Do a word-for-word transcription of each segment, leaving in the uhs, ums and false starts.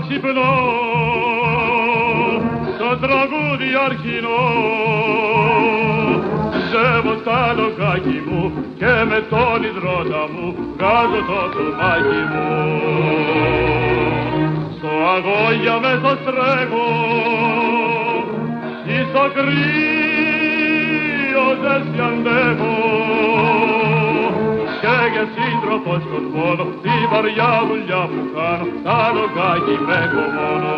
ξυπνώ το τραγούδι αρχινό. Ζεύω στα λογάκι μου και με τον υδρότα μου βγάζω το τσουμάκι μου. Στο αγώγια με το στρέχω ή στο κρύο ζέστη αντέχω. Και για σύντροφο στον πόνο τη βαριά δουλειά που κάνω τα λογάκι με έχω μόνο.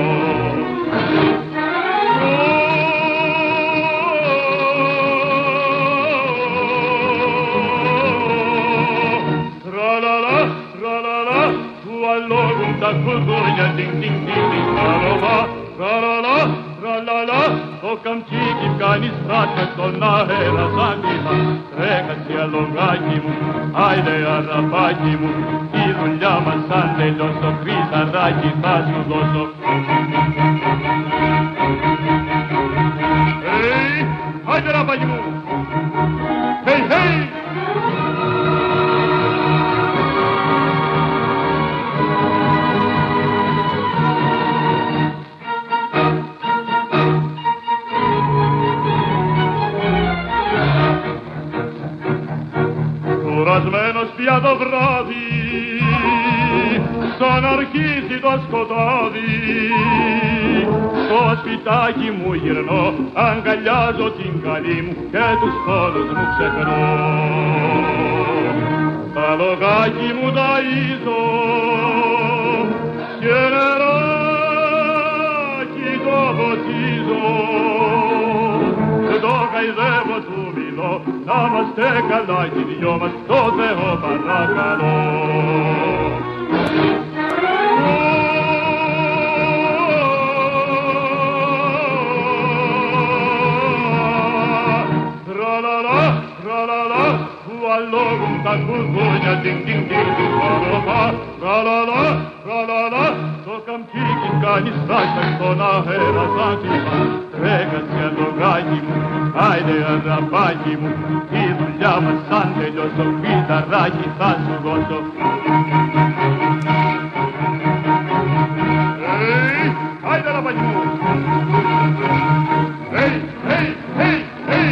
Tra-la-la, tra-la-la, του αλόγουν τα κουδούνια, τιν τιν τιν τιν, tra-la-la, tra-la-la, tra-la-la, το καμτσίκι κάνει στράτα στον αέρα σαν κύμα. Τρέχασε αλογάκι μου, άιντε αραπάκι μου, η δουλειά μας αν τελειώσω, χρυσαράκι θα σου δώσω. Hey, άιντε ραπάκι μου, hey, hey! Κουρασμένος πια το βράδυ, σαν αρχίσει το σκοτάδι, στο σπιτάκι μου γυρνώ, αγκαλιάζω την καλή μου και τους πόνους μου ξεχνώ. Τα λογάκι μου ταΐζω και νεράκι το ποτίζω, το χαϊδεύω του μιλώ, να είμαστε καλά οι δυο μας, το Θεό παρακαλώ. Tra-la-la, tra-la-la, του αλόγουν τα κουδούνια, τιν τιν τιν τιν, tra-la-la, tra-la-la, το καμτσίκι κάνει στάχτα στον αέρα σαν κύμα. Τρέχασε αλογάκι μου, άιντε αραπάκι μου, η δουλειά μας αν τελειώσω, φυταράκι θα σου δώσω. Hey, άιντε αραπάκι μου, hey, hey, hey, hey,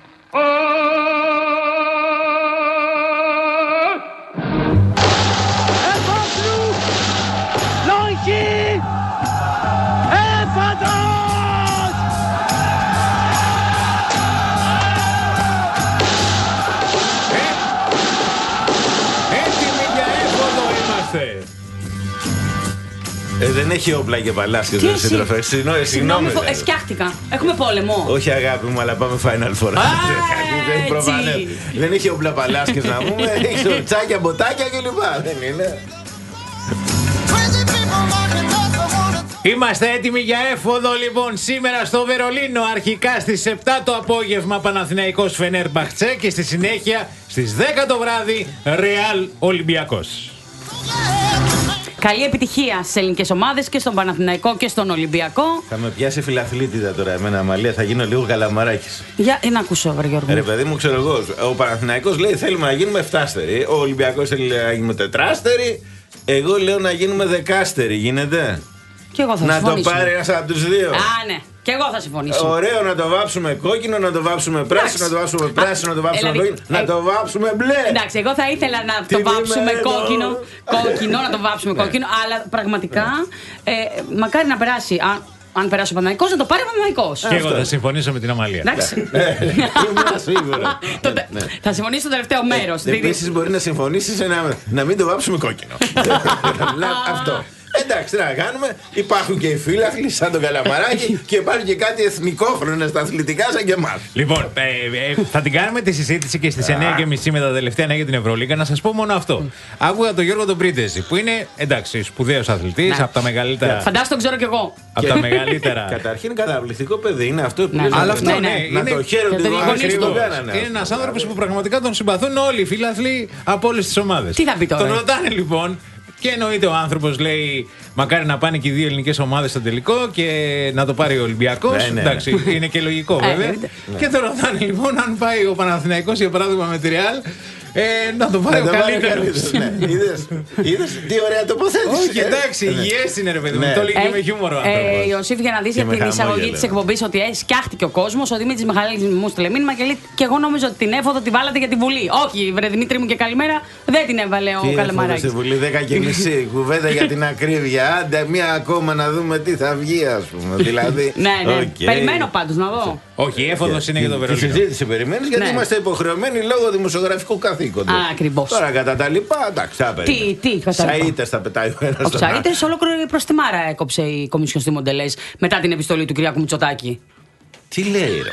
Ε, δεν έχει όπλα και παλάσκες δεν συντροφέ. Συγγνώμη. Εσκιάχτηκα. Έχουμε πόλεμο. Όχι αγάπη μου, αλλά πάμε Final Four. Δεν έχει όπλα παλάσκες να πούμε. Έχει σορτσάκια, μποτάκια κλπ. Δεν είναι. Είμαστε έτοιμοι για έφοδο λοιπόν σήμερα στο Βερολίνο. Αρχικά στις επτά το απόγευμα Παναθηναϊκός Φενέρμπαχτσε και στη συνέχεια στις δέκα το βράδυ Ρεάλ Ολυμπιακός. Καλή επιτυχία στις ελληνικές ομάδες και στον Παναθηναϊκό και στον Ολυμπιακό. Θα με πιάσει φιλαθλίτιδα τώρα εμένα, Αμαλία, θα γίνω λίγο καλαμαράκης. Για να ακούσω, βρε Γιώργο. Ρε παιδί μου, ξέρω εγώ. Ο Παναθηναϊκός λέει θέλουμε να γίνουμε εφτάστεροι. Ο Ολυμπιακός θέλει να γίνουμε τετράστεροι. Εγώ λέω να γίνουμε δεκάστεροι. Γίνεται? Και εγώ θα να συμφωνήσω. Το πάρει ένας από τους δύο. Α, ναι. Και εγώ θα συμφωνήσω. Ωραίο να το βάψουμε κόκκινο, να το βάψουμε πράσινο, να το βάψουμε πράσινο, να το βάψουμε δηλαδή, κόκκινο, να το βάψουμε μπλε. Εντάξει, εγώ θα ήθελα να Τι το βάψουμε κόκκινο, κόκκινο, να το βάψουμε ναι. κόκκινο, αλλά πραγματικά ε, μακάρι να περάσει. Αν, αν περάσει ο Παναθηναϊκός, να το πάρει ο Παναθηναϊκός. Και εγώ θα συμφωνήσω με την Αμαλία. Εντάξει. Θα συμφωνήσω στο τελευταίο μέρος. Επίσης μπορεί να συμφωνήσεις να μην το βάψουμε κόκκινο. Αυτό. Εντάξει, τι να κάνουμε, υπάρχουν και οι φίλαθλοι σαν τον Καλαμαράκη και υπάρχουν και κάτι εθνικόφρονα στα αθλητικά σαν και εμάς. Λοιπόν, ε, ε, θα την κάνουμε τη συζήτηση και στις εννιά και μισή με τα τελευταία νέα για την Ευρωλίγκα. Να σας πω μόνο αυτό. Άκουγα τον Γιώργο τον Πρίτεζη, που είναι εντάξει, σπουδαίος αθλητής, ναι. από τα μεγαλύτερα. Φαντάζομαι τον ξέρω κι εγώ. Από τα μεγαλύτερα. Καταρχήν καταπληκτικό παιδί είναι αυτό που ναι, λέει. Αλλά αυτό ναι, ναι, να είναι, το χαίρονται οι γονείς του. Είναι ένας άνθρωπος που πραγματικά τον συμπαθούν όλοι οι φίλαθλοι από όλες τις ομάδες. Τι θα πει τώρα. Τον ρωτάνε λοιπόν. Και εννοείται ο άνθρωπος λέει, Μακάρι να πάνε και οι δύο ελληνικές ομάδες στο τελικό και να το πάρει ο Ολυμπιακός. Ναι, ναι. Εντάξει, είναι και λογικό βέβαια. Ε, Και το ρωτάνε λοιπόν αν πάει ο Παναθηναϊκός για παράδειγμα με τη Real. Ε, να το πάρει ο καλύτερος. Ναι, είδες τι ωραία τοποθέτηση. Όχι, εντάξει, υγιές είναι ρε παιδί μου. Το λέει και με χιούμορο ο Ε, άνθρωπος. Ιωσήφ, για να δει για με την εισαγωγή χαμόγελο. τη εκπομπή ότι ε, σκιάχτηκε ο κόσμο. Ο Δημήτρη Μιχαλίδη μου στείλε μήνυμα και λέει: Και εγώ νόμιζα ότι την έφοδο τη βάλατε για τη Βουλή. Όχι, βρε Δημήτρη μου και καλημέρα, δεν την έβαλε ο Καλαμαράκης. Στη Βουλή δέκα και μισή, κουβέντα για την ακρίβεια. Άντε, μία ακόμα να δούμε τι θα βγει, ας πούμε. Δηλαδή. Ναι, ναι. οκ. Περιμένω πάντως να δω. Όχι, η έφοδος είναι για το Τη Βερολίνο. συζήτηση περιμένει γιατί Ναι. είμαστε υποχρεωμένοι λόγω δημοσιογραφικού καθήκοντος. Α, ακριβώς. Τώρα κατά τα λοιπά, εντάξει, θα Τι, τι, κατά τα λοιπά. Σαΐτες θα πετάει ο ένας Ο στον άλλο. Ψαΐτες ολόκληρη προς τη Μάρα έκοψε η Κομισιόν στη Μοντελές μετά την επιστολή του Κυριάκου Μητσοτάκη. Τι λέει, ρε.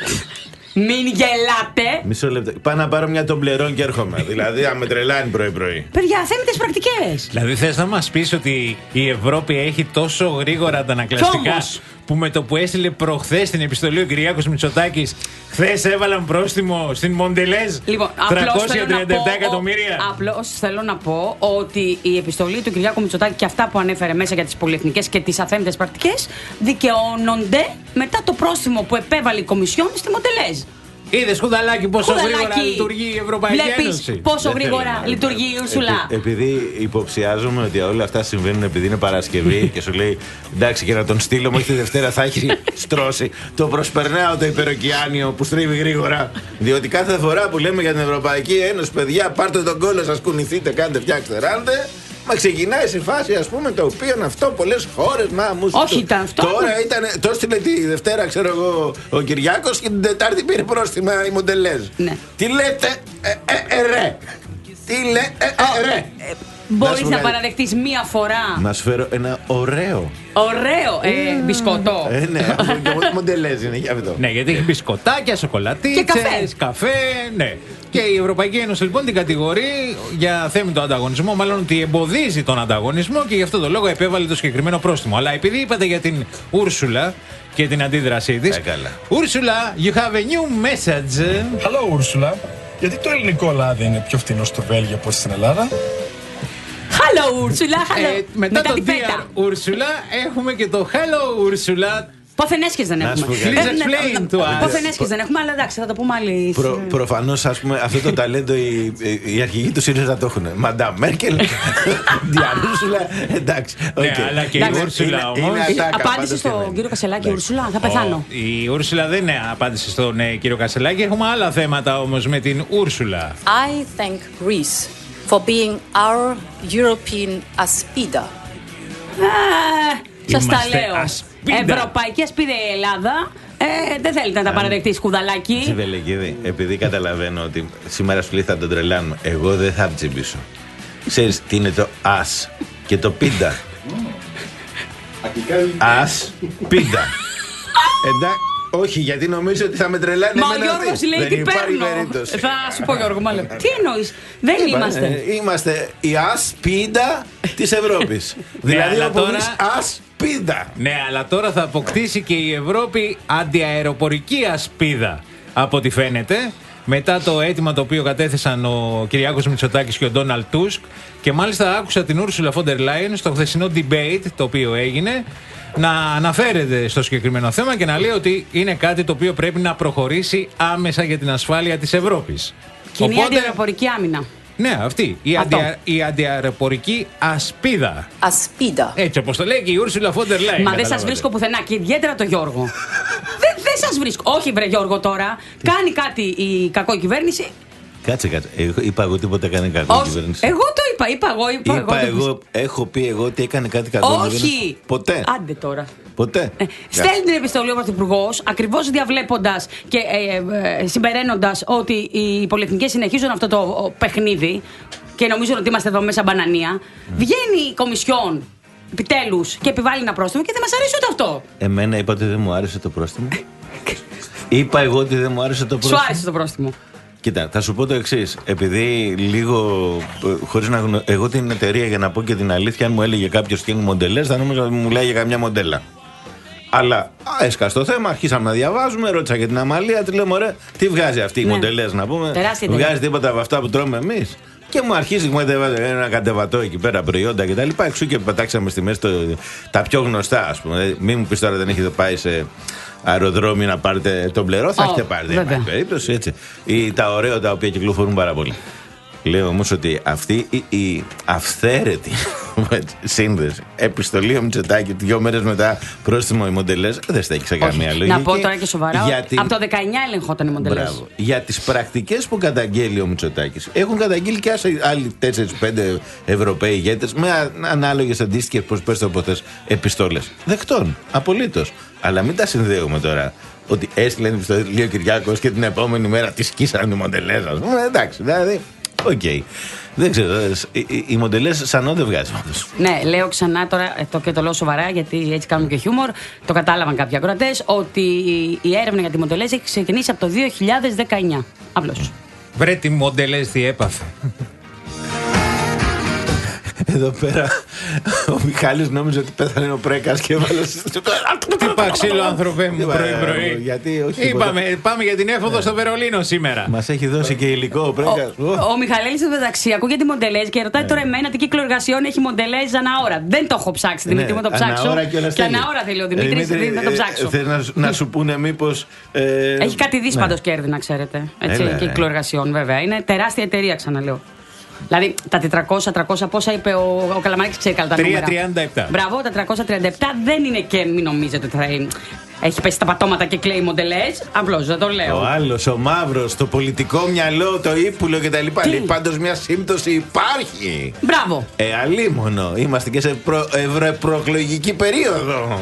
Μην γελάτε! Μισό λεπτό. Πάω να πάρω μια τομπλερόν και έρχομαι. Δηλαδή, αν με τρελάνει πρωί-πρωί. Παιδιά, θέμητες πρακτικές. Δηλαδή θες να μας πεις ότι η Ευρώπη έχει τόσο γρήγορα τα ανακλαστικά Κι όμως. που με το που έστειλε προχθές την επιστολή ο Κυριάκος Μητσοτάκης χθες έβαλαν πρόστιμο στην Μοντελέζ Λοιπόν, απλώς τριακόσια θέλω να τριάντα επτά πω- εκατομμύρια. Απλώς θέλω να πω ότι η επιστολή του Κυριάκου Μητσοτάκη και αυτά που ανέφερε μέσα για τις πολυεθνικές και τις αθέμητες πρακτικές δικαιώνονται μετά το πρόστιμο που επέβαλε η Κομισιόν στη Μοντελέζ. Είδες Κουδαλάκι πόσο Κουδαλάκι. γρήγορα λειτουργεί η Ευρωπαϊκή Βλέπεις Ένωση. πόσο Δεν γρήγορα θέλω να- λειτουργεί η Ούρσουλα. Επει- επειδή υποψιάζομαι ότι όλα αυτά συμβαίνουν επειδή είναι Παρασκευή και σου λέει εντάξει και να τον στείλω μέχρι τη Δευτέρα θα έχει στρώσει. Το προσπερνάω το υπεροκειάνιο που στρίβει γρήγορα. Διότι κάθε φορά που λέμε για την Ευρωπαϊκή Ένωση, παιδιά, πάρτε τον κόλλο σας, κουνηθείτε, κάντε, φτιάξτε, ράντε. Μα ξεκινάει σε φάση, ας πούμε, το οποίο αυτό πολλές χώρες μα μου. Όχι, ήταν αυτό. Τώρα ήταν. Το έστειλε τη Δευτέρα, ξέρω εγώ, ο Κυριάκος και την Τετάρτη πήρε πρόστιμα η Μοντελέζ. Ναι. Τι λέτε, ε, ε, ε, ρε. Τι λέτε, ε, ε, ρε. Μπορείς σου να κάτι. παραδεχτείς μία φορά. Να σου φέρω ένα ωραίο. Ωραίο ε, μπισκοτό. Ε, ναι, αυτό και Μοντελέζ είναι γι' αυτό. Ναι, γιατί έχει μπισκοτάκια, σοκολατίτσες, Και καφέ. καφέ, ναι. Και η Ευρωπαϊκή Ένωση λοιπόν την κατηγορεί για θέμητο ανταγωνισμό, μάλλον ότι εμποδίζει τον ανταγωνισμό και γι' αυτό το λόγο επέβαλε το συγκεκριμένο πρόστιμο. Αλλά επειδή είπατε για την Ούρσουλα και την αντίδρασή της. Ε, καλά. Ούρσουλα, you have a new message. Hello, Ούρσουλα. Γιατί το ελληνικό λάδι είναι πιο φθηνό στο Βέλγιο από στην Ελλάδα? Hello, Ούρσουλα, hello. Ε, μετά το την Dear πέτα. Ursula έχουμε και το Hello Ursula. Ποθενέσχες δεν Να σου έχουμε. πω κάτι. Please Ε, ναι, explain to us. Ποθενέσχες δεν έχουμε, αλλά εντάξει, θα το πούμε άλλη. Προ, προφανώς, ας πούμε, αυτό το ταλέντο οι, οι αρχηγοί του ΣΥΡΙΖΑ το έχουν. Μαντάμ Μέρκελ, Διαρούσουλα, εντάξει. Ναι, οκ. αλλά και η Εντάξει, Ούρσουλα είναι- όμως. είναι ατάκα, Απάντησε πάντως και στον εμένα. κύριο Κασελάκη, Εντάξει. Ούρσουλα, θα πεθάνω. Η Ούρσουλα δεν είναι απάντηση στον ε, κύριο Κασελάκη. Έχουμε άλλα θέματα όμως με την Ούρσουλα. I thank Greece for being our European Aspida. Σα τα Είμαστε λέω. ασπίδα. Ευρωπαϊκή ασπίδα η Ελλάδα. Ε, δεν θέλετε να τα παραδεχτεί, σκουδαλάκι. Τσιβελεκίδη, επειδή καταλαβαίνω ότι σήμερα σου λέει θα τον τρελάνουμε, εγώ δεν θα τσιμπήσω. Ξέρεις τι είναι το ας και το πίντα. Ας, πίντα. Εντάξει, όχι, γιατί νομίζω ότι θα με τρελάνει Μα ο εμένα Γιώργος αυτή. λέει Δεν τι υπάρχει παίρνω. περίπτωση. Θα σου πω, Γιώργο, μάλλον. Τι εννοεί, δεν είμαστε. Ε, Είμαστε η ασπίδα της Ευρώπης. Δηλαδή αλλά από τώρα- εμείς ασπίδα. Ναι, αλλά τώρα θα αποκτήσει και η Ευρώπη αντιαεροπορική ασπίδα, από ό,τι φαίνεται. Μετά το αίτημα το οποίο κατέθεσαν ο Κυριάκος Μητσοτάκης και ο Ντόναλντ Τούσκ. Και μάλιστα άκουσα την Ursula von der Leyen στο χθεσινό debate το οποίο έγινε να αναφέρεται στο συγκεκριμένο θέμα και να λέει ότι είναι κάτι το οποίο πρέπει να προχωρήσει άμεσα για την ασφάλεια της Ευρώπης. Κοινή αντιαεροπορική άμυνα. Ναι, αυτή. Η, Αυτό. αντια, η αντιαεροπορική ασπίδα. Aspida. Έτσι όπως το λέει και η Ursula von der Leyen. Μα δεν σα καταλάβατε. βρίσκω πουθενά και ιδιαίτερα το Γιώργο. Δεν δεν σα βρίσκω. Όχι, βρε Γιώργο τώρα. Κάνει κάτι η κακό κυβέρνηση. Κάτσε, κάτσε. Εγώ είπα εγώ τίποτα έκανε κακό η Όχι. κυβέρνηση. Εγώ το είπα. Είπα εγώ. Είπα, Είπα το- εγώ, έχω πει εγώ ότι έκανε κάτι κακό η κυβέρνηση. Όχι. Ποτέ. Άντε τώρα. Ποτέ. Ε, Στέλνει την επιστολή ο Πρωθυπουργό, ακριβώ διαβλέποντα και ε, ε, συμπεραίνοντα ότι οι πολυεθνικές συνεχίζουν αυτό το ο, παιχνίδι και νομίζουν ότι είμαστε εδώ μέσα μπανανία. Βγαίνει η Κομισιόν επιτέλου και επιβάλλει ένα πρόστιμο και δεν μα αρέσει ούτε αυτό. Εμένα είπα ότι δεν μου άρεσε το πρόστιμο. Είπα εγώ ότι δεν μου άρεσε το πρόστιμο. Σου άρεσε το πρόστιμο. Κοίτα, θα σου πω το εξή. Επειδή λίγο. Χωρίς να γνω... Εγώ την εταιρεία, για να πω και την αλήθεια, αν μου έλεγε κάποιο King Μοντελές, θα νόμιζα ότι μου λέει για καμιά μοντέλα. Αλλά έσκασε το θέμα, αρχίσαμε να διαβάζουμε. Ρώτησα και την Αμαλία, τη λέω: ωραία, τι βγάζει αυτή η ναι. Μοντελές να πούμε. Τεράστια βγάζει τεράστια. τίποτα από αυτά που τρώμε εμείς. Και μου αρχίζει μου ένα κατεβατό εκεί πέρα προϊόντα κτλ. Εξού και πετάξαμε στη μέση το, τα πιο γνωστά, ας πούμε. Μην μου πει τώρα δεν έχετε πάει σε αεροδρόμιο να πάρετε τον πλερό, θα oh, έχετε πάρει. Δεν υπάρχει περίπτωση έτσι. Ή τα ωραία τα οποία κυκλοφορούν πάρα πολύ. Λέω όμως ότι αυτή η, η αυθαίρετη σύνδεση, επιστολή ο Μητσοτάκη, δύο μέρες μετά πρόστιμο οι Μοντελές, δεν στέκει σε καμία λογική. Να πω τώρα και σοβαρά, γιατί... από το δεκαεννιά ελεγχόταν οι Μοντελές. Μπράβο. Για τις πρακτικές που καταγγέλει ο Μητσοτάκης, έχουν καταγγείλει και άλλοι τέσσερις πέντε Ευρωπαίοι ηγέτες με ανάλογες αντίστοιχες, πώς πες το ποθές, επιστόλες. Δεκτών, απολύτως. Αλλά μην τα συνδέουμε τώρα. Ότι έστειλε την επιστολή ο Κυριάκος και την επόμενη μέρα τη σκίσαν οι Μοντελές, ας πούμε. Εντάξει, δηλαδή. Οκ. Okay. Δεν ξέρω. Οι, οι, οι Μοντελές σαν δεν βγάζει όντως. Ναι, λέω ξανά τώρα το, και το λέω σοβαρά γιατί έτσι κάνουμε και χιούμορ. Το κατάλαβαν κάποιοι ακροατές ότι η έρευνα για τη Μοντελές έχει ξεκινήσει από το δύο χιλιάδες δεκαεννιά. Απλώς. Βρε τη Μοντελές τι έπαθε. Εδώ πέρα ο Μιχάλης νόμιζε ότι πέθανε ο Πρέκας και έβαλε. Τι παξίλο άνθρωπε μου πρωί-πρωί. Είπαμε, πάμε για την έφοδο στο Βερολίνο σήμερα. Μας έχει δώσει και υλικό ο Πρέκας. Ο Μιχαλέλης στο μεταξύ ακούγεται Μοντελές και ρωτάει τώρα εμένα τι κύκλο εργασιών έχει Μοντελές ανά ώρα. Δεν το έχω ψάξει, Δημήτρη, μου το ψάξω. Και ανά ώρα θέλει ο Δημήτρης, δεν το ψάξω. Θέλει να σου πούνε μήπως. Έχει κάτι δις πάντως κέρδη, να ξέρετε. Κύκλο εργασιών βέβαια. Είναι τεράστια εταιρεία, ξαναλέω. Δηλαδή τα τετρακόσια τριακόσια πόσα είπε ο, ο Καλαμαράκης, ξέρει καλά τα νούμερα. τριακόσια τριάντα επτά. Μπράβο, τα τριακόσια τριάντα επτά δεν είναι και μην νομίζετε ότι θα έχει πέσει τα πατώματα και κλαίει Μοντελές. Απλώς δεν το λέω. Ο άλλος, ο μαύρος, το πολιτικό μυαλό, το ύπουλο κτλ. Λέει πάντως μια σύμπτωση υπάρχει. Μπράβο. Ε, αλίμονο. Είμαστε και σε προ, ευρωεκλογική περίοδο.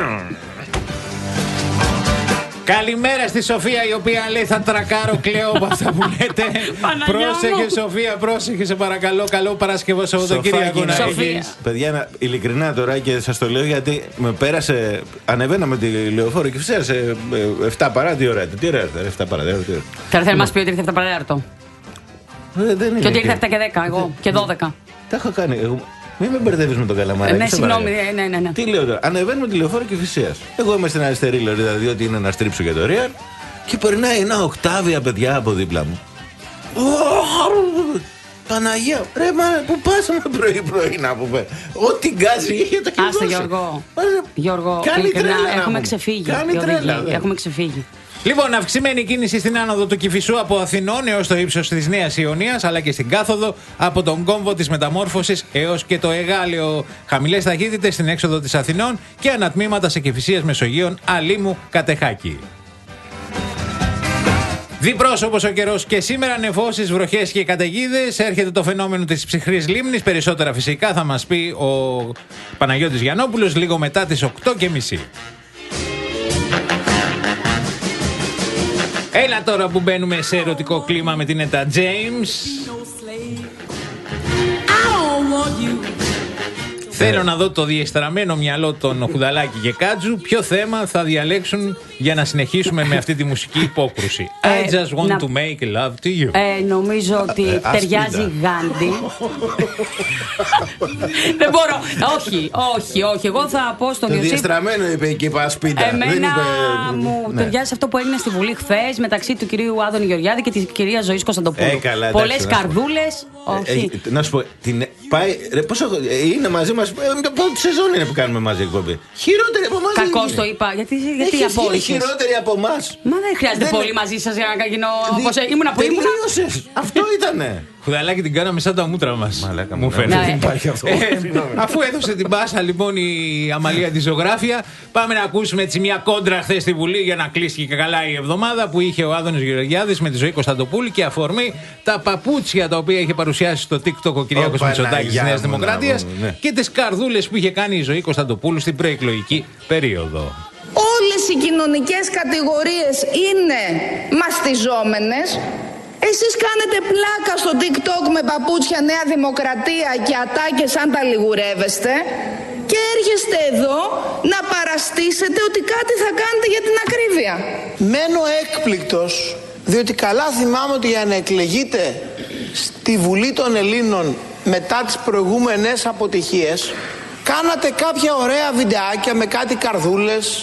Καλημέρα στη Σοφία, η οποία λέει θα τρακάρω κλαίω από αυτά που λέτε. Πρόσεχε Σοφία, πρόσεχε σε παρακαλώ. Καλό Παρασκευό Σαββατοκύριακο να έχεις. Παιδιά, ειλικρινά τώρα και σας το λέω γιατί με πέρασε. Ανεβαίναμε τη λεωφόρο και φυσικά σε εφτά παρά τι ώρα. Τι ώρα ήταν, εφτά παρά. Τώρα θέλει να μας πει ότι ήρθε εφτά παρά έρωτο. Και ότι ήρθε εφτά και δέκα, εγώ και δώδεκα. Τα έχω κάνει. Μην με μπερδεύεις με τον Καλαμαράκη. Ναι, συγγνώμη, ναι, ναι, ναι. Τι λέω τώρα. Ανεβαίνουμε τη λεωφόρο και Φυσίας. Εγώ είμαι στην αριστερή λωρίδα, διότι είναι να στρίψω για το Real. Και περνάει ένα οκτάβια παιδιά από δίπλα μου. Παναγία, ρε μα, πού πάσαμε πρωί-πρωί να πούμε. Ό,τι γκάζι είχε το κοινό. Άστε Γιώργο. Γιώργο, έχουμε ξεφύγει. Έχουμε ξεφύγει. Λοιπόν, αυξημένη κίνηση στην άνοδο του Κηφισού από Αθηνών έως το ύψος της Νέας Ιωνίας, αλλά και στην κάθοδο από τον κόμβο της Μεταμόρφωσης έως και το Εγάλεο. Χαμηλές ταχύτητες στην έξοδο της Αθηνών και ανατμήματα σε Κηφισίας Μεσογείων, Αλήμου, Κατεχάκη. Διπρόσωπος ο καιρός και σήμερα, νεφώσεις, βροχές και καταιγίδες. Έρχεται το φαινόμενο της ψυχρής λίμνης. Περισσότερα φυσικά θα μας πει ο Παναγιώτης Γιαννόπουλος λίγο μετά τις οκτώ και μισή. Έλα τώρα που μπαίνουμε σε ερωτικό κλίμα με την Έτα James. Θέλω να δω το διεστραμμένο μυαλό των Χουδαλάκη και Κάτζου. Ποιο θέμα θα διαλέξουν για να συνεχίσουμε με αυτή τη μουσική υπόκρουση. I just want να... to make love to you. Ε, νομίζω ότι ε, ταιριάζει Γάντι. Δεν μπορώ. Όχι, όχι, όχι. Εγώ θα πω στον Διοτσίπ. Το διεστραμμένο είπε και είπα ασπίτα. Εμένα είπε... μου ναι. ταιριάζει αυτό που έγινε στη Βουλή χθες μεταξύ του κυρίου Άδωνη Γεωργιάδη και της κυρίας Ζωής Κωνσταντοπούλου. Ε, πολλές καρδούλες. Όχι. Ε, να σου πω, την, πάει, ρε, πόσο, είναι μαζί μας, πρώτη σεζόν είναι που κάνουμε μαζί εκπομπή. Χειρότερη από εμάς. Κακώς το είπα, γιατί, γιατί Έχεις απόλυσες. Χειρότερη από εμάς. Μα δεν χρειάζεται δεν... πολύ μαζί σας για να γίνω όπως ήμουνα που ήμουνα. Τελείωσες, αυτό ήτανε. Χουδαλάκι την κάναμε σαν τα μούτρα μας. Μαλάκα μου φαίνεται. Ναι. Αφού έδωσε την πάσα λοιπόν η Αμαλία τη ζωγράφια, πάμε να ακούσουμε έτσι μια κόντρα χθες στη Βουλή για να κλείσει και καλά η εβδομάδα που είχε ο Άδωνης Γεωργιάδης με τη Ζωή Κωνσταντοπούλου και αφορμή τα παπούτσια τα οποία είχε παρουσιάσει στο TikTok ο Κυριάκος Μητσοτάκης της Νέας Δημοκρατίας και τις καρδούλες που είχε κάνει η Ζωή Κωνσταντοπούλου στην προεκλογική περίοδο. Όλες οι κοινωνικές κατηγορίες είναι μαστιζόμενες. Εσείς κάνετε πλάκα στο TikTok με παπούτσια Νέα Δημοκρατία και ατάκες σαν τα λιγουρεύεστε και έρχεστε εδώ να παραστήσετε ότι κάτι θα κάνετε για την ακρίβεια. Μένω έκπληκτος, διότι καλά θυμάμαι ότι για να εκλεγείτε στη Βουλή των Ελλήνων μετά τις προηγούμενες αποτυχίες κάνατε κάποια ωραία βιντεάκια με κάτι καρδούλες,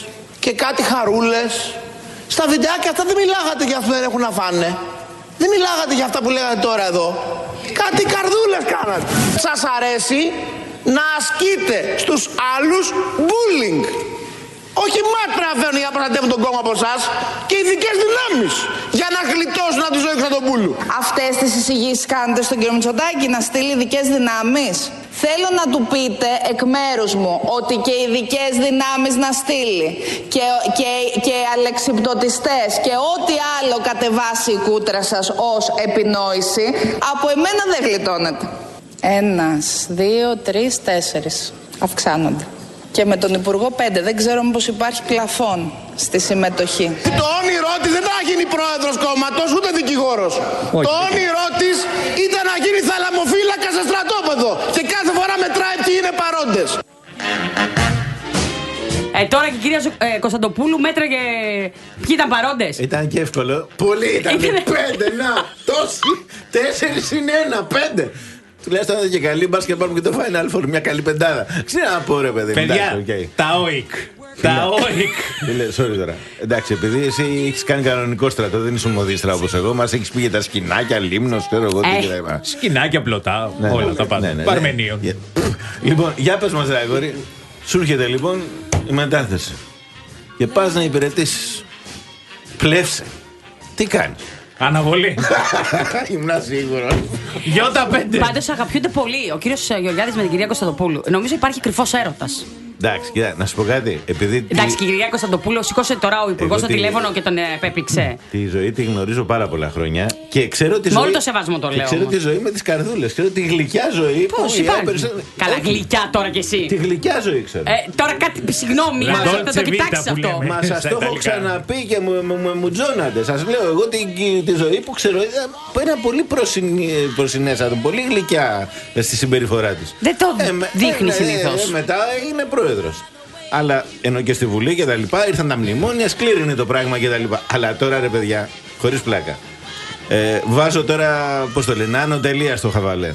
και κάτι χαρούλες. Στα βιντεάκια αυτά δεν μιλάγατε για αυτό που δεν έχουν να φάνε. Δεν μιλάγατε για αυτά που λέγατε τώρα εδώ. Κάτι καρδούλες κάνατε. Σας αρέσει να ασκείτε στους άλλους bullying. Όχι μας πρέπει να φέρουν για να προστατεύουν τον κόμμα από εσάς και ειδικές δυνάμεις για να γλιτώσουν από τη ζωή του τον πούλου. Αυτές τις εισηγήσεις κάνετε στον κύριο Μητσοτάκη να στείλει ειδικές δυνάμεις. Θέλω να του πείτε εκ μέρους μου ότι και ειδικές δυνάμεις να στείλει και, και, και αλεξιπτωτιστές και ό,τι άλλο κατεβάσει η κούτρα σας ως επινόηση, από εμένα δεν γλιτώνεται. Ένας, δύο, τρεις, τέσσερις. Αυξάνονται. Και με τον Υπουργό πέντε. Δεν ξέρω μήπως υπάρχει πλαφόν στη συμμετοχή. Το όνειρό της δεν θα γίνει πρόεδρος κόμματος ούτε δικηγόρος. Όχι. Το όνειρό της ήταν να γίνει θαλαμοφύλακα σε στρατόπεδο. Και κάθε φορά μετράει ποιοι είναι παρόντες. Ε, τώρα και η κυρία ε, Κωνσταντοπούλου μέτραγε ποιοι ήταν παρόντες. Ήταν και εύκολο. Πολύ ήταν. Πέντε, να. Τόσοι. Τέσσερις είναι ένα. Πέντε. Τουλάχιστον ήταν και καλή, μπας και πάρουμε και το Final Four, μια καλή πεντάδα. Ξέρω να πω ρε παιδί. Παιδιά, okay. Τα ΟΙΚ. Τα ΟΙΚ. Sorry τώρα. Εντάξει, επειδή εσύ έχεις κάνει κανονικό στρατό, δεν είσαι ομοδίστρα όπως εγώ, μας έχεις πει για τα σκηνάκια, λίμνος, ξέρω εγώ τι και σκηνάκια, πλωτά, όλα τα πάντα. Παρμενίων. Λοιπόν, για πες μας, Ράγορη, σου έρχεται λοιπόν η μετάθεση. Και πας να υπηρετήσεις. Πλεύσε. Τι κάνεις? Αναβολή. Ήμουν σίγουρο. Γιώτα πέντε. Πάντως αγαπιούνται πολύ ο κύριος Γεωργιάδης με την κυρία Κωνσταντοπούλου. Νομίζω υπάρχει κρυφός έρωτας. Εντάξει, κοίτα, να σου πω κάτι. Επειδή εντάξει, και η κυρία Κωνσταντοπούλου σήκωσε τώρα ο υπουργός στο τηλέφωνο και τον επέπληξε. Τη ζωή τη γνωρίζω πάρα πολλά χρόνια και ξέρω τη ζωή. Με όλο το σεβασμό το λέω. Ξέρω όμως. τη ζωή με τις καρδούλες. Ξέρω τη γλυκιά ζωή. Πώς υπάρχει? Περισσότερο... Καλά, γλυκιά τώρα κι εσύ. Τη γλυκιά ζωή ξέρω. Ε, τώρα κάτι, συγγνώμη, θα το κοιτάξεις αυτό. Μα σας το έχω ξαναπεί και μου τζώνατε. Σας λέω εγώ τη ζωή που ξέρω. Ένα πολύ προσυνέστατο, πολύ γλυκιά στη συμπεριφορά της. Δεν το δείχνει συνήθως. Μετά είναι πρόεδρος. Αλλά ενώ και στη Βουλή και τα λοιπά ήρθαν τα μνημόνια, σκλήρινε το πράγμα και τα λοιπά. Αλλά τώρα ρε παιδιά, χωρίς πλάκα. Ε, βάζω τώρα, πώς το λένε, άνω τελεία στο χαβαλέ.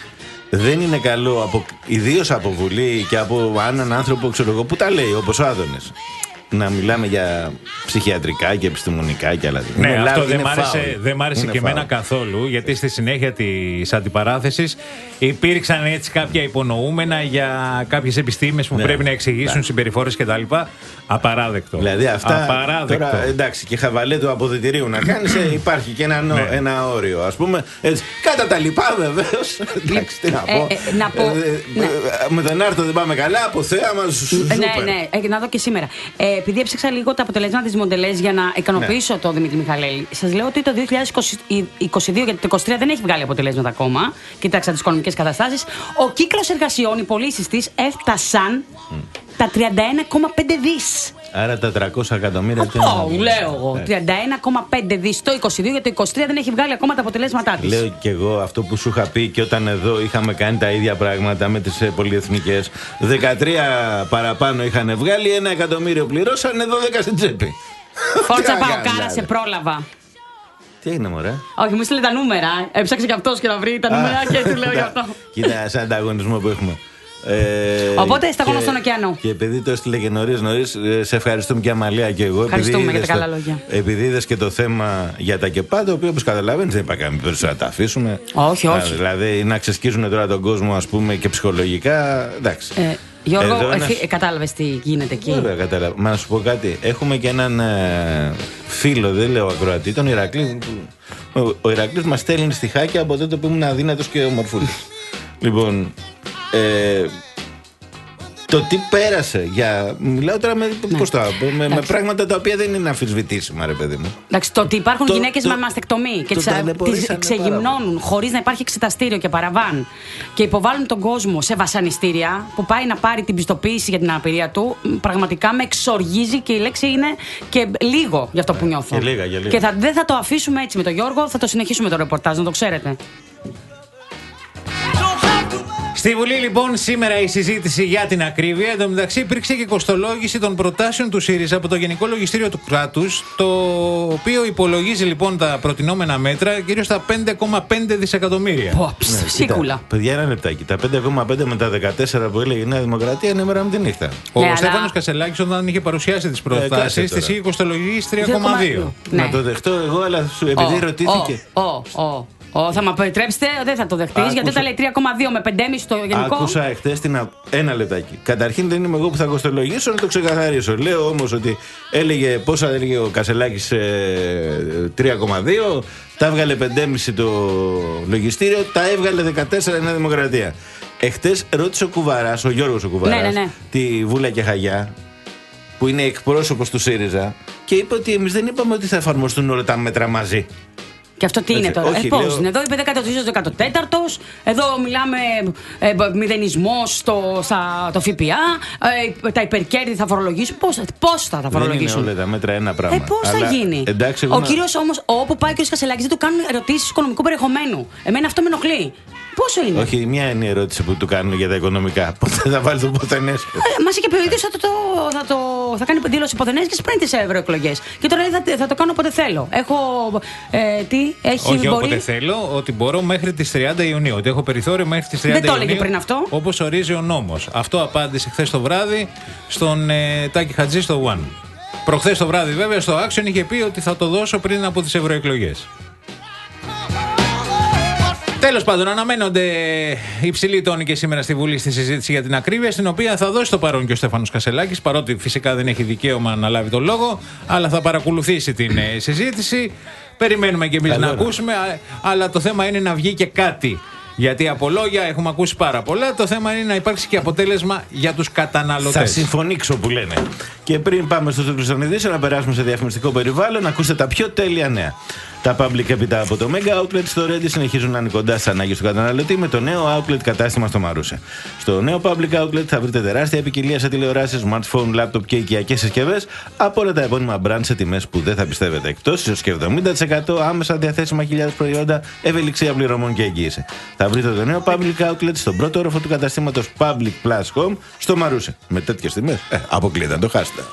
Δεν είναι καλό, από, ιδίως από Βουλή και από έναν άνθρωπο, ξέρω εγώ, που τα λέει, όπως ο Άδωνης, να μιλάμε για ψυχιατρικά και επιστημονικά και άλλα. Ναι, είναι αυτό δεν μ' άρεσε, δεν μ' άρεσε και εμένα καθόλου, γιατί στη συνέχεια της αντιπαράθεσης υπήρξαν έτσι κάποια υπονοούμενα για κάποιες επιστήμες που ναι, πρέπει να εξηγήσουν ναι, συμπεριφορές κτλ. Απαράδεκτο. Δηλαδή αυτά. Απαράδεκτο. Τώρα, εντάξει, και χαβαλέ του αποδυτηρίου να κάνεις, υπάρχει και ένα, ναι, ένα όριο, ας πούμε. Έτσι. Κατά τα λοιπά, βεβαίως. Εντάξει, τι να πω. Ε, ε, να πω ε, ναι. Με τον Άρτο δεν πάμε καλά, από θέα μας. Ναι, ναι, ε, να δω και σήμερα. Ε, επειδή έψαξα λίγο τα αποτελέσματα της Μοντελές για να ικανοποιήσω ναι, τον Δημήτρη Μιχαλέλη, σας λέω ότι το δύο χιλιάδες είκοσι δύο γιατί το είκοσι τρία δεν έχει βγάλει αποτελέσματα ακόμα. Κοίταξα τις οικονομικές καταστάσεις. Ο κύκλος εργασιών, οι πωλήσεις της έφτασαν mm. τα τριάντα ένα κόμμα πέντε δις. Άρα τα τριακόσια εκατομμύρια. Αυτό λέω εγώ. Yeah. τριάντα ένα κόμμα πέντε δις το είκοσι δύο, γιατί το είκοσι τρία δεν έχει βγάλει ακόμα τα αποτελέσματά της. Λέω και εγώ αυτό που σου είχα πει και όταν εδώ είχαμε κάνει τα ίδια πράγματα με τις πολυεθνικές. δεκατρία παραπάνω είχαν βγάλει, ένα εκατομμύριο πληρώσανε, δώδεκα στην τσέπη. Φόρτσα Παοκάρα, σε πρόλαβα. Τι έγινε, μωρέ? Όχι, μου στείλε τα νούμερα. Έψαξε και αυτός και να βρει τα νούμερα και του λέω γι' αυτό. Κοίτα, σαν ανταγωνισμό που έχουμε. Ε, Οπότε σταγόνα στον ωκεανό. Και επειδή το έστειλε και νωρίς νωρίς, σε ευχαριστούμε και Αμαλία και εγώ. Ευχαριστούμε για τα καλά λόγια. Επειδή είδες και το θέμα για τα ΚΕΠΑ, το οποίο όπως καταλαβαίνεις δεν είπα καμία περισσότερα να τα αφήσουμε. Όχι, όχι. Δηλαδή να ξεσκίζουν τώρα τον κόσμο, ας πούμε, και ψυχολογικά. Εντάξει. Ε, Γιώργο, ένας... εσύ κατάλαβες τι γίνεται εκεί? Βέβαια, κατάλαβα. Μα να σου πω κάτι. Έχουμε και έναν ε, φίλο, δεν λέω ακροατή, τον Ηρακλή. Ο, ο Ηρακλής μας στέλνει στιχάκια από τότε που ήμουν αδύνατος και ομορφούλης. Λοιπόν. Ε, το τι πέρασε για. Μιλάω τώρα με, ναι, πώς το, με, με πράγματα τα οποία δεν είναι αμφισβητήσιμα, ρε παιδί μου. Εντάξει, το ότι υπάρχουν γυναίκες με μαστεκτομή και τις ξεγυμνώνουν χωρίς να υπάρχει εξεταστήριο και παραβάν και υποβάλλουν τον κόσμο σε βασανιστήρια που πάει να πάρει την πιστοποίηση για την αναπηρία του, πραγματικά με εξοργίζει και η λέξη είναι και λίγο για αυτό που νιώθω. Και, λίγα, για λίγα. Και θα, δεν θα το αφήσουμε έτσι με τον Γιώργο, θα το συνεχίσουμε το ρεπορτάζ, να το ξέρετε. Στη Βουλή, λοιπόν, σήμερα η συζήτηση για την ακρίβεια. Εν τω μεταξύ, υπήρξε και κοστολόγηση των προτάσεων του ΣΥΡΙΖΑ από το Γενικό Λογιστήριο του Κράτους, το οποίο υπολογίζει λοιπόν τα προτινόμενα μέτρα γύρω στα πέντε κόμμα πέντε δισεκατομμύρια. Πω, σίκουλα. Παιδιά, ένα λεπτάκι. Τα πέντε κόμμα πέντε με τα δεκατέσσερα που έλεγε η Νέα Δημοκρατία είναι μέρα με τη νύχτα. Ο Ναι, αλλά- Στέφανος Κασελάκης, όταν είχε παρουσιάσει τις προτάσεις, κάτσε τις τώρα. είχε κοστολογήσει τρία κόμμα δύο. Ναι. Να το δεχτώ εγώ, αλλά σου, επειδή ρωτήθηκε. Ω, ω, ω. Ω, θα με επιτρέψετε, δεν θα το δεχτείς, Άκουσα. γιατί όταν λέει τρία κόμμα δύο με πέντε κόμμα πέντε στο γενικό. Άκουσα εχθές την. α- Ένα λεπτάκι. Καταρχήν δεν είμαι εγώ που θα κοστολογήσω, να το ξεκαθαρίσω. Λέω όμως ότι έλεγε πόσα έλεγε ο Κασελάκης, ε, τρία κόμμα δύο, τα έβγαλε πέντε κόμμα πέντε το λογιστήριο, τα έβγαλε δεκατέσσερα η Νέα Δημοκρατία. Εχθές ρώτησε ο Κουβαράς, ο Γιώργος ο Κουβαράς, Ναι, ναι, ναι. τη Βούλα και Χαγιά, που είναι εκπρόσωπος του ΣΥΡΙΖΑ, και είπε ότι εμείς δεν είπαμε ότι θα εφαρμοστούν όλα τα μέτρα μαζί. Και αυτό τι είναι Έτσι, τώρα. όχι, ε, πώς λέω- είναι. Εδώ είπε δεκατοτρίτος, εδώ μιλάμε ε, μηδενισμός στο στα, το ΦΠΑ, ε, τα υπερκέρδη θα φορολογήσουν. Πώς, πώς θα τα Δεν είναι φορολογήσουν. όλα τα μέτρα ένα πράγμα. Ε, πώς θα Αλλά, γίνει. εντάξει, εγώ ο να- κύριος όμως, όπου πάει ο κύριος Κασελάκης, δεν του κάνουν ερωτήσεις οικονομικού περιεχομένου. Εμένα αυτό με ενοχλεί. Πόσο είναι. Όχι, μια είναι η ερώτηση που του κάνουν για τα οικονομικά. Πότε θα βάλει το ποθενές. Ε, μας είχε πει ο ίδιος θα, το, το, θα, το, θα κάνει δήλωση υποθενέσκης πριν τις ευρωεκλογές. Και τώρα λέει θα, θα το κάνω όποτε θέλω. Έχω. Ε, τι, έχει Όχι μπορεί. όποτε θέλω, ότι μπορώ μέχρι τις τριάντα Ιουνίου. Ότι έχω περιθώριο μέχρι τις τριάντα Δεν το έλεγε Ιουνίου. πριν αυτό. Όπως ορίζει ο νόμος. Αυτό απάντησε χθες το βράδυ στον ε, Τάκη Χατζή στο One. Προχθές το βράδυ, βέβαια, στο Action είχε πει ότι θα το δώσω πριν από τις ευρωεκλογές. Τέλος πάντων, αναμένονται υψηλοί τόνοι και σήμερα στη Βουλή στη συζήτηση για την ακρίβεια, στην οποία θα δώσει το παρόν και ο Στέφανος Κασελάκης, παρότι φυσικά δεν έχει δικαίωμα να λάβει τον λόγο, αλλά θα παρακολουθήσει την ε, συζήτηση. Περιμένουμε και εμείς Καλό να είναι. ακούσουμε, α, αλλά το θέμα είναι να βγει και κάτι. Γιατί από λόγια έχουμε ακούσει πάρα πολλά. Το θέμα είναι να υπάρξει και αποτέλεσμα για τους καταναλωτές. Θα συμφωνήσω που λένε. Και πριν πάμε στο τίτλο των ειδήσεων, να περάσουμε σε διαφημιστικό περιβάλλον, να ακούσετε τα πιο τέλεια νέα. Τα public έπειτα από το Mega Outlet στο Ρέντι συνεχίζουν να είναι κοντά στις ανάγκες του καταναλωτή με το νέο Outlet κατάστημα στο Μαρούσι. Στο νέο public outlet θα βρείτε τεράστια ποικιλία σε τηλεοράσεις, smartphone, laptop και οικιακές συσκευές από όλα τα επώνυμα brand σε τιμές που δεν θα πιστεύετε. Εκτός έως και εβδομήντα τοις εκατό άμεσα διαθέσιμα χιλιάδες προϊόντα, ευελιξία πληρωμών και εγγύηση. Θα βρείτε το νέο public outlet στον πρώτο όροφο του καταστήματος Public Plus Home στο Μαρούσι. Με τέτοιες τιμές, ε, αποκλείεται να το χάσετε.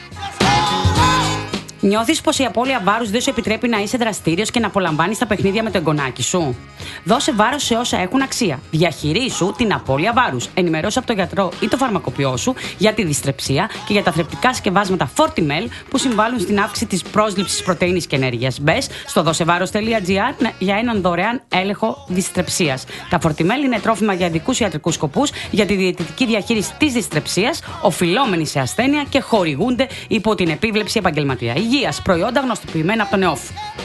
Νιώθεις πως η απώλεια βάρους δεν σου επιτρέπει να είσαι δραστήριος και να απολαμβάνεις τα παιχνίδια με το εγγονάκι σου? Δώσε βάρος σε όσα έχουν αξία. Διαχειρίσου την απώλεια βάρους. Ενημερώσου από τον γιατρό ή το φαρμακοποιό σου για τη δυστρεψία και για τα θρεπτικά σκευάσματα Fortimel που συμβάλλουν στην αύξηση της πρόσληψης πρωτεΐνης και ενέργειας. Μπες στο δώσεβάρος τελεία τζι άρ για έναν δωρεάν έλεγχο δυστρεψίας. Τα Fortimel είναι τρόφιμα για ειδικούς ιατρικούς σκοπούς για τη διαιτητική διαχείριση της δυστρεψίας, οφειλόμενη σε ασθένεια και χορηγούνται υπό την επίβλεψη επαγγελματία υγείας. Προϊόντα γνωστοποιημένα από τον ΕΟΦ.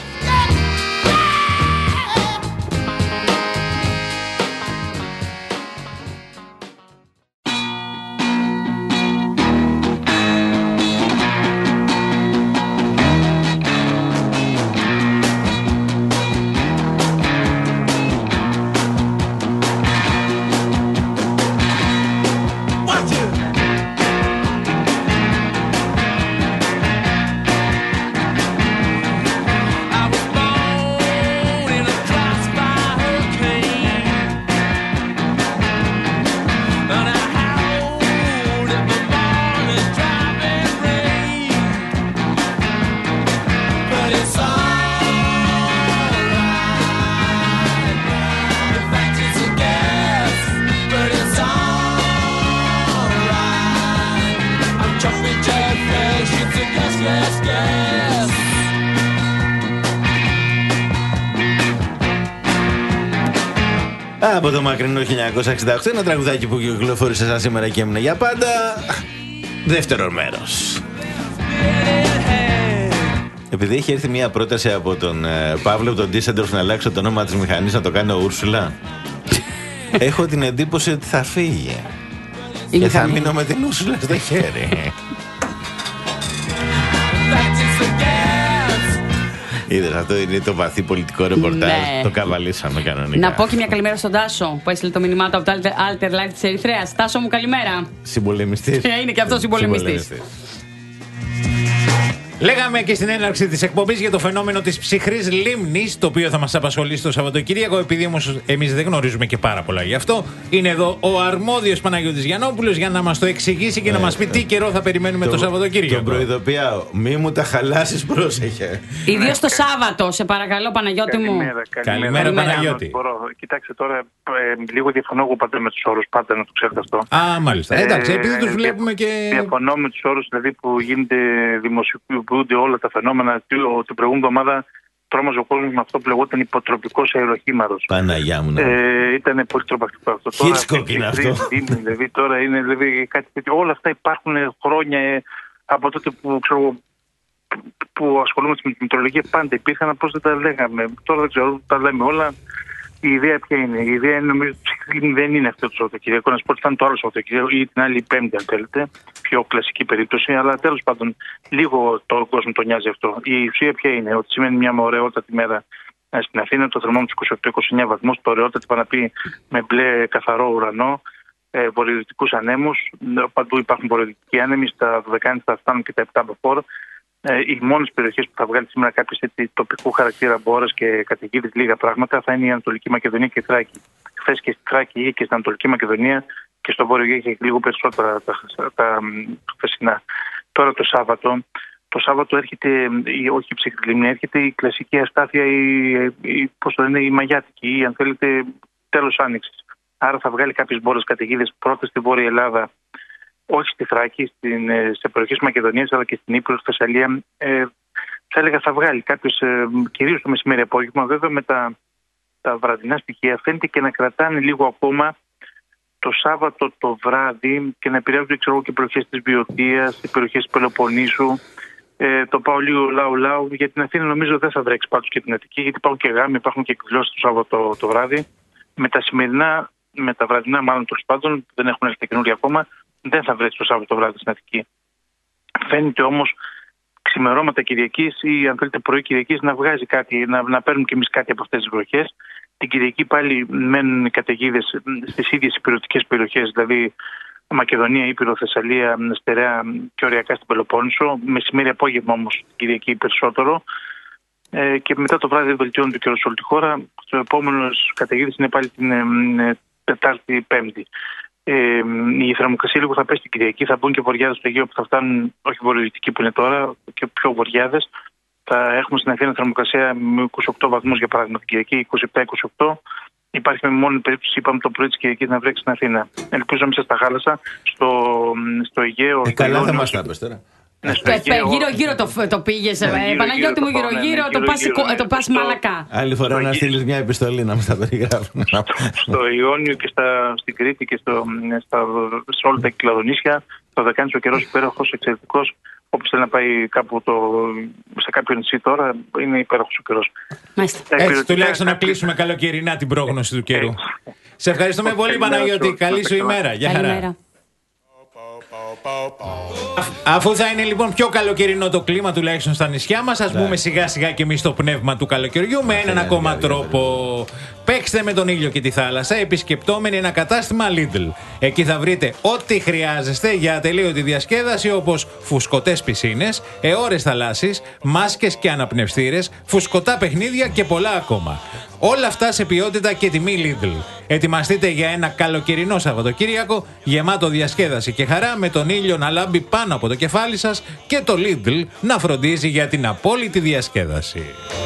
Από το μακρινό χίλια εννιακόσια εξήντα οκτώ, ένα τραγουδάκι που κυκλοφόρησε σαν σήμερα και έμεινε για πάντα. Δεύτερο μέρος. Επειδή έχει έρθει μια πρόταση από τον ε, Παύλο από τον Ντίσεντορφ να αλλάξει το όνομα της μηχανής, να το κάνει ο Ούρσουλα, έχω την εντύπωση ότι θα φύγει. Η και θα μηχανή. μείνω με την Ούρσουλα στο χέρι. Είδες, αυτό είναι το βαθύ πολιτικό ρεπορτάζ. Ναι. Το καβαλήσαμε κανονικά. Να πω και μια καλημέρα στον Τάσο που έστειλε το μηνυμά του από το Alter Live της Ερυθρέας. Τάσο μου, καλημέρα. Συμπολεμιστής. Είναι και αυτός συμπολεμιστής. Λέγαμε και στην έναρξη της εκπομπής για το φαινόμενο της ψυχρής λίμνης, το οποίο θα μας απασχολήσει το Σαββατοκύριακο. Επειδή όμως εμείς δεν γνωρίζουμε και πάρα πολλά γι' αυτό, είναι εδώ ο αρμόδιος Παναγιώτης Γιαννόπουλος για να μας το εξηγήσει και ε, να μας πει τι καιρό θα περιμένουμε το, το Σαββατοκύριακο. Τον προειδοποιάω, μη μου τα χαλάσεις, πρόσεχε. Ιδίως το Σάββατο, σε παρακαλώ, Παναγιώτη μου. Καλημέρα, καλημέρα, καλημέρα Παναγιώτη. Κοιτάξτε τώρα, ε, λίγο διαφωνώ εγώ πάντα με τους όρους, πάντα να το ξέρετε αυτό. Α, μάλιστα. Ε, Εντάξει, επειδή τους βλέπουμε και. Διαφωνώ με τους όρους δηλαδή που γίνεται δημοσιοποιούνται όλα τα φαινόμενα. Την προηγούμενη εβδομάδα τρόμαζε ο κόσμος με αυτό που λεγόταν υποτροπικός αεροχήμαρος. Παναγιά μου. Ναι. Ε, ήταν πολύ τρομακτικό αυτό. Χίτσκοκ είναι αυτό. Δηλαδή τώρα είναι δηλαδή, κάτι τέτοιο. Όλα αυτά υπάρχουν χρόνια ε, από τότε που, ξέρω, που ασχολούμαστε με τη μητρολογία. Πάντα υπήρχαν, πώς δεν τα λέγαμε. Τώρα δεν ξέρω, τα λέμε όλα. Η ιδέα ποια είναι? Η ιδέα είναι, νομίζω, ότι δεν είναι αυτό το Σαββατοκύριακο. Να σου πω ότι θα είναι το άλλο Σαββατοκύριακο ή την άλλη Πέμπτη, αν θέλετε. Πιο κλασική περίπτωση. Αλλά τέλος πάντων, λίγο τον κόσμο τον νοιάζει αυτό. Η ουσία ποια είναι? Ότι σημαίνει μια ωραιότατη μέρα στην Αθήνα. Το θερμόμετρο είκοσι οκτώ είκοσι εννέα βαθμούς. Το ωραιότατη πάνε να πει με μπλε καθαρό ουρανό. Ε, βορειοδυτικούς ανέμους. Παντού υπάρχουν βορειοδυτικοί άνεμοι. Στα Δωδεκάνητα θα φτάνουν και τα επτά μποφόρ. Ε, οι μόνες περιοχές που θα βγάλει σήμερα κάποιες τοπικού χαρακτήρα μπόρες και καταιγίδες, λίγα πράγματα, θα είναι η Ανατολική Μακεδονία και η Θράκη. Χθες και στη Θράκη ή και στην Ανατολική Μακεδονία και στο Βόρειο είχε λίγο περισσότερα τα, τα χθεσινά. Τώρα το Σάββατο, το Σάββατο έρχεται, η, όχι η ψυχρή, έρχεται η κλασική αστάθεια, η, η, πώς το λένε, η μαγιάτικη ή αν θέλετε τέλος άνοιξης. Άρα θα βγάλει κάποιες μπόρες καταιγίδες πρώτα στη Βόρεια Ελλάδα. Όχι στη Θράκη, στην, σε περιοχές της Μακεδονίας, αλλά και στην Ύπρο, στη Θεσσαλία. Ε, θα έλεγα θα βγάλει κάποιες, ε, κυρίως το μεσημέρι απόγευμα. Βέβαια με τα, τα βραδινά στοιχεία φαίνεται και να κρατάνε λίγο ακόμα το Σάββατο το βράδυ και να επηρεάζονται ξέρω, και περιοχές της Βιωτίας, οι περιοχές της Πελοποννήσου. Ε, το πάω λίγο λαού-λαού. Για την Αθήνα νομίζω δεν θα βρέξει πάντως και την Αττική, γιατί υπάρχουν και γάμοι, υπάρχουν και εκδηλώσεις το Σάββατο το, το βράδυ. Με τα σημερινά, με τα βραδινά μάλλον τέλος πάντων, δεν έχουν έρθει καινούργια ακόμα. Δεν θα βρέξει το Σάββατο βράδυ στην Αττική. Φαίνεται όμως ξημερώματα Κυριακής ή αν θέλετε πρωί Κυριακής να βγάζει κάτι, να, να παίρνουμε κι εμείς κάτι από αυτές τις βροχές. Την Κυριακή πάλι μένουν οι καταιγίδες στις ίδιες υπηρετικές περιοχές, δηλαδή Μακεδονία, Ήπειρο, Θεσσαλία, Στερεά και οριακά στην Πελοπόννησο. Μεσημέρι απόγευμα όμως Κυριακή περισσότερο. Ε, και μετά το βράδυ βελτιώνεται και σε όλη τη χώρα. Στο επόμενο καταιγίδες είναι πάλι την ε, Τετάρτη, Πέμπτη. Ε, η θερμοκρασία λίγο θα πέσει την Κυριακή, θα μπουν και βοριάδες στο Αιγαίο που θα φτάνουν, όχι βορειοδυτικοί που είναι τώρα, και πιο βοριάδες. Θα έχουμε στην Αθήνα θερμοκρασία με είκοσι οκτώ βαθμούς για παράδειγμα, την Κυριακή είκοσι επτά είκοσι οκτώ. Υπάρχει με μόνη περίπτωση, είπαμε το πρωί της Κυριακής, να βρέξει στην Αθήνα. Ελπίζω να μην σας τα χάλασα. Στο, στο Αιγαίο. Ε, καλά θα μας τα πες τώρα. Ναι, γύρω-γύρω το, το πήγες, ναι, Παναγιώτη μου, γύρω-γύρω το πας μαλακά. Άλλη φορά να στείλεις μια επιστολή να μας τα περιγράφουν. Στο Ιόνιο και στα, στην Κρήτη και στο, στα, σε όλα τα Κυκλαδονήσια το δεκάνης ο καιρός υπέροχος, εξαιρετικός. Όποιος θέλει να πάει κάπου το, σε κάποιο νησί τώρα, είναι υπέροχος ο καιρός. Έτσι, τουλάχιστον να κλείσουμε καλοκαιρινά την πρόγνωση του καιρού. Σε ευχαριστούμε πολύ Παναγιώτη, καλή σου ημέρα. Γεια χαρά. Αφού θα είναι λοιπόν πιο καλοκαιρινό το κλίμα, τουλάχιστον στα νησιά μας, ας μπούμε σιγά σιγά και εμείς στο πνεύμα του καλοκαιριού με έναν ακόμα τρόπο. Παίξτε με τον ήλιο και τη θάλασσα επισκεπτόμενοι ένα κατάστημα Lidl. Εκεί θα βρείτε ό,τι χρειάζεστε για ατελείωτη διασκέδαση, όπως φουσκωτές πισίνες, αιώρες θαλάσσης, μάσκες και αναπνευστήρες, φουσκωτά παιχνίδια και πολλά ακόμα. Όλα αυτά σε ποιότητα και τιμή Lidl. Ετοιμαστείτε για ένα καλοκαιρινό Σαββατοκύριακο γεμάτο διασκέδαση και χαρά, με τον ήλιο να λάμπει πάνω από το κεφάλι σας και το Lidl να φροντίζει για την απόλυτη διασκέδαση.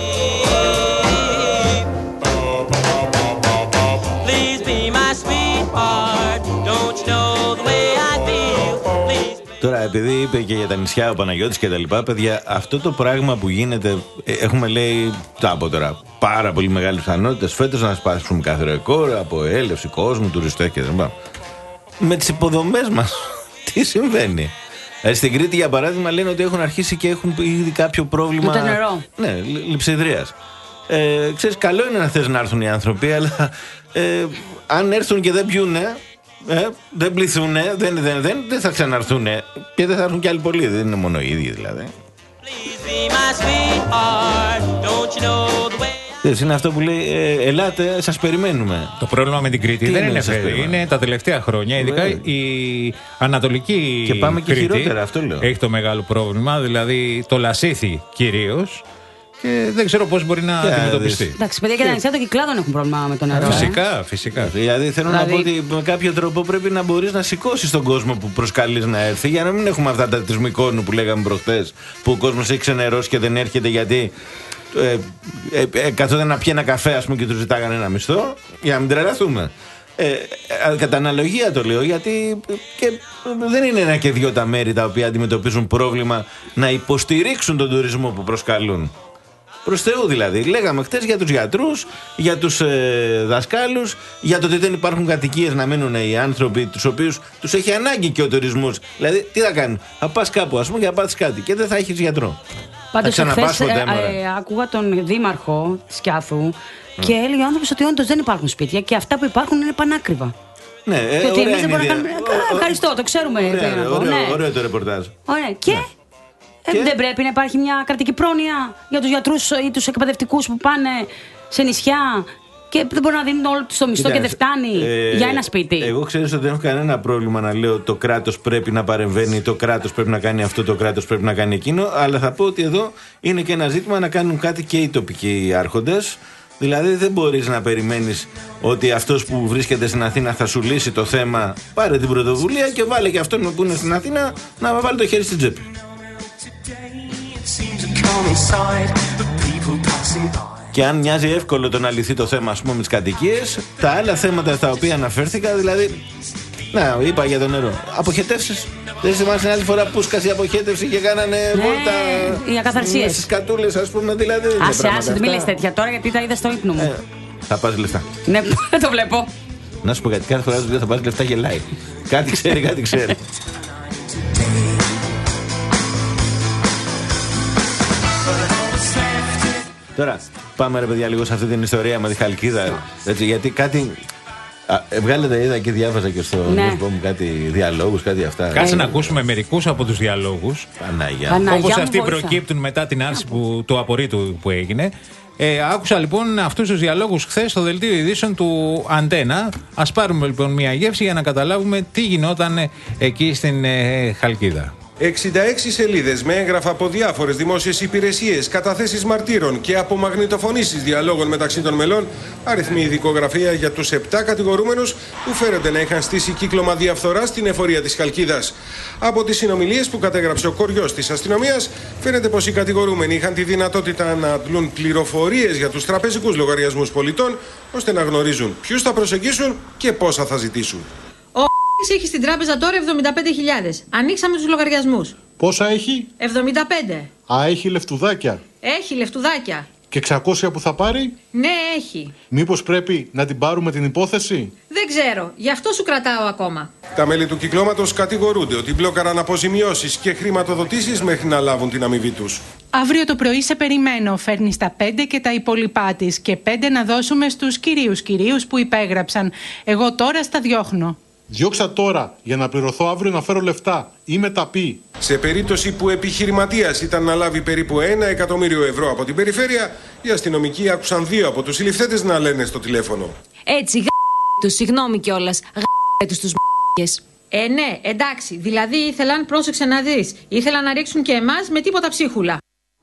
Τώρα, επειδή είπε και για τα νησιά ο Παναγιώτης και τα λοιπά, παιδιά, αυτό το πράγμα που γίνεται, έχουμε λέει από τώρα πάρα πολύ μεγάλες πιθανότητες φέτος να σπάσουμε κάθε ρεκόρ από έλευση κόσμου, τουριστές και τα. Με τις υποδομές μας, τι συμβαίνει? Ε, στην Κρήτη, για παράδειγμα, λένε ότι έχουν αρχίσει και έχουν ήδη κάποιο πρόβλημα. Με το νερό. Ναι, λειψιδρίας. Ε, ξέρεις, καλό είναι να θες να έρθουν οι άνθρωποι, αλλά ε, αν έρθουν και δεν πιούνε, ε, δεν πληθούνε, δεν, δεν, δεν, δεν θα ξαναρθούνε και δεν θα έρθουν κι άλλοι πολλοί. Δεν είναι μόνο οι ίδιοι δηλαδή. Είναι αυτό που λέει, ε, ελάτε, σας περιμένουμε. Το πρόβλημα με την Κρήτη Τι δεν είναι, είναι σας φέρει. περιμένουμε. Είναι τα τελευταία χρόνια. Ειδικά Βέβαια. η Ανατολική Και πάμε και Κρήτη χειρότερα, αυτό λέω. έχει το μεγάλο πρόβλημα. Δηλαδή το Λασίθι κυρίως. Και δεν ξέρω πώς μπορεί να Και αντιμετωπιστεί. Εντάξει, παιδιά και τα νησιά των Κυκλάδων έχουν πρόβλημα με το νερό. ε. Φυσικά, φυσικά. Δηλαδή θέλω Δηλαδή- να πω ότι με κάποιο τρόπο πρέπει να μπορείς να σηκώσεις τον κόσμο που προσκαλείς να έρθει, για να μην έχουμε αυτά τα της Μυκόνου που λέγαμε προχθές, που ο κόσμος έχει ξενερώσει και δεν έρχεται γιατί ε, ε, ε, καθόταν να πιει ένα καφέ, ας πούμε, και του ζητάγανε ένα μισθό, για να μην τρελαθούμε. Ε, ε, κατά αναλογία το λέω, γιατί και δεν είναι ένα και δυο τα μέρη τα οποία αντιμετωπίζουν πρόβλημα να υποστηρίξουν τον τουρισμό που προσκαλούν. Προς Θεού δηλαδή. Λέγαμε χτες για τους γιατρούς, για τους ε, δασκάλους, για το ότι δεν υπάρχουν κατοικίες να μένουν οι άνθρωποι, τους οποίους τους έχει ανάγκη και ο τουρισμός. Δηλαδή, τι θα κάνουν, θα πας κάπου, ας πούμε, για να πάθεις κάτι και δεν θα έχεις γιατρό. Πάντως θα ξαναπάς εχθές ποτέ, ε, μωρέ. ε, άκουγα τον δήμαρχο της Κιάθου και έλεγε ο άνθρωπος ότι όντως δεν υπάρχουν σπίτια και αυτά που υπάρχουν είναι πανάκριβα. Ναι, ε, Και ότι ωραία εμείς δεν είναι μπορούμε η να ιδέα. κάνουμε. Καλά, ευχαριστώ, το ξέρουμε. Ωραία, τι να πω, ωραίο, ναι. ωραίο το ρεπορτάζ. Ωραία. Και, ε, Και? δεν πρέπει να υπάρχει μια κρατική πρόνοια για τους γιατρούς ή τους εκπαιδευτικούς που πάνε σε νησιά και δεν μπορούν να δίνουν όλο τους το μισθό και δεν Κοιτάξτε, φτάνει ε, για ένα σπίτι. Εγώ ξέρεις ότι δεν έχω κανένα πρόβλημα να λέω το κράτος πρέπει να παρεμβαίνει, το κράτος πρέπει να κάνει αυτό, το κράτος πρέπει να κάνει εκείνο. Αλλά θα πω ότι εδώ είναι και ένα ζήτημα να κάνουν κάτι και οι τοπικοί άρχοντες. Δηλαδή δεν μπορείς να περιμένεις ότι αυτός που βρίσκεται στην Αθήνα θα σου λύσει το θέμα. Πάρε την πρωτοβουλία και βάλε και αυτόν που είναι στην Αθήνα να βάλει το χέρι στην τσέπη. Και αν μοιάζει εύκολο το να λυθεί το θέμα, ας πούμε, με τις κατοικίες, τα άλλα θέματα στα οποία αναφέρθηκα, δηλαδή. Να, είπα για το νερό. Αποχετεύσεις. Δεν θυμάσαι την άλλη φορά που σκάσει η αποχέτευση και κάνανε Ναι, βόλτα. οι ακαθαρσίες. Στις κατούλες, ας πούμε, δηλαδή. δεν είναι Άσε, πράγματα άσε, μην αυτά. λες τέτοια τώρα γιατί τα είδα στο ύπνο μου. Ε, θα πας λεφτά. Ναι, δεν το βλέπω. Να σου πω κάτι, κάθε φορά που θα πας λεφτά γελάει. Κάτι ξέρει, κάτι ξέρει. Τώρα, πάμε ρε παιδιά λίγο σε αυτή την ιστορία με τη Χαλκίδα. Έτσι, γιατί κάτι. Α, ε, βγάλετε, είδα και διάβαζα και στο Ναι. νewsroom μου κάτι διαλόγους, κάτι αυτά. Κάτσε να ακούσουμε μερικούς από τους διαλόγους. Παναγιά. Παναγιά. Όπως μου αυτοί βοήθα. προκύπτουν μετά την άρση που, του απορρίτου που έγινε. Ε, άκουσα λοιπόν αυτούς τους διαλόγους χθες στο δελτίο ειδήσεων του Αντένα. Ας πάρουμε λοιπόν μια γεύση για να καταλάβουμε τι γινόταν εκεί στην ε, Χαλκίδα. εξήντα έξι σελίδες με έγγραφα από διάφορες δημόσιες υπηρεσίες, καταθέσεις μαρτύρων και απομαγνητοφωνήσεις διαλόγων μεταξύ των μελών, αριθμή ειδικογραφία για τους επτά κατηγορούμενους που φέρονται να είχαν στήσει κύκλωμα διαφθοράς στην εφορία της Χαλκίδας. Από τις συνομιλίες που κατέγραψε ο κοριός της αστυνομίας, φαίνεται πως οι κατηγορούμενοι είχαν τη δυνατότητα να αντλούν πληροφορίες για τους τραπεζικούς λογαριασμούς πολιτών, ώστε να γνωρίζουν ποιους θα προσεγγίσουν και πόσα θα ζητήσουν. Έχει στην τράπεζα τώρα εβδομήντα πέντε χιλιάδες. Ανοίξαμε τους λογαριασμούς. Πόσα έχει? εβδομήντα πέντε. Α, έχει λεφτουδάκια. Έχει λεφτουδάκια. Και εξακόσια που θα πάρει? Ναι, έχει. Μήπως πρέπει να την πάρουμε την υπόθεση? Δεν ξέρω. Γι' αυτό σου κρατάω ακόμα. Τα μέλη του κυκλώματος κατηγορούνται ότι μπλόκαραν αποζημιώσεις και χρηματοδοτήσεις μέχρι να λάβουν την αμοιβή τους. Αύριο το πρωί σε περιμένω. Φέρνεις τα πέντε και τα υπόλοιπά της. Και πέντε να δώσουμε στους κυρίους κυρίους που υπέγραψαν. Εγώ τώρα στα διώχνω. Διώξα τώρα για να πληρωθώ αύριο να φέρω λεφτά. Είμαι ταπή. Σε περίπτωση που επιχειρηματίας ήταν να λάβει περίπου ένα εκατομμύριο ευρώ από την περιφέρεια, οι αστυνομικοί άκουσαν δύο από τους συλληφθέντες να λένε στο τηλέφωνο. Έτσι, γ*** τους, συγγνώμη κιόλας, γ*** τους τους μ***κες. Ε, ναι, εντάξει. Δηλαδή ήθελαν, πρόσεξε να δεις, ήθελαν να ρίξουν και εμάς με τίποτα ψίχουλα.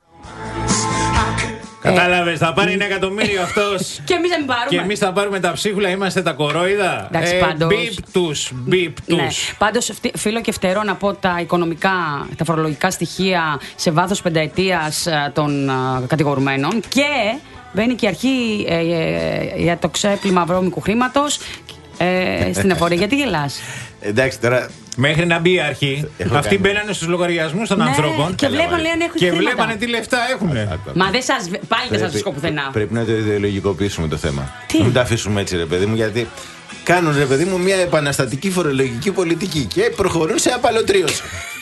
Κατάλαβες, θα πάρει ένα εκατομμύριο αυτός. Και εμείς δεν πάρουμε. Και εμείς θα πάρουμε τα ψίχουλα, είμαστε τα κορόιδα. Εντάξει, πάντως. Μπιπ τους, μπιπ τους. Ναι. Πάντως, φτι- φίλο και φτερό να πω τα οικονομικά, τα φορολογικά στοιχεία σε βάθος πενταετίας ε, των ε, κατηγορουμένων και μπαίνει και η αρχή ε, ε, για το ξέπλυμα βρώμικου χρήματος ε, στην εφορία. Γιατί γελάς? Εντάξει, τώρα. Μέχρι να μπει η αρχή, Έχω αυτοί κάνει. μπαίνανε στους λογαριασμούς των Ναι, ανθρώπων και βλέπαν, λέει, αν έχουν και χρήματα. βλέπανε τι λεφτά έχουνε. Μα δεν σας, πάλι δεν σας βρίσκω πουθενά. Πρέπει να το ιδεολογικοποιήσουμε το θέμα. Τι? Να μην το αφήσουμε έτσι, ρε παιδί μου, γιατί κάνουν, ρε παιδί μου, μια επαναστατική φορολογική πολιτική και προχωρούν σε απαλωτρίωση.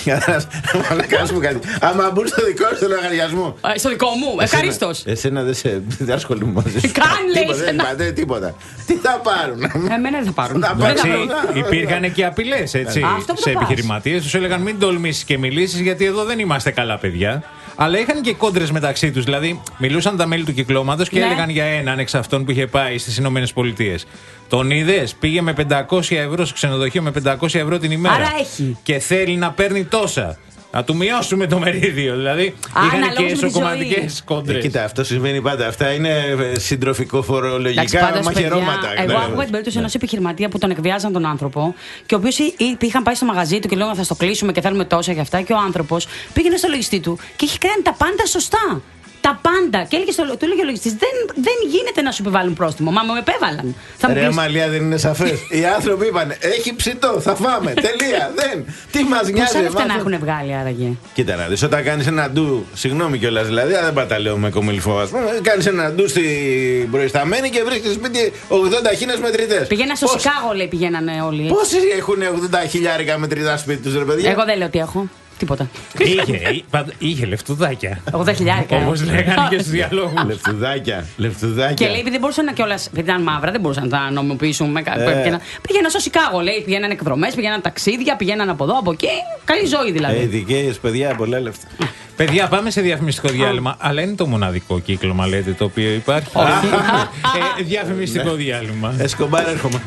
Μαλάκα, σου κάτι. Άμα μπουν στο δικό σου λογαριασμό. Στο δικό μου, ευχαρίστως. Εσένα δεν σε ασχολούμαι μαζί σου. Καν λέει. Δεν πατέ τίποτα. Τι θα πάρουν. Εμένα δεν θα πάρουν. Υπήρχαν και απειλές, έτσι, σε επιχειρηματίες. Τους έλεγαν μην τολμήσεις και μιλήσεις γιατί εδώ δεν είμαστε καλά παιδιά. Αλλά είχαν και κόντρες μεταξύ τους. Δηλαδή, μιλούσαν τα μέλη του κυκλώματος και ναι. έλεγαν για έναν εξ αυτών που είχε πάει στις Ηνωμένες Πολιτείες. Τον είδες, πήγε με πεντακόσια ευρώ στο ξενοδοχείο με πεντακόσια ευρώ την ημέρα. Άρα έχει. Και θέλει να παίρνει τόσα. Να του μειώσουμε το μερίδιο. Δηλαδή, είχαν και εσωκομματικές κόντρες. Ε, κοίτα, αυτό συμβαίνει πάντα. Αυτά είναι συντροφικό φορολογικά μαχαιρώματα. Εγώ άκουγα την περίπτωση ενός επιχειρηματία που τον εκβιάζαν τον άνθρωπο και ο οποίος είχαν πάει στο μαγαζί του και λέγανε θα στο κλείσουμε και θέλουμε τόσα και αυτά. Και ο άνθρωπος πήγαινε στο λογιστή του και είχε κάνει τα πάντα σωστά. Τα πάντα. Και έλεγε στο, του έλεγε ο λογιστής, δεν, δεν γίνεται να σου επιβάλλουν πρόστιμο. Μα μου επέβαλαν. Θα Ρε, Αμαλία, δεν είναι σαφές. Οι άνθρωποι είπαν, έχει ψητό, θα φάμε. Τελεία. Δεν. Τι μας νοιάζει. Πόσα λεφτά να έχουν βγάλει άραγε. Κοίτα να δεις, όταν κάνεις ένα ντου, συγγνώμη κιόλας δηλαδή, δεν πάω τα λέω με κομιλφό, ας πούμε, κάνεις ένα ντου στην προϊσταμένη και βρίσκεις σπίτι ογδόντα χίλιες μετρητές. Πηγαίνα στο Πώς... Σικάγο, λέει, πηγαίνανε όλοι. Πόσοι έχουν ογδόντα χιλιάρικα μετρητά σπίτι τους, ρε παιδιά. Εγώ δεν λέω ότι έχω. Τίποτα. Είχε, είχε λεφτουδάκια. ογδόντα χιλιάρικα. Όπως λέγανε και στους διαλόγους. Λεφτουδάκια. Λεφτουδάκια. Και λέει, επειδή δεν μπορούσαν να κιόλας. Επειδή ήταν μαύρα, δεν μπορούσαν να τα νομιμοποιήσουν. Ε. Πήγαιναν στο Σικάγο, λέει. Πήγαιναν εκδρομές, πήγαιναν ταξίδια, πήγαιναν από εδώ, από εκεί. Καλή ζωή δηλαδή. Ε, δικαίες, παιδιά, πολλά λεφτά. Παιδιά, πάμε σε διαφημιστικό διάλειμμα. Αλλά είναι το μοναδικό κύκλωμα, λέτε, το οποίο υπάρχει. ε, διαφημιστικό διάλειμμα. Εσκομπάρ, έρχομαι.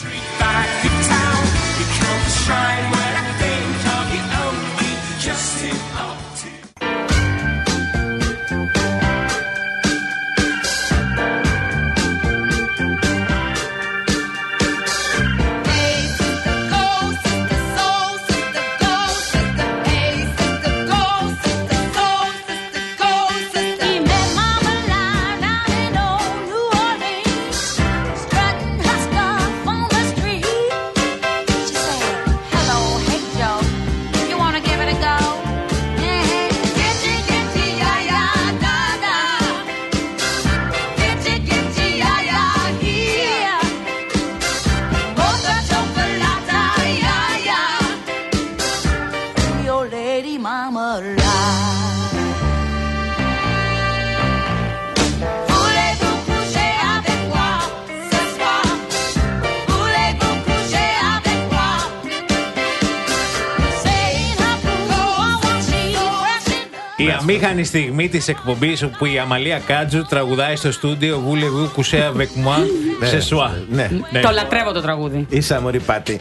Η αμήχανη στιγμή της εκπομπής όπου η Αμαλία Κάτζου τραγουδάει στο στούντιο Voulez-vous coucher avec moi ce soir. Το λατρεύω το τραγούδι. Ίσα μωρή Πάτη.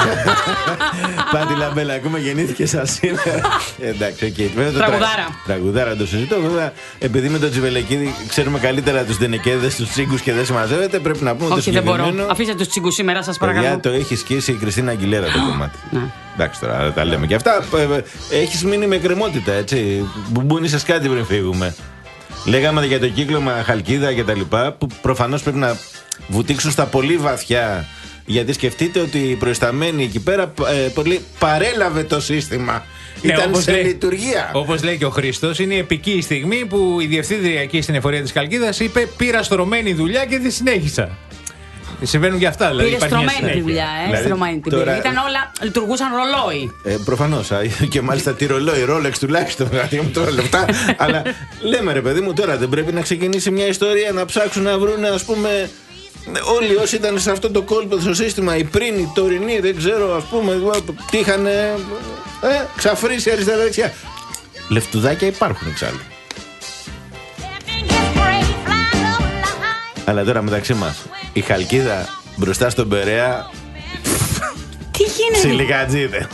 Πάτη Λαμπέλα, ακόμα γεννήθηκε σαν σήμερα. Εντάξει, οκ. Τραγουδάρα. Τραγουδάρα το συζητώ. Βέβαια, επειδή με τον Τσιβελεκίδη ξέρουμε καλύτερα τους Ντενεκέδες, τους Τσίγκους και δεν συμμαζεύεται, πρέπει να πούμε ότι. Όχι, δεν μπορώ. Αφήστε τους Τσίγκους σήμερα, σας παρακαλώ. Το έχει σκίσει η Κριστίνα Αγγιλέρα το κομμάτι. Εντάξει τώρα, τα λέμε και αυτά. Έχεις μείνει με κρεμότητα, έτσι. Μπουμπούνισες κάτι πριν φύγουμε. Λέγαμε για το κύκλωμα Χαλκίδα και τα λοιπά, που προφανώς πρέπει να βουτήξουν στα πολύ βαθιά. Γιατί σκεφτείτε ότι η προϊσταμένη εκεί πέρα ε, πολύ παρέλαβε το σύστημα. Ναι, ήταν σε λέει, λειτουργία. Όπως λέει και ο Χρήστος, είναι η επική η στιγμή που η διευθύντρια εκεί στην εφορία της Χαλκίδας είπε: πήρα στρωμένη δουλειά και τη συνέχισα. Συμβαίνουν και αυτά. Δηλαδή, πήρε στρωμένη τη δουλειά, ε, δηλαδή, στρωμένη την τώρα... Ήταν όλα, λειτουργούσαν ρολόι. Ε, προφανώς. Και μάλιστα τη ρολόι, Rolex τουλάχιστον. Δηλαδή τώρα λεφτά. Αλλά λέμε ρε παιδί μου, τώρα δεν πρέπει να ξεκινήσει μια ιστορία να ψάξουν να βρουν, ας πούμε. Όλοι όσοι ήταν σε αυτό το κόλπο στο σύστημα, οι πριν, οι τωρινοί, δεν ξέρω, ας πούμε, τι είχαν ε, ξαφρίσει αριστερά-δεξιά. Λεφτουδάκια υπάρχουν εξάλλου. Αλλά τώρα μεταξύ μας, η Χαλκίδα μπροστά στον Περαία. Τι γίνεται? Σιλικατζίδες.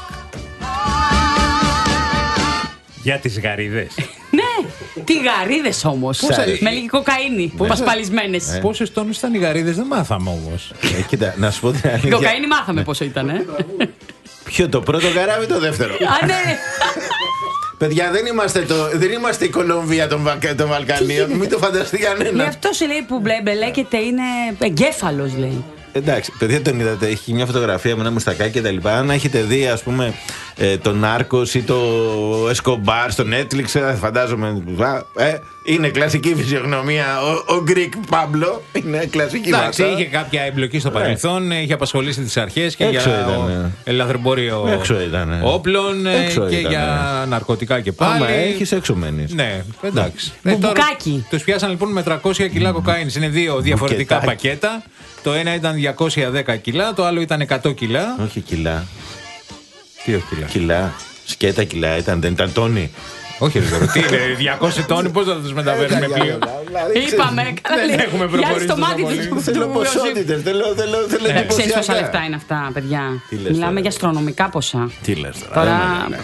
Για τις γαρίδες. Ναι, τι γαρίδες όμως. Με λίγη κοκαίνη, πασπαλισμένες. Πόσες τόνους ήταν οι γαρίδες, δεν μάθαμε όμως. Ε, κοίτα, να σου πω την αλήθεια. Η κοκαίνη μάθαμε πόσο ήταν, ε. Ποιο, το πρώτο καράβι, το δεύτερο? Α, ναι. Παιδιά, δεν είμαστε, το, δεν είμαστε η Κολομβία των, των Βαλκανίων. Μην το φανταστεί κανένα. Ναι, αυτός λέει που μπλέκεται είναι εγκέφαλος, λέει. Εντάξει, παιδιά, τον είδατε. Έχει μια φωτογραφία με ένα μουστακάκι και τα λοιπά. Αν έχετε δει, ας πούμε, ε, το Νάρκος ή το Εσκομπάρ στο Netflix, ε, φαντάζομαι. Ε, είναι κλασική φυσιογνωμία. Ο, ο Greek Pablo είναι κλασική βάτα. Εντάξει, είχε κάποια εμπλοκή στο παρελθόν, ε. είχε απασχολήσει τις αρχές και έξω για λαθρεμπόριο όπλων ε, έξω και ήταν, για ε. ναρκωτικά και πάλι. Άμα έχεις έξω μένεις. Ναι, εντάξει. Ναι. Μπουμπουκάκι. Τους πιάσαν λοιπόν με τριακόσια κιλά κοκαίνης. Είναι δύο διαφορετικά Μπουκετάκι. πακέτα. Το ένα ήταν διακόσια δέκα κιλά, το άλλο ήταν εκατό κιλά. Όχι κιλά. Τι όχι κιλά. Κιλά. Σκέτα κιλά ήταν, δεν ήταν τόνοι. Όχι, ρε τι είναι, διακόσια τόνοι, πώς θα τους μεταφέρουμε πλοίο. Είπαμε, δεν έχουμε προχωρήσει στο μάτι του. Θέλω ποσότητες, θέλω εντυπωσιακά. Ξέρεις πόσα λεφτά είναι αυτά, παιδιά. Μιλάμε για αστρονομικά ποσά. Τι λες τώρα.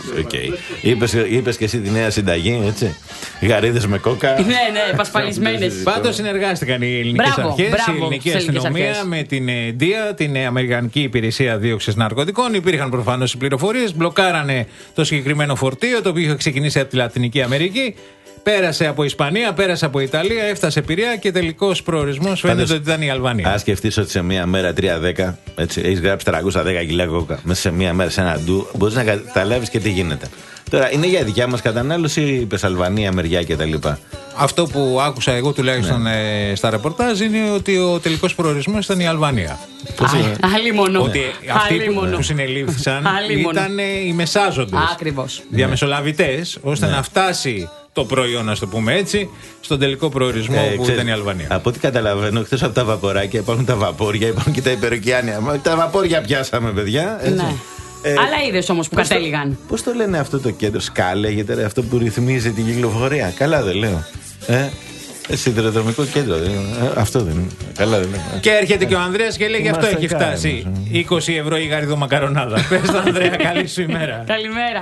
Είπες και εσύ τη νέα συνταγή, έτσι. Γαρίδες με κόκα. Ναι, ναι, πασπαλισμένες. Πάντως συνεργάστηκαν οι ελληνικές αρχές, η ελληνική αστυνομία με την ντία, την Αμερικανική Υπηρεσία Δίωξης Ναρκωτικών. Υπήρχαν προφανώς οι πληροφορίες, μπλοκάρανε το συγκεκριμένο φορτίο, το οποίο είχε ξεκινήσει από τη Λατινική Αμερική. Πέρασε από Ισπανία, πέρασε από Ιταλία, έφτασε Πειραιά και τελικός προορισμός φαίνεται ότι ήταν η Αλβανία. Αν σκεφτείς ότι σε μία μέρα τρία δέκα, έτσι, έχεις γράψει τριακόσια δέκα κιλά κόκα μέσα σε μία μέρα σε ένα ντου, μπορείς να καταλάβεις και τι γίνεται. Τώρα είναι για δικιά μας κατανάλωση, είπες Αλβανία, μεριά κτλ. Αυτό που άκουσα εγώ τουλάχιστον ναι. ε, στα ρεπορτάζ είναι ότι ο τελικός προορισμός ήταν η Αλβανία. Άλλη μόνο. Ότι αυτοί που, που συνελήφθησαν ήταν ε, οι μεσάζοντες. Ακριβώς. Διαμεσολαβητές, ώστε ναι. να φτάσει το προϊόν, να το πούμε έτσι, στον τελικό προορισμό ε, που ξέρεις, ήταν η Αλβανία. Από ό,τι καταλαβαίνω, εκτός από τα βαποράκια υπάρχουν τα βαπόρια, υπάρχουν και τα υπεροικιάνια. Τα βαπόρια πιάσαμε, παιδιά. Έτσι. Ναι. Ε, Άλλα είδες όμως που πώς κατέληγαν. Το, πώς το λένε αυτό το κέντρο, ΣΚΑ λέγεται, ρε, αυτό που ρυθμίζει την κυκλοφορία. Καλά δεν λέω. Ε, σιδηροδρομικό κέντρο. Ε, αυτό δεν είναι. Καλά δεν λέω. Και έρχεται και ο Ανδρέας και λέει: αυτό έχει φτάσει. είκοσι ευρώ η γαριδο μακαρονάδα. Πες το, Ανδρέα, καλή σου ημέρα. Καλημέρα.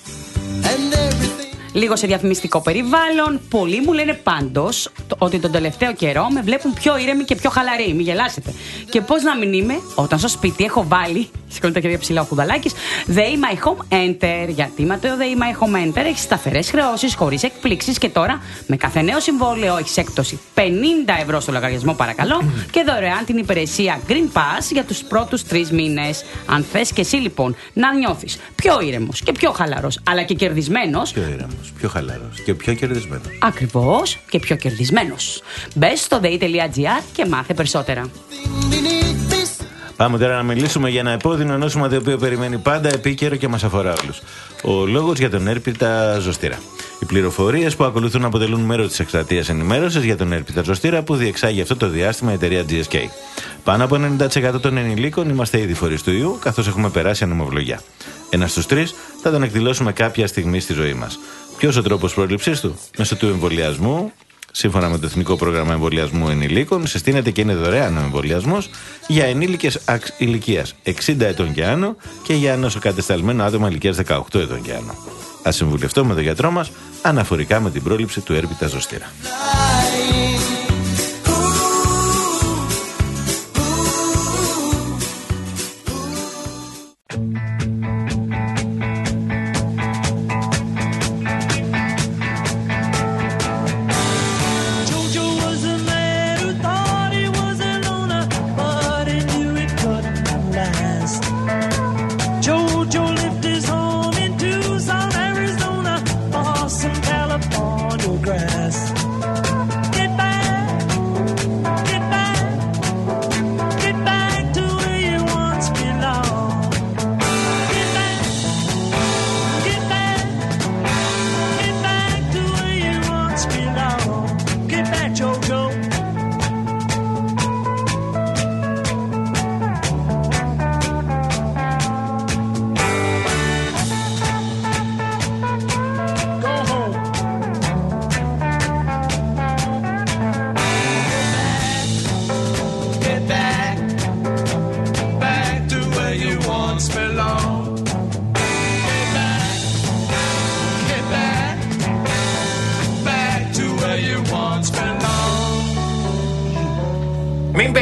Λίγο σε διαφημιστικό περιβάλλον. Πολλοί μου λένε πάντως ότι τον τελευταίο καιρό με βλέπουν πιο ήρεμη και πιο χαλαρή. Μην γελάσετε. Και πώς να μην είμαι όταν στο σπίτι έχω βάλει. Σηκώνει τα χέρια ψηλά ο Κουδαλάκης. They my home enter. Γιατί με το They my home enter έχει σταθερές χρεώσεις, χωρίς εκπλήξεις. Και τώρα με κάθε νέο συμβόλαιο έχει έκπτωση πενήντα ευρώ στο λογαριασμό, παρακαλώ. Και δωρεάν την υπηρεσία Green Pass για τους πρώτους τρεις μήνες. Αν θες και εσύ λοιπόν να νιώθεις πιο ήρεμος και πιο χαλαρός, αλλά και κερδισμένος. Πιο ήρεμος, πιο χαλαρός και πιο κερδισμένος. Ακριβώς, και πιο κερδισμένος. Μπες στο day τελεία gr και μάθε περισσότερα. Πάμε τώρα να μιλήσουμε για ένα επώδυνο νόσημα το οποίο περιμένει πάντα επίκαιρο και μας αφορά όλους. Ο λόγος για τον έρπιτα ζωστήρα. Οι πληροφορίες που ακολουθούν αποτελούν μέρος της εκστρατείας ενημέρωσης για τον έρπιτα ζωστήρα που διεξάγει αυτό το διάστημα η εταιρεία τζι ες κέι. Πάνω από ενενήντα τοις εκατό των ενηλίκων είμαστε ήδη φορείς του ιού, καθώς έχουμε περάσει ανεμοβλογιά. Ένα στους τρεις θα τον εκδηλώσουμε κάποια στιγμή στη ζωή μας. Ποιος ο τρόπος πρόληψης του? Μέσω του εμβολιασμού. Σύμφωνα με το Εθνικό Πρόγραμμα Εμβολιασμού Ενηλίκων, συστήνεται και είναι δωρεάν ο εμβολιασμός για ενήλικες ηλικίας εξήντα ετών και άνω και για νοσοκατεσταλμένο άτομα ηλικίας δεκαοκτώ ετών και άνω. Ας συμβουλευτούμε με τον γιατρό μας αναφορικά με την πρόληψη του έρπιτα ζωστήρα.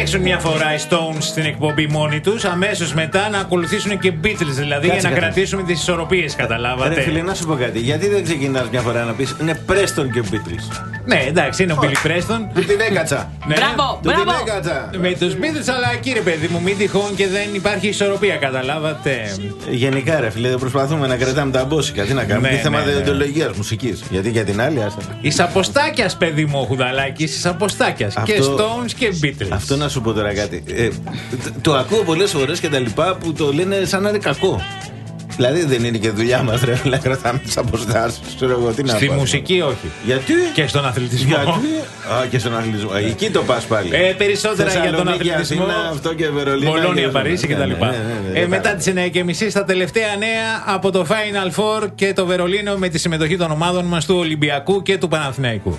παίξουν μια φορά οι Stones στην εκπομπή μόνοι τους, αμέσως μετά να ακολουθήσουν και Beatles, δηλαδή Κάτσε, για να κάτσε. κρατήσουμε τις ισορροπίες, καταλάβατε. Ρε φίλε, να σου πω κάτι. Γιατί δεν ξεκινάς μια φορά να πεις είναι Preston και Beatles? Ναι, εντάξει, είναι ο Billy Preston. Του την έκατσα. Ναι. Μπράβο, Του την μπράβο. έκατσα. Με τους Beatles, αλλά κύριε παιδί μου, μην τυχόν και δεν υπάρχει ισορροπία, καταλάβατε. Γενικά, ρε φίλε, προσπαθούμε να κρατάμε τα μπόσικα. Τι να κάνουμε, Ναι, είναι θέμα ναι, ναι. δεοντολογίας μουσικής. Γιατί για την άλλη, άσε. Εις αποστάκιας, παιδί μου, ο Χουδαλάκης, εις αποστάκιας. Και Stones και Beatles. Αυτό να σου πω τώρα κάτι. Ε, το ακούω πολλές φορές και τα λοιπά που το λένε σαν να είναι κακό. Δηλαδή δεν είναι και δουλειά μας, ρε, να κρατάμε τις αποστάσεις. Ξέρω εγώ τι να Στη πω. μουσική όχι. Γιατί? Και στον αθλητισμό. Γιατί? Α, και στον αθλητισμό. Ε, εκεί το πας πάλι. Ε, περισσότερα για τον Θεσσαλονίκη, αθλητισμό. Αθήνα, αυτό και Βερολίνο. Μπολόνια, και- Παρίσι ναι, κτλ. ναι, ναι, ναι, ναι, Ε, ναι, μετά ναι. τις εννιά και μισή στα τελευταία νέα από το Final Four και το Βερολίνο με τη συμμετοχή των ομάδων μας του Ολυμπιακού και του Παναθηναϊκού.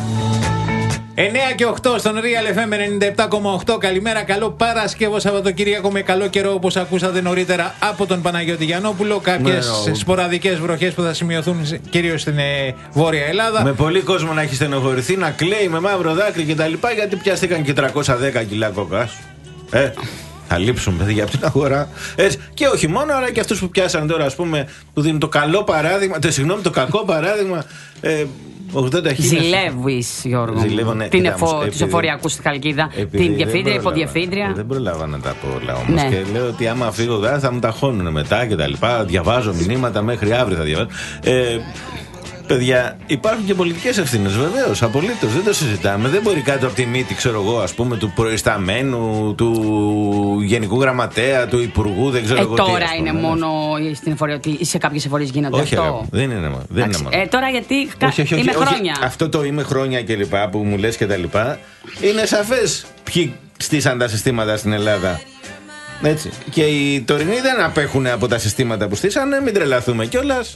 εννιά και οκτώ στον Real εφ εμ ενενήντα επτά κόμμα οκτώ. Καλημέρα, καλό Παρασκευό Σαββατοκύριακο με καλό καιρό, όπως ακούσατε νωρίτερα από τον Παναγιώτη Γιαννόπουλο. Κάποιες Ναι, ο- σποραδικές βροχές που θα σημειωθούν κυρίως στην ε, Βόρεια Ελλάδα. Με πολύ κόσμο να έχει στενοχωρηθεί, να κλαίει με μαύρο δάκρυ και τα λοιπά, γιατί πιάστηκαν και τριακόσια δέκα κιλά κοκάς. Ε, θα λείψουν παιδιά από την αγορά. Έτσι. Και όχι μόνο, αλλά και αυτούς που πιάσαν τώρα, ας πούμε, που δίνουν το καλό παράδειγμα, το, συγγνώμη, το κακό παράδειγμα. Ε, ογδόντα χιλιάδες. Ζηλεύεις, Γιώργο. Ζηλεύω, ναι. Την Κοίτα, εφο... όμως, τους επειδή- εφοριακούς στη Χαλκίδα, Επειδή την δεν διευθύντρια, πρόλαβα. υποδιευθύντρια. Δεν προλάβα να τα πω όλα όμως. Ναι. Και λέω ότι άμα φύγω εδώ θα μου τα χώνουν μετά και τα λοιπά. Διαβάζω μηνύματα μέχρι αύριο θα διαβάζω. Ε, παιδιά, υπάρχουν και πολιτικές ευθύνες βεβαίως. Απολύτως. Δεν το συζητάμε. Δεν μπορεί κάτω από τη μύτη, ξέρω εγώ, ας πούμε, του προϊσταμένου, του γενικού γραμματέα, του υπουργού, δεν ξέρω Ε, εγώ τι. τώρα ας πούμε, είναι ναι. μόνο στην εφορία, ότι σε κάποιες εφορίες γίνεται Όχι, αυτό. αγάπη, δεν είναι μόνο. Δεν είναι Εντάξει, μόνο. ε, τώρα γιατί κα- Όχι, όχι, όχι, είμαι όχι. χρόνια. Αυτό το είμαι χρόνια και λοιπά που μου λες και τα λοιπά είναι σαφές ποιοι στήσαν τα συστήματα στην Ελλάδα. Έτσι. Και οι τωρινοί δεν απέχουν από τα συστήματα που στήσανε, μην τρελαθούμε κιόλας.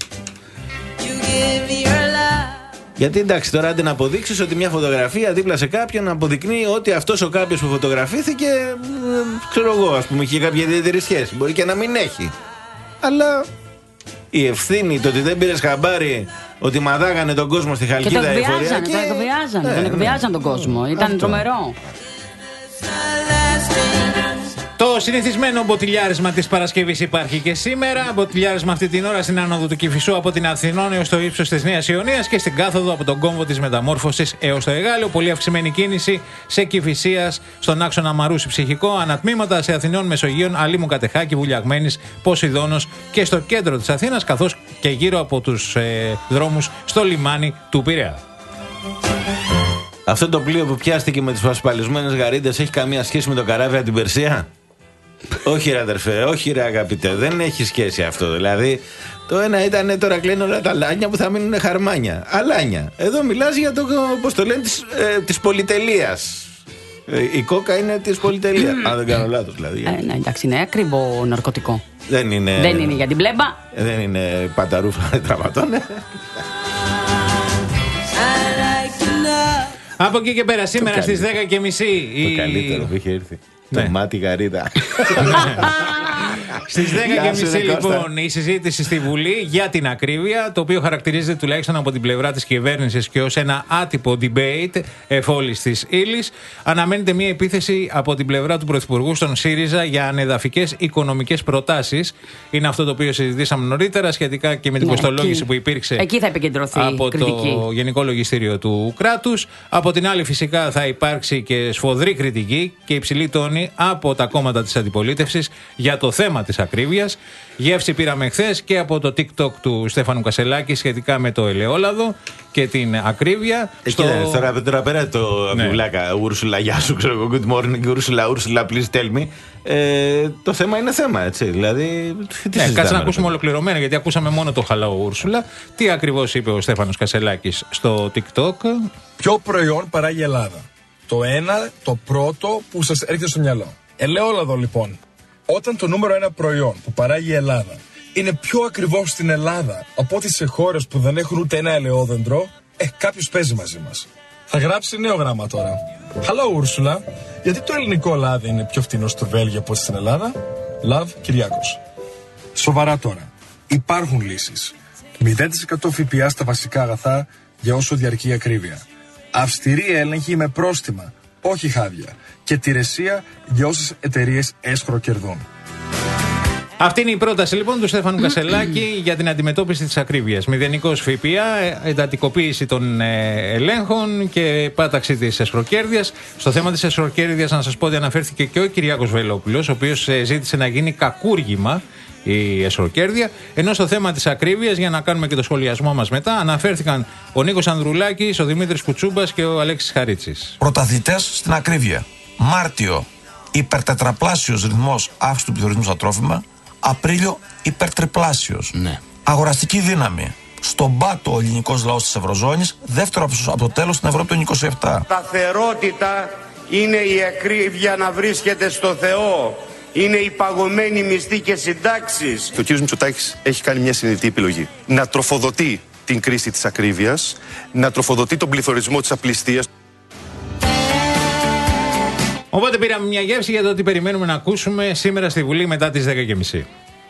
Γιατί εντάξει, τώρα άντε να αποδείξεις ότι μια φωτογραφία δίπλα σε κάποιον αποδεικνύει ότι αυτός ο κάποιος που φωτογραφήθηκε, ε, ξέρω εγώ, ας πούμε, είχε κάποια ιδιαίτερη σχέση. Μπορεί και να μην έχει. Αλλά η ευθύνη, το ότι δεν πήρες χαμπάρι ότι μαδάγανε τον κόσμο στη Και τον Χαλκίδα εκβιάζανε, εφοριακή. τον εκβιάζανε, Ναι, τον ναι. εκβιάζανε τον κόσμο. Ήταν Αυτό. τρομερό. Το συνηθισμένο μποτιλιάρισμα της Παρασκευής υπάρχει και σήμερα. Μποτιλιάρισμα αυτή την ώρα στην άνοδο του Κηφισού από την Αθηνών έως το ύψος της Νέας Ιωνίας και στην κάθοδο από τον κόμβο της Μεταμόρφωσης έως το Εγάλεο. Πολύ αυξημένη κίνηση σε Κηφισίας, στον άξονα Μαρούσι Ψυχικό, ανατμήματα σε Αθηνών, Μεσογείων, Αλήμου Κατεχάκη, Βουλιαγμένης, Ποσειδώνος και στο κέντρο της Αθήνας, καθώς και γύρω από τους ε, δρόμους στο λιμάνι του Πειραιά. Αυτό το πλοίο που πιάστηκε με τις ασφαλισμένες γαρίδες έχει καμία σχέση με το καράβι από την Περσία? Όχι ρε αδερφέ, όχι ρε αγαπητέ, δεν έχει σχέση αυτό. Δηλαδή το ένα ήταν τώρα κλείνουν όλα τα λάνια που θα μείνουν χαρμάνια. Αλάνια. Εδώ μιλάς για το, πώς το λένε, της, ε, της πολυτελείας. Ε, η κόκα είναι της πολυτελείας. Αν δεν κάνω λάθος δηλαδή. Ε, ναι, εντάξει, είναι ακριβό ναρκωτικό. Δεν είναι, Δεν είναι για την πλέμπα. δεν είναι παταρούφα τραυματώνε. Από εκεί και πέρα, σήμερα στις δέκα και μισή. Το καλύτερο που είχε έρθει. Ναι. Το μάτι γαρίδα. Στις δέκα και Γεια σου, μισή ρε Κώστα. λοιπόν η συζήτηση στη Βουλή για την ακρίβεια, το οποίο χαρακτηρίζεται τουλάχιστον από την πλευρά της κυβέρνησης και ως ένα άτυπο debate εφόλης της ύλης. Αναμένεται μια επίθεση από την πλευρά του Πρωθυπουργού στον ΣΥΡΙΖΑ για ανεδαφικές οικονομικές προτάσεις. Είναι αυτό το οποίο συζητήσαμε νωρίτερα σχετικά και με την Ναι, κοστολόγηση εκεί. που υπήρξε Εκεί θα επικεντρωθεί η από κριτική. το Γενικό Λογιστήριο του κράτους. Από την άλλη, φυσικά, θα υπάρξει και σφοδρή κριτική και υψηλή τόνη από τα κόμματα της αντιπολίτευσης για το θέμα της ακρίβειας. Γεύση πήραμε χθες και από το TikTok του Στέφανου Κασελάκη σχετικά με το ελαιόλαδο και την ακρίβεια. Εκεί δεν είναι. Τώρα, τώρα πέρα το Ναι. βιβλάκα, Ούρσουλα, γεια σου, ξέρω εγώ, good morning, Ούρσουλα, Ούρσουλα, please tell me. Ε, το θέμα είναι θέμα, έτσι. Δηλαδή. Τι Ναι, συζητάμε, κάτσε να ρε ακούσουμε παιδί? ολοκληρωμένα, γιατί ακούσαμε μόνο το χαλαό Ούρσουλα. Τι ακριβώς είπε ο Στέφανος Κασελάκης στο TikTok. Ποιο προϊόν παράγει η Ελλάδα? Το ένα, το πρώτο που σας έρχεται στο μυαλό. Ελαιόλαδο λοιπόν. Όταν το νούμερο ένα προϊόν που παράγει η Ελλάδα είναι πιο ακριβώς στην Ελλάδα από ό,τι σε χώρες που δεν έχουν ούτε ένα ελαιόδεντρο, ε, κάποιος παίζει μαζί μας. Θα γράψει νέο γράμμα τώρα. Hello Ursula, γιατί το ελληνικό λάδι είναι πιο φτηνό στο Βέλγιο από ό,τι στην Ελλάδα? Love, Κυριάκος. Σοβαρά τώρα. Υπάρχουν λύσεις. μηδέν τοις εκατό ΦΠΑ στα βασικά αγαθά για όσο διαρκεί η ακρίβεια. Αυστηρή έλεγχη με πρόστιμα. όχι χάδια. Και τηρεσία για όσες εταιρείες έσχρο κερδούν. Αυτή είναι η πρόταση λοιπόν του Στέφανου Κασελάκη για την αντιμετώπιση της ακρίβειας. Μηδενικός ΦΠΑ, εντατικοποίηση των ελέγχων και πάταξη της εσχροκέρδειας. Στο θέμα της εσχροκέρδειας, να σας πω ότι αναφέρθηκε και ο Κυριάκος Βελόπουλος, ο οποίος ζήτησε να γίνει κακούργημα η εσχροκέρδεια. Ενώ στο θέμα της ακρίβειας, για να κάνουμε και το σχολιασμό μας μετά, αναφέρθηκαν ο Νίκος Ανδρουλάκης, ο Δημήτρης Κουτσούμπας και ο Αλέξης Χαρίτσης. Πρωταθλητές στην ακρίβεια. Μάρτιο, υπερτετραπλάσιος ρυθμός αύξησης του πληθωρισμού στα τρόφιμα. Απρίλιο, υπερτριπλάσιος. Ναι. Αγοραστική δύναμη. Στον πάτο ο ελληνικός λαός της Ευρωζώνης, δεύτερο από το τέλος στην Ευρώπη το είκοσι επτά. Σταθερότητα είναι η ακρίβεια να βρίσκεται στο Θεό. Είναι η παγωμένη μισθή και συντάξεις. Ο κ. Μητσοτάκης έχει κάνει μια συνειδητή επιλογή. Να τροφοδοτεί την κρίση της ακρίβειας, να τροφοδοτεί τον πληθωρισμό της απληστίας. Οπότε πήραμε μια γεύση για το τι περιμένουμε να ακούσουμε σήμερα στη Βουλή μετά τις δέκα και μισή.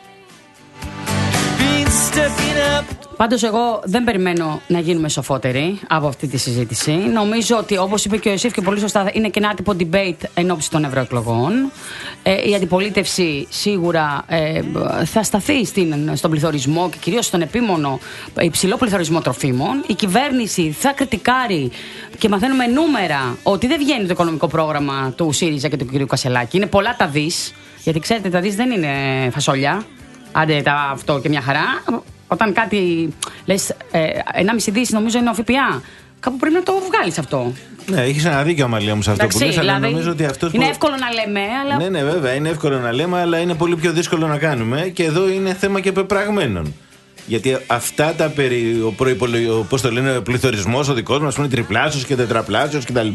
Πάντως εγώ δεν περιμένω να γίνουμε σοφότεροι από αυτή τη συζήτηση. Νομίζω ότι, όπως είπε και ο Ιωσήφ και πολύ σωστά, είναι και ένα άτυπο debate εν ώψη των ευρωεκλογών. Ε, η αντιπολίτευση σίγουρα ε, θα σταθεί στην, στον πληθωρισμό και κυρίως στον επίμονο υψηλό πληθωρισμό τροφίμων. Η κυβέρνηση θα κριτικάρει και μαθαίνουμε νούμερα ότι δεν βγαίνει το οικονομικό πρόγραμμα του ΣΥΡΙΖΑ και του κ. Κασελάκη. Είναι πολλά τα δις, γιατί ξέρετε τα δις δεν είναι φασόλια. Άντε τα αυτό και μια χαρά. Όταν κάτι λες ε, ενάμιση δις νομίζω είναι ο ΦΠΑ, κάπου πρέπει να το βγάλεις αυτό. Ναι, έχεις ένα δίκιο, Αμαλία μου, σε αυτό. Εντάξει, που λες, δηλαδή, αλλά νομίζω ότι αυτός είναι που... εύκολο να λέμε, αλλά... Ναι, ναι, βέβαια, είναι εύκολο να λέμε, αλλά είναι πολύ πιο δύσκολο να κάνουμε. Και εδώ είναι θέμα και πεπραγμένων. Γιατί αυτά τα περί. Ο, προϋπολο... πώς το λένε, ο πληθωρισμός, ο δικός μας, είναι τριπλάσιος και τετραπλάσιος κτλ.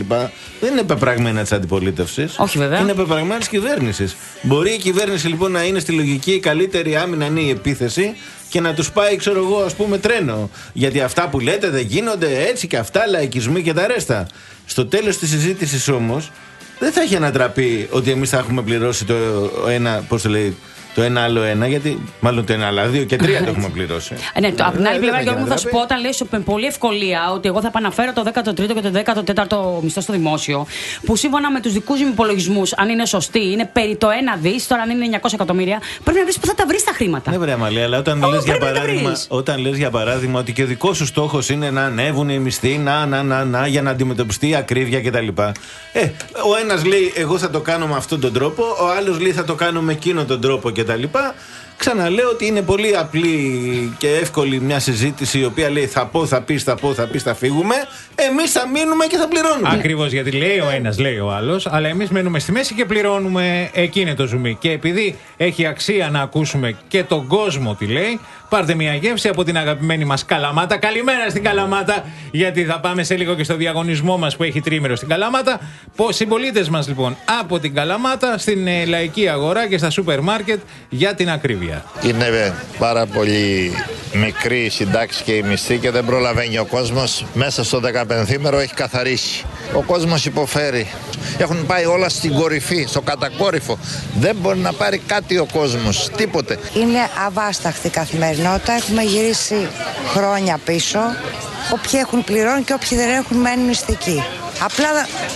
Δεν είναι πεπραγμένα της αντιπολίτευσης. Όχι, βέβαια. Είναι πεπραγμένα της κυβέρνησης. Μπορεί η κυβέρνηση λοιπόν να είναι στη λογική η καλύτερη άμυνα είναι η επίθεση και να τους πάει, ξέρω εγώ, ας πούμε, τρένο. Γιατί αυτά που λέτε δεν γίνονται έτσι και αυτά, λαϊκισμοί και τα ρέστα. Στο τέλος της συζήτησης όμως, δεν θα έχει ανατραπεί ότι εμείς θα έχουμε πληρώσει το ένα, πώς το λέει, το ένα άλλο ένα, γιατί μάλλον το ένα άλλο δύο και τρία το έχουμε πληρώσει. Ναι, το, από την άλλη πλευρά, Γιώργο, θα σου πω, όταν λες με πολύ ευκολία ότι εγώ θα επαναφέρω το δέκατο τρίτο και το δέκατο τέταρτο μισθό στο δημόσιο, που σύμφωνα με τους δικούς μου υπολογισμούς, αν είναι σωστοί, είναι περί το ένα δις, τώρα αν είναι εννιακόσια εκατομμύρια, πρέπει να βρεις που θα τα βρεις τα χρήματα. Ναι, βρε Αμαλία, αλλά όταν λες για παράδειγμα, όταν λες για παράδειγμα ότι και ο δικός σου στόχος είναι να ανέβουν οι μισθοί, να, να, να, να, για να αντιμετωπιστεί η ακρίβεια κτλ. Ε, ο ένας λέει, εγώ θα το κάνω με αυτόν τον τρόπο, ο άλλος λέει, θα το κάνω με εκείνον τον τρόπο κτλ. Ξαναλέω ότι είναι πολύ απλή και εύκολη μια συζήτηση η οποία λέει θα πω, θα πεις, θα πω, θα πεις, θα φύγουμε. Εμείς θα μείνουμε και θα πληρώνουμε. Ακριβώς, γιατί λέει ο ένας, λέει ο άλλος, αλλά εμείς μένουμε στη μέση και πληρώνουμε. Εκεί είναι το ζουμί. Και επειδή έχει αξία να ακούσουμε και τον κόσμο τι λέει, πάρτε μια γεύση από την αγαπημένη μας Καλαμάτα. Καλημέρα στην Καλαμάτα, γιατί θα πάμε σε λίγο και στο διαγωνισμό μας που έχει τρίμερο στην Καλαμάτα. Συμπολίτες μας λοιπόν από την Καλαμάτα στην ε, λαϊκή αγορά και στα σούπερ μάρκετ για την ακρίβεια. Είναι πάρα πολύ μικρή η συντάξη και η μισθή και δεν προλαβαίνει ο κόσμος. Μέσα στο δεκαπενθήμερο έχει καθαρίσει. Ο κόσμος υποφέρει. Έχουν πάει όλα στην κορυφή, στο κατακόρυφο. Δεν μπορεί να πάρει κάτι ο κόσμος, τίποτε. Είναι αβάσταχτη καθημερινότητα. Έχουμε γυρίσει χρόνια πίσω. Όποιοι έχουν πληρώνει και όποιοι δεν έχουν μένουν μυστικοί. Απλά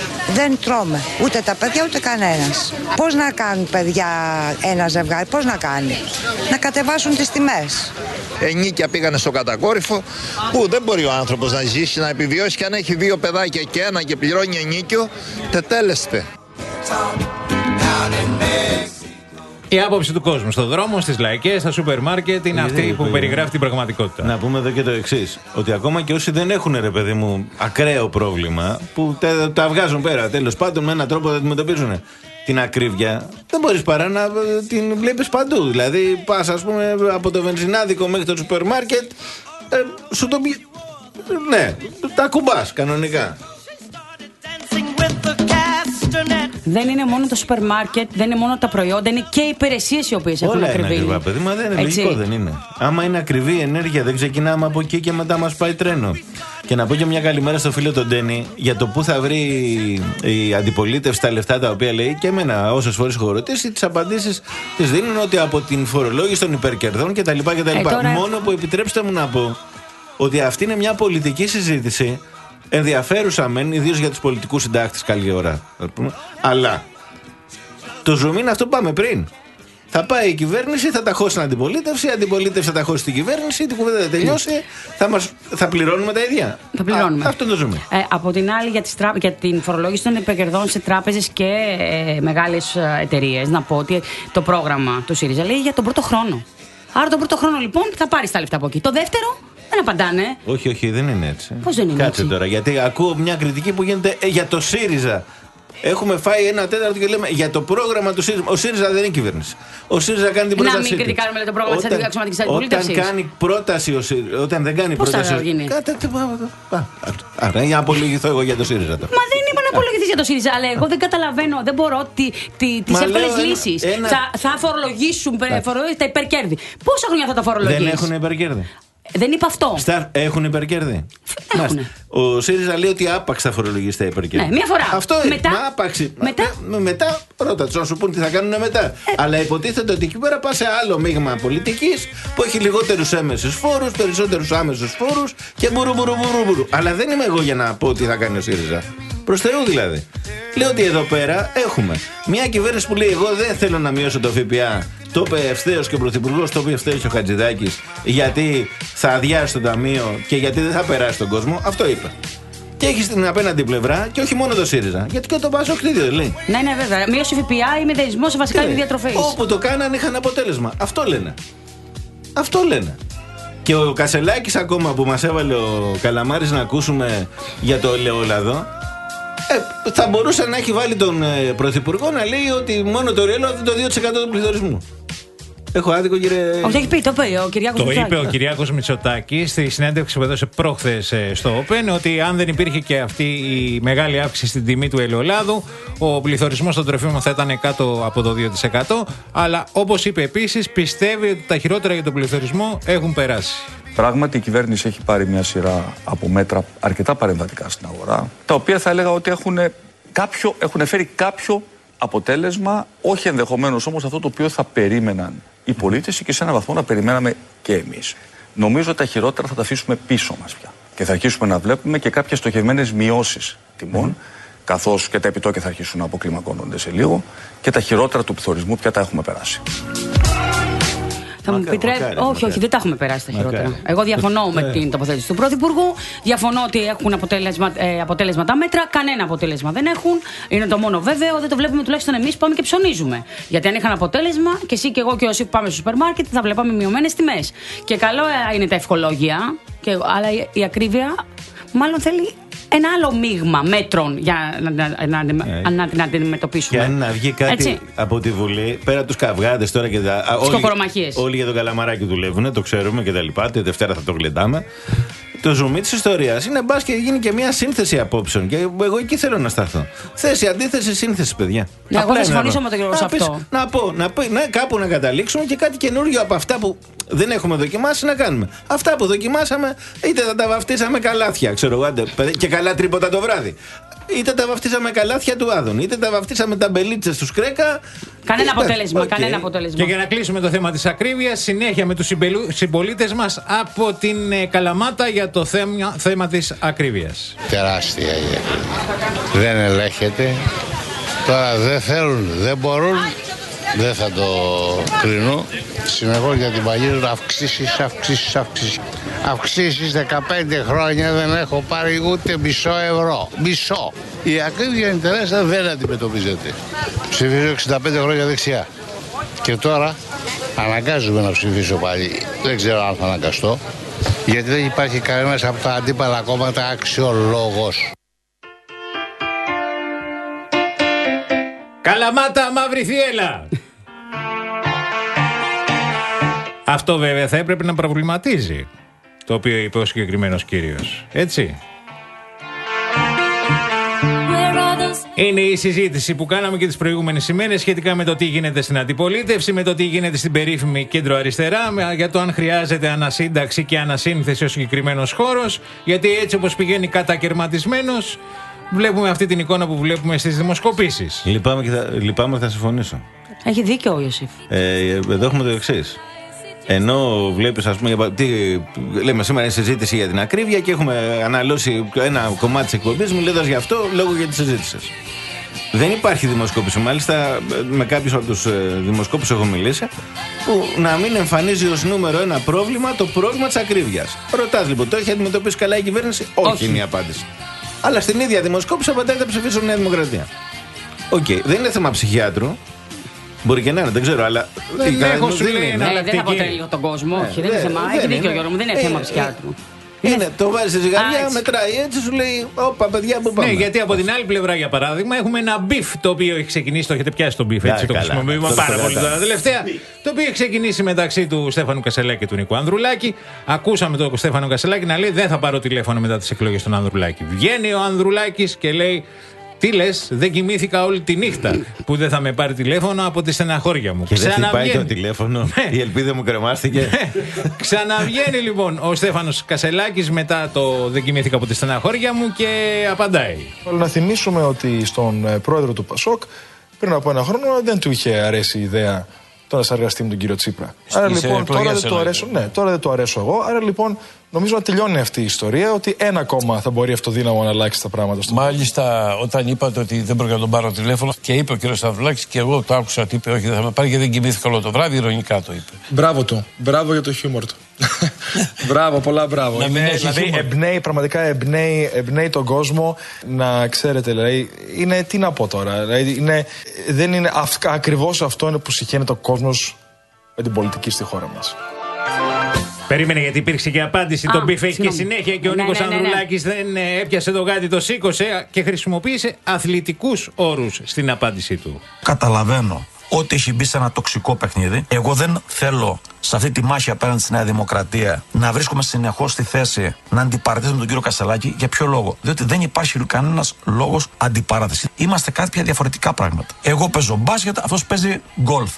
δεν τρώμε, ούτε τα παιδιά ούτε κανένας. Πώς να κάνουν παιδιά ένα ζευγάρι, πώς να κάνει? Να κατεβάσουν τις τιμές. Ενίκια πήγανε στο κατακόρυφο που δεν μπορεί ο άνθρωπος να ζήσει, να επιβιώσει και αν έχει δύο παιδάκια και ένα και πληρώνει ενίκιο, τετέλεστε. Η άποψη του κόσμου στον δρόμο, στις λαϊκές, στα σούπερ μάρκετ είναι αυτή που περιγράφει την πραγματικότητα. Να πούμε εδώ και το εξής: ότι ακόμα και όσοι δεν έχουν, ρε παιδί μου, ακραίο πρόβλημα, που τα, τα βγάζουν πέρα, τέλος πάντων με έναν τρόπο θα αντιμετωπίζουν την ακρίβεια, δεν μπορείς παρά να την βλέπεις παντού. Δηλαδή, πας, ας πούμε, από το βενζινάδικο μέχρι το σούπερ μάρκετ, ε, σου το πει. Ναι, τα ακουμπάς κανονικά. Δεν είναι μόνο το σούπερ μάρκετ, δεν είναι μόνο τα προϊόντα, είναι και οι υπηρεσίες οι οποίες έχουν ακριβή. Όλα είναι ακριβά, παιδί, μα δεν είναι έτσι. Λογικό, δεν είναι. Άμα είναι ακριβή η ενέργεια, δεν ξεκινάμε από εκεί και μετά μας πάει τρένο. Και να πω και μια καλημέρα στο φίλο τον Ντένι για το πού θα βρει η αντιπολίτευση τα λεφτά τα οποία λέει και εμένα όσες φορές έχω ρωτήσει, τις απαντήσεις τις δίνουν ότι από την φορολόγηση των υπερκερδών κτλ. κτλ. Ε, τώρα... Μόνο που επιτρέψτε μου να πω ότι αυτή είναι μια πολιτική συζήτηση ενδιαφέρουσα μεν, ιδίως για τους πολιτικούς συντάκτες, καλή ώρα. Αλλά το ζουμί είναι αυτό που πάμε πριν. Θα πάει η κυβέρνηση, θα ταχώσει την αντιπολίτευση, η αντιπολίτευση θα ταχώσει την κυβέρνηση, την κουβέντα θα τελειώσει, θα, μας, θα πληρώνουμε τα ίδια. Θα πληρώνουμε. Α, αυτό το ζούμε. Ε, από την άλλη, για, τις τρα... για την φορολόγηση των υπερκερδών σε τράπεζες και ε, μεγάλες εταιρείες, να πω ότι το πρόγραμμα του ΣΥΡΙΖΑ λέει για τον πρώτο χρόνο. Άρα τον πρώτο χρόνο λοιπόν θα πάρει τα λεφτά από εκεί. Το δεύτερο δεν απαντάνε. Όχι, όχι, δεν είναι έτσι. Πώς δεν είναι Κάτσε έτσι? τώρα, γιατί ακούω μια κριτική που γίνεται ε, για το ΣΥΡΙΖΑ. Έχουμε φάει ένα τέταρτο και λέμε για το πρόγραμμα του ΣΥΡΙΖΑ. Ο ΣΥΡΙΖΑ δεν είναι κυβέρνηση. Ο ΣΥΡΙΖΑ κάνει την πρόταση. Να μην κριτικάρουμε το πρόγραμμα τη αξιωματική αντιπολίτευση. Όταν κάνει πρόταση ο ΣΥΡΙΖΑ. Όταν δεν κάνει πώς πρόταση. Πώς θα γίνει? Άρα, για να απολογηθώ εγώ για το ΣΥΡΙΖΑ. Μα δεν είπα να απολογηθεί για το ΣΥΡΙΖΑ, αλλά εγώ δεν καταλαβαίνω, δεν μπορώ τι εύκολες λύσεις. Θα φορολογήσουν τα υπερκέρδη. Πόσα χρόνια θα τα φορολογήσουν? Δεν έχουν υπερκέρδη. Δεν είπα αυτό. Σταρ, έχουν υπερκέρδη. Έχουνε. Ο ΣΥΡΙΖΑ λέει ότι άπαξ θα φορολογήσει τα υπερκέρδη. Ναι, μία φορά. Αυτό μετά, είναι. Μα άπαξι. Μετά, με, μετά ρώτα του να σου πούν τι θα κάνουν μετά. Ε, Αλλά υποτίθεται ότι εκεί πέρα πα σε άλλο μείγμα πολιτική που έχει λιγότερου έμεσου φόρου, περισσότερου άμεσου φόρου και μπουρου, μπουρου, μπουρου, μπουρου. Αλλά δεν είμαι εγώ για να πω τι θα κάνει ο ΣΥΡΙΖΑ. Προς Θεού δηλαδή. Λέω ότι εδώ πέρα έχουμε μια κυβέρνηση που λέει: εγώ δεν θέλω να μειώσω το ΦΠΑ. Το είπε ευθέως και ο Πρωθυπουργός, το είπε ευθέως και ο Χατζηδάκης, γιατί θα αδειάσει το ταμείο και γιατί δεν θα περάσει τον κόσμο. Αυτό είπε. Και έχει την απέναντι πλευρά και όχι μόνο το ΣΥΡΙΖΑ. Γιατί και το Πασόκ τι ίδιο λέει. Ναι, ναι, βέβαια. Μείωση ΦΠΑ ή μηδενισμό σε βασικά είδη διατροφής. Όπου το κάνανε είχαν αποτέλεσμα. Αυτό λένε. Αυτό λένε. Και ο Κασελάκης ακόμα που μας έβαλε ο Καλαμάρης να ακούσουμε για το ελαιόλαδο. Ε, θα μπορούσε να έχει βάλει τον ε, Πρωθυπουργό να λέει ότι μόνο το ελαιόλαδο είναι το δύο τοις εκατό του πληθωρισμού. Έχω άδικο, κύριε. Όχι, έχει πει, το είπε ο Κυριάκος Μητσοτάκης. Το είπε ο Κυριάκος Μητσοτάκης στη συνέντευξη που έδωσε προχθές στο Open, ότι αν δεν υπήρχε και αυτή η μεγάλη αύξηση στην τιμή του ελαιολάδου, ο πληθωρισμός των τροφίμων θα ήταν κάτω από το δύο τοις εκατό. Αλλά όπως είπε επίσης, πιστεύει ότι τα χειρότερα για τον πληθωρισμό έχουν περάσει. Πράγματι, η κυβέρνηση έχει πάρει μια σειρά από μέτρα αρκετά παρεμβατικά στην αγορά, τα οποία θα έλεγα ότι έχουν, κάποιο, έχουν φέρει κάποιο αποτέλεσμα, όχι ενδεχομένως όμως αυτό το οποίο θα περίμεναν οι πολίτες και σε έναν βαθμό να περιμέναμε και εμείς. Νομίζω ότι τα χειρότερα θα τα αφήσουμε πίσω μας πια και θα αρχίσουμε να βλέπουμε και κάποιες στοχευμένες μειώσεις τιμών, mm. καθώς και τα επιτόκια θα αρχίσουν να αποκλιμακώνονται σε λίγο και τα χειρότερα του πληθωρισμού πια τα έχουμε περάσει. Θα μου επιτρέπετε. Όχι, όχι, δεν τα έχουμε περάσει τα χειρότερα. Μακάρι. Εγώ διαφωνώ με την τοποθέτηση του Πρωθυπουργού. Διαφωνώ ότι έχουν αποτέλεσμα, ε, αποτέλεσμα τα μέτρα. Κανένα αποτέλεσμα δεν έχουν. Είναι το μόνο βέβαιο. Δεν το βλέπουμε τουλάχιστον εμείς που πάμε και ψωνίζουμε. Γιατί αν είχαν αποτέλεσμα, και εσύ και εγώ και όσοι που πάμε στο σούπερ μάρκετ, θα βλέπαμε μειωμένες τιμές. Και καλό είναι τα ευχολόγια, και, αλλά η, η ακρίβεια μάλλον θέλει ένα άλλο μείγμα μέτρων για να, να, να, yeah. να την αντιμετωπίσουμε. Και αν να βγει κάτι έτσι από τη Βουλή, πέρα από τους καυγάδες τώρα και τα. Σκοπορομαχίες. Όλοι, όλοι για τον Καλαμαράκι δουλεύουν, το ξέρουμε και τα λοιπά. Τη Δευτέρα θα το γλεντάμε. Το ζουμί της ιστορίας είναι μπας και γίνει και μια σύνθεση απόψεων. Και εγώ εκεί θέλω να σταθώ. Θέση, αντίθεση, σύνθεση, παιδιά. Ναι, εγώ θα συμφωνήσω με τον κύριο σε αυτό. Να πω, να πω, να, κάπου να καταλήξουμε και κάτι καινούργιο από αυτά που δεν έχουμε δοκιμάσει να κάνουμε. Αυτά που δοκιμάσαμε, είτε θα τα βαφτίσαμε καλάθια, ξέρω εγώ, και καλά τρίποτα το βράδυ. Είτε τα βαφτίσαμε καλάθια του Άδων, είτε τα βαφτίσαμε τα μπελίτσες του Σκρέκα. Κανένα αποτέλεσμα, okay. κανένα αποτέλεσμα. Και για να κλείσουμε το θέμα της ακρίβειας, συνέχεια με τους συμπολίτες μας από την ε, Καλαμάτα για το θέμα, θέμα της ακρίβειας. Τεράστια η ακρίβεια. Δεν ελέγχεται. Τώρα δεν θέλουν, δεν μπορούν. Δεν θα το κρίνω. Συνεχώς για την παλιά αυξήσεις, αυξήσεις, αυξήσεις. Αυξήσεις δεκαπέντε χρόνια δεν έχω πάρει ούτε μισό ευρώ. Μισό. Η ακρίβεια εντερέστα δεν αντιμετωπίζεται. Ψηφίζω εξήντα πέντε χρόνια δεξιά. Και τώρα αναγκάζομαι να ψηφίσω πάλι. Δεν ξέρω αν θα αναγκαστώ. Γιατί δεν υπάρχει κανένας από τα αντίπαλα κόμματα αξιολόγος. Καλαμάτα, μαύρη θύελα! Αυτό βέβαια θα έπρεπε να προβληματίζει το οποίο είπε ο συγκεκριμένος κύριος. Έτσι. Είναι η συζήτηση που κάναμε και τις προηγούμενες ημέρες σχετικά με το τι γίνεται στην αντιπολίτευση, με το τι γίνεται στην περίφημη κέντρο αριστερά, για το αν χρειάζεται ανασύνταξη και ανασύνθεση ο συγκεκριμένος χώρος, γιατί έτσι όπως πηγαίνει κατακαιρματισμένος, βλέπουμε αυτή την εικόνα που βλέπουμε στις δημοσκοπήσεις. Λυπάμαι και θα, λυπάμαι, θα συμφωνήσω. Έχει δίκιο ο Ιωσήφ. Ε, εδώ έχουμε το εξής. Ενώ βλέπεις, ας πούμε, τι, λέμε σήμερα είναι συζήτηση για την ακρίβεια και έχουμε αναλώσει ένα κομμάτι της εκπομπής μιλώντας γι' αυτό λόγω για τη συζήτηση. Δεν υπάρχει δημοσκόπηση. Μάλιστα, με κάποιους από τους δημοσκόπους έχω μιλήσει, που να μην εμφανίζει ως νούμερο ένα πρόβλημα το πρόβλημα της ακρίβειας. Ρωτάς λοιπόν, το έχει αντιμετωπίσει καλά η κυβέρνηση? Όχι, Όχι. είναι η απάντηση. Αλλά στην ίδια δημοσκόπηση απαντάει θα ψηφίσουν Νέα Δημοκρατία. Οκ, okay. Δεν είναι θέμα ψυχιάτρου. Μπορεί και να είναι, δεν ξέρω, αλλά. Δεν, ναι, έχω σου λέει, ναι, δεν θα αποτελεί λίγο τον κόσμο. Όχι, δεν είναι θέμα. Έχει δίκιο, Γιώργο μου, δεν είναι θέμα ψυχιάτρου. Είναι, το βάζει στη ζυγαριά, μετράει έτσι, σου λέει, όπα παιδιά, πού πάμε. Ναι, γιατί από την άλλη πλευρά, για παράδειγμα, έχουμε ένα μπιφ το οποίο έχει ξεκινήσει. Το έχετε πιάσει το μπιφ, έτσι το χρησιμοποιούμε πάρα πολύ τώρα τελευταία. Το οποίο έχει ξεκινήσει μεταξύ του Στέφανου Κασελάκη και του Νίκου Ανδρουλάκη. Ακούσαμε τον Στέφανο Κασελάκη να λέει: δεν θα πάρω τηλέφωνο μετά τις εκλογές στον Ανδρουλάκη. Βγαίνει ο Ανδρουλάκης και λέει: τι λες, δεν κοιμήθηκα όλη τη νύχτα που δεν θα με πάρει τηλέφωνο από τη στεναχώρια μου. Και δεν χτυπάει το τηλέφωνο, η ελπίδα μου κρεμάστηκε. Ξαναβγαίνει λοιπόν ο Στέφανος Κασελάκης μετά το δεν κοιμήθηκα από τη στεναχώρια μου και απαντάει. Να θυμίσουμε ότι στον πρόεδρο του Πασόκ πριν από ένα χρόνο δεν του είχε αρέσει η ιδέα το να συνεργαστεί με τον κύριο Τσίπρα. Άρα λοιπόν τώρα δεν, το αρέσω, ναι, τώρα δεν το αρέσω εγώ. Άρα λοιπόν νομίζω να τελειώνει αυτή η ιστορία, ότι ένα κόμμα θα μπορεί αυτοδύναμο να αλλάξει τα πράγματα στο Μάλιστα, όταν είπατε ότι δεν πρόκειται να τον πάρω τηλέφωνο και είπε ο κύριος Σταυρουλάκης και εγώ το άκουσα ότι είπε: όχι, δεν θα με πάρει και δεν κοιμήθηκα όλο το βράδυ, ειρωνικά το είπε. Μπράβο του. Μπράβο για το χιούμορ του. Μπράβο, πολλά μπράβο. Είναι, δηλαδή εμπνέει, πραγματικά εμπνέει, εμπνέει τον κόσμο να ξέρετε. Δηλαδή, είναι, τι να πω τώρα. Δηλαδή, είναι, δεν είναι ακριβώς αυτό είναι που συχαίνεται ο κόσμος με την πολιτική στη χώρα μας. Περίμενε, γιατί υπήρξε και απάντηση. Το μπιφ έχει και συνέχεια και ο ναι, Νίκος ναι, ναι, Ανδρουλάκης ναι. δεν έπιασε το γάτι, το σήκωσε και χρησιμοποίησε αθλητικούς όρους στην απάντησή του. Καταλαβαίνω ότι έχει μπει σε ένα τοξικό παιχνίδι. Εγώ δεν θέλω σε αυτή τη μάχη απέναντι στη Νέα Δημοκρατία να βρίσκομαι συνεχώς στη θέση να αντιπαρατηθούμε τον κύριο Κασελάκη. Για ποιο λόγο? Διότι δεν υπάρχει κανένας λόγος αντιπαράθεση. Είμαστε κάτι πια διαφορετικά πράγματα. Εγώ παίζω μπάσκετ, αυτός παίζει γκολφ.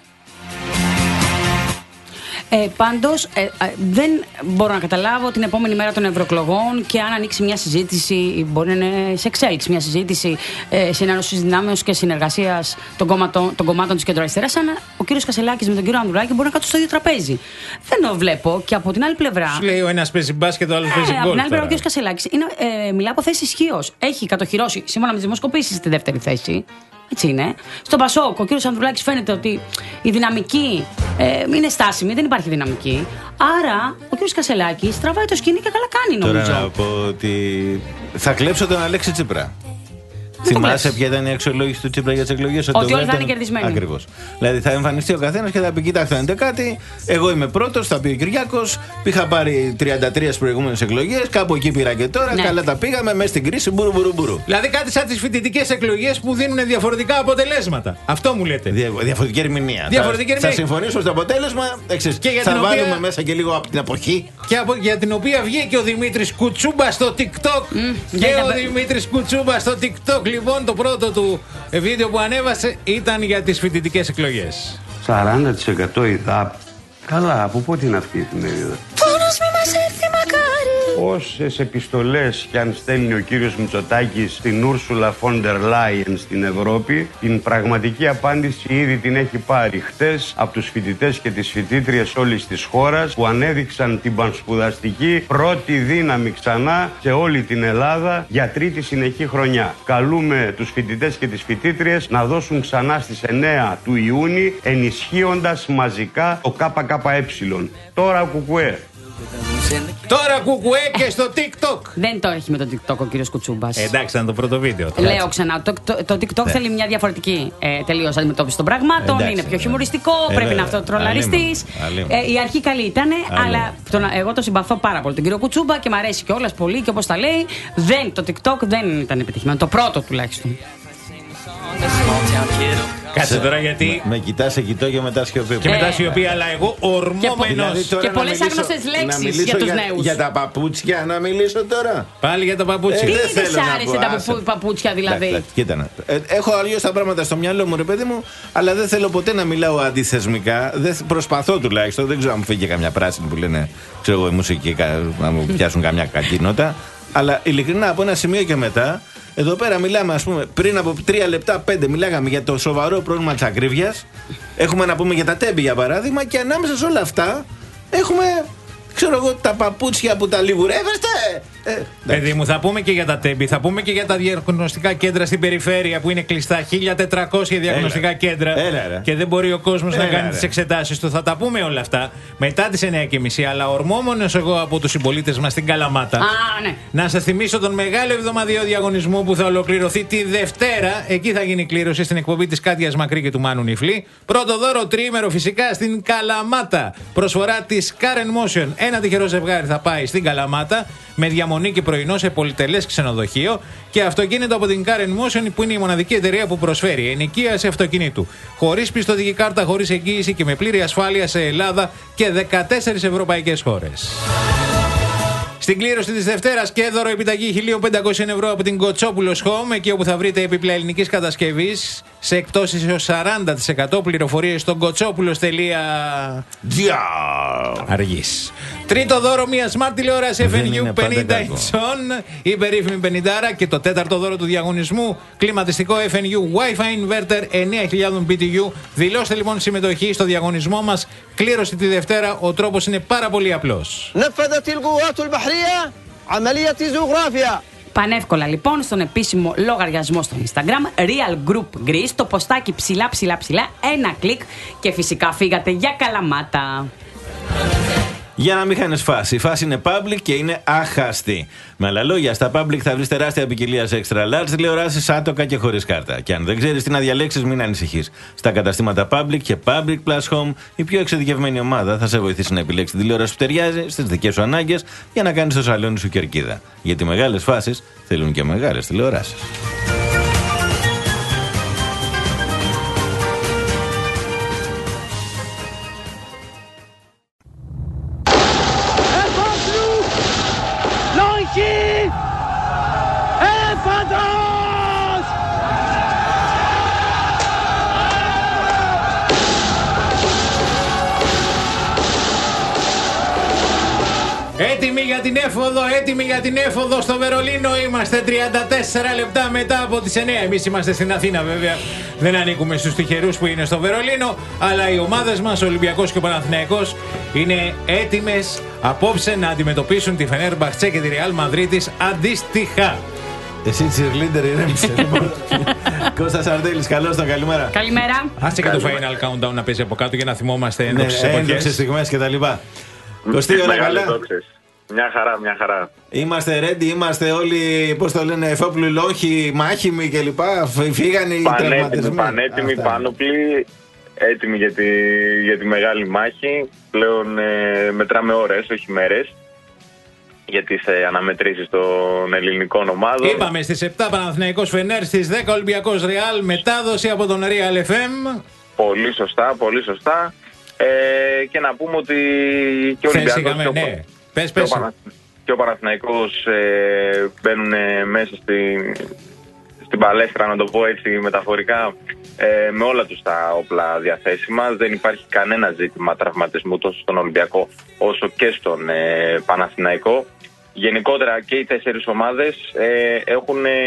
Ε, πάντως, ε, ε, δεν μπορώ να καταλάβω την επόμενη μέρα των ευρωεκλογών και αν ανοίξει μια συζήτηση, μπορεί να είναι σε εξέλιξη μια συζήτηση ε, συνένωσης δυνάμεως και συνεργασίας των κομμάτων, των κομμάτων της κεντροαριστεράς, σαν ο κύριος Κασελάκης με τον κύριο Ανδρουλάκη μπορεί να κάτσουν στο ίδιο τραπέζι. Δεν το βλέπω. Και από την άλλη πλευρά. Σου λέει ο ένας παίζει μπάσκετ, ο άλλος παίζει γκολ. Από την άλλη πλευρά, ο κύριος Κασελάκης ε, μιλά από θέση ισχύως. Έχει κατοχυρώσει, σύμφωνα με τις δημοσκοπήσεις, στη δεύτερη θέση. Έτσι είναι. Στον Πασόκ, ο κύριος Ανδρουλάκης φαίνεται ότι η δυναμική ε, είναι στάσιμη, δεν υπάρχει δυναμική. Άρα, ο κύριος Κασελάκης τραβάει το σκηνή και καλά κάνει, νομίζω. Τώρα να πω ότι θα κλέψω τον Αλέξη Τσίπρα. Θυμάσαι ποια ήταν η αξιολόγηση του Τσίπρα για τις εκλογές? Ότι, ότι όλοι θα είναι κερδισμένοι. Ακριβώς. Δηλαδή θα εμφανιστεί ο καθένας και θα πει: κοιτάξτε, αν κάτι, εγώ είμαι πρώτος, θα πει ο Κυριάκος. Είχα πάρει τριάντα τρία στις προηγούμενες εκλογές, κάπου εκεί πήρα και τώρα. Ναι. Καλά τα πήγαμε, μέσα στην κρίση, μπουρου μπουρου μπουρου. Δηλαδή κάτι σαν τις φοιτητικές εκλογές που δίνουν διαφορετικά αποτελέσματα. Αυτό μου λέτε. Δια, διαφορετική ερμηνεία. Διαφορετική θα, θα συμφωνήσω στο αποτέλεσμα. Εξής, και για θα την βάλουμε οποία... μέσα και λίγο από την εποχή. Και από, για την οποία βγήκε ο Δημήτρης Κουτσούμπα στο TikTok. Mm, και ο Δημήτρης Κουτσούμπα στο TikTok, λοιπόν. Το πρώτο του βίντεο που ανέβασε ήταν για τις φοιτητικές εκλογές. σαράντα τοις εκατό η ΔΑΠ. Καλά, από πότε είναι αυτή η εφημερίδα? Πόνος μη μας έρθει μακάρι. Όσες επιστολές κι αν στέλνει ο κύριος Μητσοτάκης στην Ούρσουλα Φόντερ Λάιεν στην Ευρώπη, την πραγματική απάντηση ήδη την έχει πάρει χτες από τους φοιτητές και τις φοιτήτριες όλης της χώρας, που ανέδειξαν την πανσπουδαστική πρώτη δύναμη ξανά σε όλη την Ελλάδα για τρίτη συνεχή χρονιά. Καλούμε τους φοιτητές και τις φοιτήτριες να δώσουν ξανά στις εννέα του Ιούνιου, ενισχύοντας μαζικά το ΚΚΕ. Τώρα κουκουέ. Τώρα κουκουέ και στο TikTok. Δεν το έχει με το TikTok ο κύριος Κουτσούμπας. Ε, εντάξει, ήταν το πρώτο βίντεο. Λέω έτσι. Ξανά, το, το, το TikTok ναι. θέλει μια διαφορετική ε, τελείως αντιμετώπιση των πραγμάτων. Εντάξει, είναι πιο χιουμοριστικό, ε, πρέπει ε, να αυτό τρολαριστείς. Ε, η αρχή καλή ήταν, αλλά τον, εγώ το συμπαθώ πάρα πολύ τον κύριο Κουτσούμπα και μου αρέσει κιόλας πολύ και όπως τα λέει. Δεν, το TikTok δεν ήταν επιτυχημένο. Το πρώτο τουλάχιστον. Κάτσε τώρα γιατί. Με, με κοιτάς, σε κοιτώ και μετά σιωπή. Και μετά σιωπή, αλλά εγώ ορμόμενος. Και, και πολλές άγνωστες λέξεις για τους για, νέους. Για τα παπούτσια, να μιλήσω τώρα. Πάλι για τα παπούτσια. Τι δεν σ' άρεσε τα παπου, παπούτσια, δηλαδή? Κοίτα, ε, έχω αλλιώς τα πράγματα στο μυαλό μου, ρε παιδί μου, αλλά δεν θέλω ποτέ να μιλάω αντιθεσμικά. Δεν, προσπαθώ τουλάχιστον. Δεν ξέρω αν μου φύγει καμιά πράσινη που λένε, ξέρω εγώ, η μουσική, να μου πιάσουν καμιά κακή νότα. Αλλά ειλικρινά από ένα σημείο και μετά. Εδώ πέρα μιλάμε, ας πούμε, πριν από τρία λεπτά, πέντε, μιλάγαμε για το σοβαρό πρόβλημα της ακρίβειας. Έχουμε να πούμε για τα τέμπη, για παράδειγμα, και ανάμεσα σε όλα αυτά έχουμε, ξέρω εγώ, τα παπούτσια που τα λιγουρεύεστε. Ε, Παιδί μου, θα πούμε και για τα τέμπη, θα πούμε και για τα διαγνωστικά κέντρα στην περιφέρεια που είναι κλειστά. χίλια τετρακόσια διαγνωστικά Έλα. κέντρα. Έλα, και δεν μπορεί ο κόσμος να κάνει ρε. τις εξετάσεις του. Θα τα πούμε όλα αυτά μετά τις εννιά και μισή. Αλλά ορμόμονος εγώ από τους συμπολίτες μας στην Καλαμάτα. Α, ναι. Να σας θυμίσω τον μεγάλο εβδομαδιαίο διαγωνισμό που θα ολοκληρωθεί τη Δευτέρα. Εκεί θα γίνει κλήρωση στην εκπομπή της Κάτιας Μακρύ και του Μάνου Νιφλή. Πρώτο δώρο τριήμερο φυσικά στην Καλαμάτα. Προσφορά της Karen Motion. Ένα τυχερό ζευγάρι θα πάει στην Καλαμάτα με διαμονή και πρωινό σε πολυτελές ξενοδοχείο και αυτοκίνητο από την Karen Motion, που είναι η μοναδική εταιρεία που προσφέρει ενοικίαση αυτοκινήτου χωρίς πιστωτική κάρτα, χωρίς εγγύηση και με πλήρη ασφάλεια σε Ελλάδα και δεκατέσσερις ευρωπαϊκές χώρες. Στην κλήρωση της Δευτέρας και δώρο επιταγή χίλια πεντακόσια ευρώ από την Κοτσόπουλος Home, εκεί όπου θα βρείτε έπιπλα ελληνικής κατασκευής σε εκτόσεις έως σαράντα τοις εκατό. Πληροφορίες στο κοτσόπουλος τελεία τζι άρ. Αργής. Τρίτο δώρο, μια smart τηλεόραση εφ εν γιου πενήντα inch, η περίφημη πενηντάρα. Και το τέταρτο δώρο του διαγωνισμού, κλιματιστικό εφ εν γιου Wi-Fi Inverter εννέα χιλιάδες μπι τι γιου. Δηλώστε λοιπόν συμμετοχή στο διαγωνισμό μας. Κλήρωση τη Δευτέρα. Ο τρόπος είναι πάρα πολύ απλός. Πανεύκολα λοιπόν στον επίσημο λογαριασμό στο Instagram Real Group Greece, το ποστάκι ψηλά ψηλά ψηλά, ένα κλικ και φυσικά φύγατε για Καλαμάτα. Για να μην χάνεις φάση. Η φάση είναι public και είναι άχαστη. Με άλλα λόγια, στα public θα βρεις τεράστια ποικιλία σε extra large τηλεοράσεις, άτοκα και χωρίς κάρτα. Και αν δεν ξέρεις τι να διαλέξεις, μην ανησυχείς. Στα καταστήματα public και public plus home, η πιο εξειδικευμένη ομάδα θα σε βοηθήσει να επιλέξεις την τηλεόραση που ταιριάζει στις δικές σου ανάγκες για να κάνεις το σαλόνι σου κερκίδα. Γιατί μεγάλες φάσεις θέλουν και μεγάλες τηλεοράσεις. Έτοιμοι για την έφοδο, έτοιμοι για την έφοδο στο Βερολίνο. Είμαστε τριάντα τέσσερα λεπτά μετά από τις εννιά. Εμείς είμαστε στην Αθήνα βέβαια. Δεν ανήκουμε στους τυχερούς που είναι στο Βερολίνο. Αλλά οι ομάδες μας, ο Ολυμπιακός και ο Παναθηναϊκός, είναι έτοιμες απόψε να αντιμετωπίσουν τη Φενέρμπαχτσε και τη Ρεάλ Μαδρίτης αντίστοιχα. Εσύ cheerleader ηρέμησε. Κώστας Αρτέλης, καλώς το, καλημέρα. Καλημέρα. Άσε και το Final Countdown να παίζει από κάτω για να θυμόμαστε ένδοξες ναι, εποχές. Ένδοξες στιγμές κτλ. Κωστή, όλα καλά. Μια χαρά, μια χαρά. Είμαστε ready, είμαστε όλοι, πώς το λένε, εφόπλοι λόγοι, μάχημοι κλπ. Φύγανε οι τραυματισμοί. Πανέτοιμοι, πάνωπλοι, έτοιμοι για τη, για τη μεγάλη μάχη. Πλέον ε, μετράμε ώρες, όχι μέρες, για τις ε, αναμετρήσεις των ελληνικών ομάδων. Είπαμε στις επτά Παναθηναϊκός Φενέρ, στις δέκα Ολυμπιακός Ρεάλ, μετάδοση από τον Real εφ εμ. Πολύ σωστά, πολύ σωστά. Ε, και να πούμε ότι και ο Ολυμπιακός και, ο... ναι. πες, και, πες. ο Πανα... και ο Παναθηναϊκός ε, μπαίνουν ε, μέσα στην, στην παλέστρα, να το πω έτσι μεταφορικά, ε, με όλα τους τα όπλα διαθέσιμα. Δεν υπάρχει κανένα ζήτημα τραυματισμού τόσο στον Ολυμπιακό όσο και στον ε, Παναθηναϊκό. Γενικότερα και οι τέσσερις ομάδες ε, έχουν ε,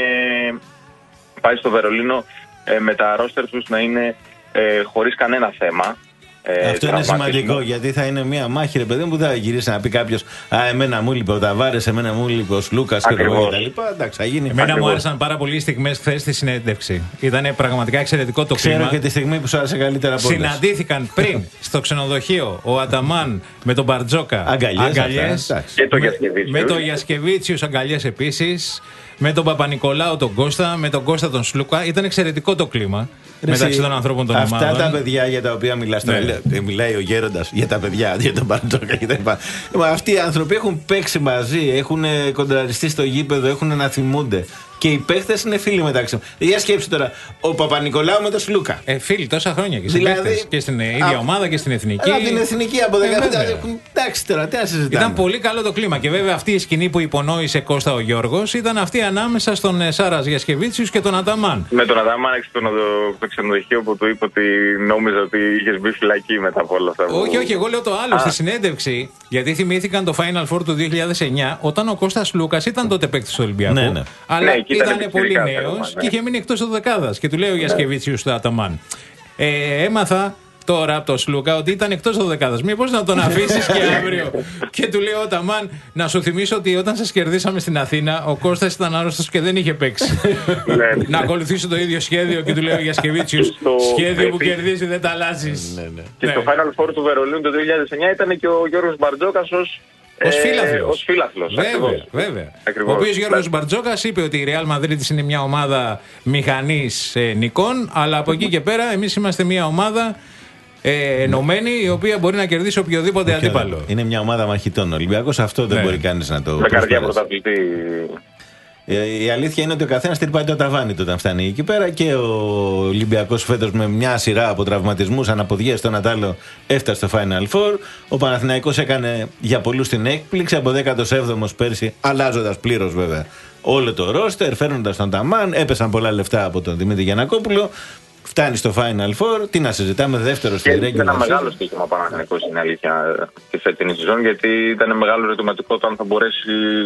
πάει στο Βερολίνο ε, με τα ρόστερ τους να είναι ε, χωρίς κανένα θέμα. Ε, Αυτό είναι σημαντικό, γιατί θα είναι μια μάχη, ρε παιδί μου, που θα γυρίσει να πει κάποιο: Α, εμένα μου λείπει ο Ταβάρες, εμένα μου λείπει ο Σλούκα και τα λοιπά. Εντάξει, θα γίνει. Εμένα Ακριβώς. μου άρεσαν πάρα πολύ οι στιγμές χθες στη συνέντευξη. Ήταν πραγματικά εξαιρετικό το Ξέρω κλίμα. και τη στιγμή που σου άρεσε καλύτερα από όλες. Συναντήθηκαν πριν στο ξενοδοχείο ο Αταμάν με τον Μπαρτζόκα. Αγκαλιές. Και το Γιασκεβίτσιους. Με τον Γιασκεβίτσιους αγκαλιές επίσης. Με τον Παπα-Νικολάου τον Κώστα, με τον Κώστα τον Σλούκα. Ήταν εξαιρετικό το κλίμα μεταξύ των ανθρώπων των αυτά ομάδων. Αυτά τα παιδιά για τα οποία μιλάς τώρα, ναι. Μιλάει ο Γέροντας για τα παιδιά, για τον Μπαρτζόκα κτλ. Αυτοί οι άνθρωποι έχουν παίξει μαζί, έχουν κοντραριστεί στο γήπεδο, έχουν να θυμούνται. Και οι παίχτες είναι φίλοι μεταξύ μου. Για σκέψη τώρα, ο Παπα-Νικολάου με τον Σλούκα. Ε, φίλοι τόσα χρόνια και δηλαδή, και στην ίδια α, ομάδα και στην εθνική. Από την εθνική από δεκαπέντε. Ε, εντάξει τώρα, τι να συζητάμε. Ήταν πολύ καλό το κλίμα. Και βέβαια αυτή η σκηνή που υπονόησε Κώστα ο Γιώργος ήταν αυτή ανάμεσα στον Σάρας Γιασκεβίτσιους και τον Αταμάν. Με τον Αταμάν έξω στο ξενοδοχείο που του είπε ότι νόμιζα ότι είχες μπει φυλακή μετά από όλα αυτά. Όχι, όχι, εγώ λέω το άλλο. Α. Στη συνέντευξη, γιατί θυμήθηκαν το Final Four του δύο χιλιάδες εννιά, όταν ο Κώστας Λούκας ήταν τότε παίκτης του Ολυμπιακού. Ναι, ναι. Αλλά ναι, ήταν πολύ νέος και είχε μείνει εκτός της δεκάδας. Και του λέει ο Γιασκεβίτσιους στο Αταμάν. Ε, έμαθα τώρα από το Σλούκα ότι ήταν εκτός της δεκάδας. Μήπως να τον αφήσεις και αύριο. Και του λέει ο Αταμάν, να σου θυμίσω ότι όταν σας κερδίσαμε στην Αθήνα, ο Κώστας ήταν άρρωστος και δεν είχε παίξει. Να ακολουθήσω το ίδιο σχέδιο και του λέει ο Γιασκεβίτσιους, σχέδιο που κερδίζει δεν τα αλλάζεις. Και στο Final Four του Βερολίνου το δύο χιλιάδες εννιά ήταν και ο Γιώργος Μπαρτζόκας ως Ως φίλαθλος. Ε, ως φίλαθλος. Βέβαια, ακριβώς. βέβαια. Ακριβώς. Ο οποίος Γιώργος Μπαρτζόκας είπε ότι η Real Madrid είναι μια ομάδα μηχανής ε, νικών, αλλά από εκεί και πέρα εμείς είμαστε μια ομάδα ε, ενωμένη, η οποία μπορεί να κερδίσει οποιοδήποτε αντίπαλο. Είναι μια ομάδα μαχητών. Ο Ολυμπιακός αυτό δεν Ναι. μπορεί κανείς να το. Με καρδιά πρωταθλητή. Ε, Η αλήθεια είναι ότι ο καθένας τρυπάει το ταβάνι του όταν φτάνει εκεί πέρα και ο Ολυμπιακός φέτος με μια σειρά από τραυματισμούς, αναποδιές, το ένα τ' άλλο έφτασε στο Final Four. Ο Παναθηναϊκός έκανε για πολλούς την έκπληξη από δέκατος έβδομος πέρσι, αλλάζοντας πλήρως βέβαια όλο το ρόστερ, φέρνοντας τον Ταμάν, έπεσαν πολλά λεφτά από τον Δημήτρη Γιαννακόπουλο. Φτάνει στο Final Four, τι να συζητάμε, δεύτερο στη Και regular ήταν ένα season. μεγάλο στοίχημα ο Παναθηναϊκός, είναι αλήθεια, τη φετινή σεζόν, γιατί ήταν μεγάλο ερωτηματικό το αν θα μπορέσει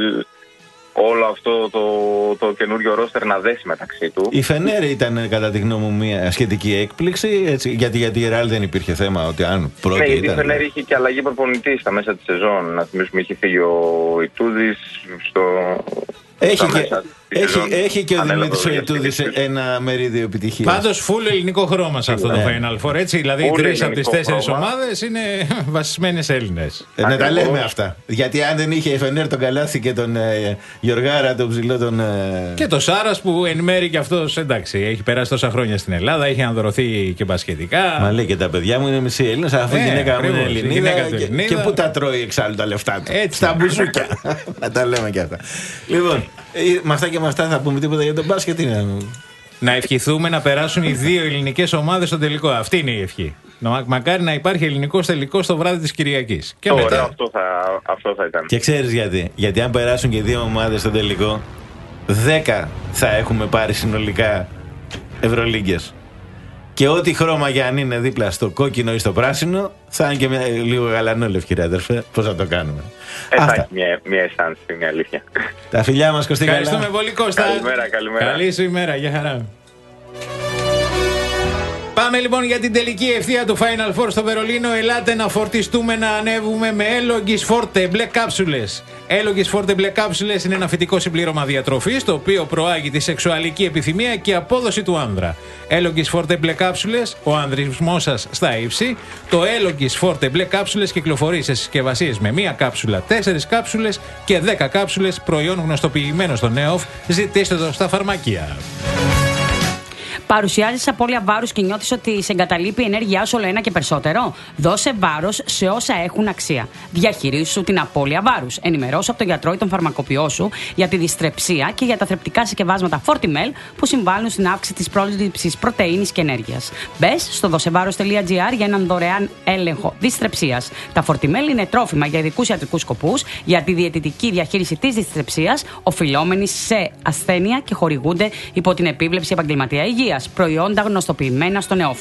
όλο αυτό το, το καινούριο ρόστερ να δέσει μεταξύ του. Η Φενέρ ήταν κατά τη γνώμη μου μια σχετική έκπληξη, έτσι, γιατί γιατί η Ρεάλ δεν υπήρχε θέμα ότι αν πρώτη Ναι, γιατί η ήταν. Φενέρ είχε και αλλαγή προπονητή στα μέσα τη σεζόν. Να θυμίσουμε, είχε φύγει ο Ιτούδης στο. Έχει στα και, μέσα της έχει, σεζόν. έχει και ο Ανέλαβε Δημήτρης ο Οϊτούδης ένα μερίδιο επιτυχίας. Πάντως full ελληνικό χρώμα σε αυτό το Ναι. Final Four, έτσι. Δηλαδή οι Full τρεις από τις ελληνικό τέσσερις χρώμα. ομάδες είναι βασισμένες Έλληνες. Ε, να τα Ακριβώς. λέμε αυτά. Γιατί αν δεν είχε η Φενέρ τον Καλάθι και τον ε, Γιωργάρα, τον ψηλό τον. Ε, Και το Σάρας που εν μέρει κι αυτός, εντάξει, έχει περάσει τόσα χρόνια στην Ελλάδα, έχει ανδρωθεί και μπασκετικά. Μα λέει και τα παιδιά μου είναι μισή Έλληνες, αφού η Ε, γυναίκα μου είναι ακριβώς, η Ελληνίδα. γυναίκα του Και, Ελληνίδα. και πού τα τρώει εξάλλου τα λεφτά του. Έτσι. Στα μπουζούκια. Να τα λέμε και αυτά. Λοιπόν, ε, με αυτά και με αυτά θα πούμε τίποτα για τον μπάσκετ. Είναι. Να ευχηθούμε να περάσουν οι δύο ελληνικές ομάδες στο τελικό. Αυτή είναι η ευχή. Να- Μακάρι να υπάρχει ελληνικός τελικός το βράδυ της Κυριακής. Και Ωραίο, μετά. αυτό θα, αυτό θα ήταν. Και ξέρεις γιατί. Γιατί αν περάσουν και οι δύο ομάδες στο τελικό, δέκα θα έχουμε πάρει συνολικά Ευρωλίγκες. Και ό,τι χρώμα για αν είναι δίπλα στο κόκκινο ή στο πράσινο, θα είναι και μια, λίγο γαλανόλευκη, ρε αδερφέ. Πώς θα το κάνουμε. Ε, θα Αυτά. έχει μια, μια αισθάνση, είναι αλήθεια. Τα φιλιά μας, Κωστή, καλά. Ευχαριστούμε πολύ, Κώστα. Καλημέρα, καλημέρα. Καλή σου ημέρα, για χαρά. Πάμε λοιπόν για την τελική ευθεία του Final Four στο Βερολίνο. Ελάτε να φορτιστούμε, να ανέβουμε με Elogis Forte μπλε κάψουλες. Elogis Forte μπλε κάψουλες είναι ένα φυτικό συμπλήρωμα διατροφής, το οποίο προάγει τη σεξουαλική επιθυμία και απόδοση του άνδρα. Elogis Forte μπλε κάψουλες, ο ανδρισμός σας στα ύψη. Το Elogis Forte μπλε κάψουλες κυκλοφορεί σε συσκευασίες με μία κάψουλα, τέσσερις κάψουλες και δέκα κάψουλες, προϊόν γνωστοποιημένο στο ΝΕΟΦ. Ζητήστε το στα φαρμακεία. Παρουσιάζεις απώλεια βάρους και νιώθεις ότι σε εγκαταλείπει η ενέργειά σου όλο ένα και περισσότερο. Δώσε βάρος σε όσα έχουν αξία. Διαχειρίσου την απώλεια βάρους. Ενημερώσου από τον γιατρό ή τον φαρμακοποιό σου για τη δυστρεψία και για τα θρεπτικά συσκευάσματα Fortimel που συμβάλλουν στην αύξηση της πρόληψης πρωτεΐνης και ενέργειας. Μπες στο δωσεβάρος τελεία τζι άρ για έναν δωρεάν έλεγχο δυστρεψίας. Τα Fortimel είναι τρόφιμα για ειδικούς ιατρικούς σκοπούς, για τη διαιτητική διαχείριση της δυστρεψίας, οφειλόμενοι σε ασθένεια και χορηγούνται υπό την επίβλεψη επαγγελματία υγείας. Προϊόντα γνωστοποιημένα στο ΝΕΟΦ.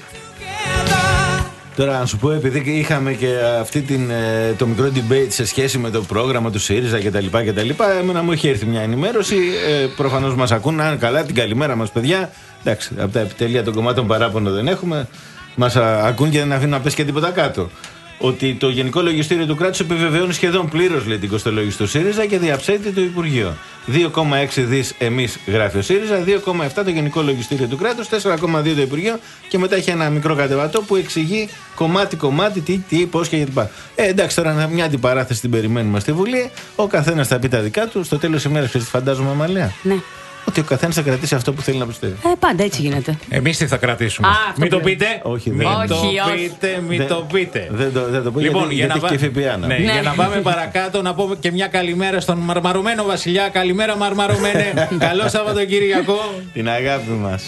Τώρα, να σου πω, επειδή είχαμε και αυτή την, ε, το μικρό debate σε σχέση με το πρόγραμμα του ΣΥΡΙΖΑ κτλ. κτλ. Εμένα μου είχε έρθει μια ενημέρωση. Ε, προφανώς μας ακούν. Να είναι καλά, την καλημέρα μας, παιδιά. Εντάξει, από τα επιτελεία των κομμάτων παράπονο δεν έχουμε. Μας α, ακούν και δεν αφήνουν να πέσει και τίποτα κάτω. Ότι το Γενικό Λογιστήριο του Κράτους επιβεβαιώνει σχεδόν πλήρως, λέει, την κοστολόγηση του ΣΥΡΙΖΑ και διαψεύδει το Υπουργείο. δύο κόμμα έξι δις εμείς, γράφει ο ΣΥΡΙΖΑ, δύο κόμμα επτά το Γενικό Λογιστήριο του Κράτους, τέσσερα κόμμα δύο το Υπουργείο και μετά έχει ένα μικρό κατεβατό που εξηγεί κομμάτι-κομμάτι τι, τι, πώς και γιατί. Ε, εντάξει, τώρα μια αντιπαράθεση την περιμένουμε στη Βουλή. Ο καθένας θα πει τα δικά του. Στο τέλος της ημέρας, φαντάζομαι, Αμαλία. Ναι. Ότι ο καθένας θα κρατήσει αυτό που θέλει να πιστεύει. Ε, πάντα έτσι γίνεται. Εμείς τι θα κρατήσουμε. Α, αυτό Μην το που πείτε. Όχι, Μην δεν. το Όχι, όχι. πείτε, μην Δεν- το πείτε. Δεν το, δεν το πω Λοιπόν, γιατί, για, γιατί να έχει πά- και ΦΠΑ. ναι, Ναι. για να πάμε παρακάτω, να πούμε και μια καλημέρα στον μαρμαρωμένο Βασιλιά. Καλημέρα, μαρμαρωμένε. Καλό Σαββατοκύριακο. Την αγάπη μας.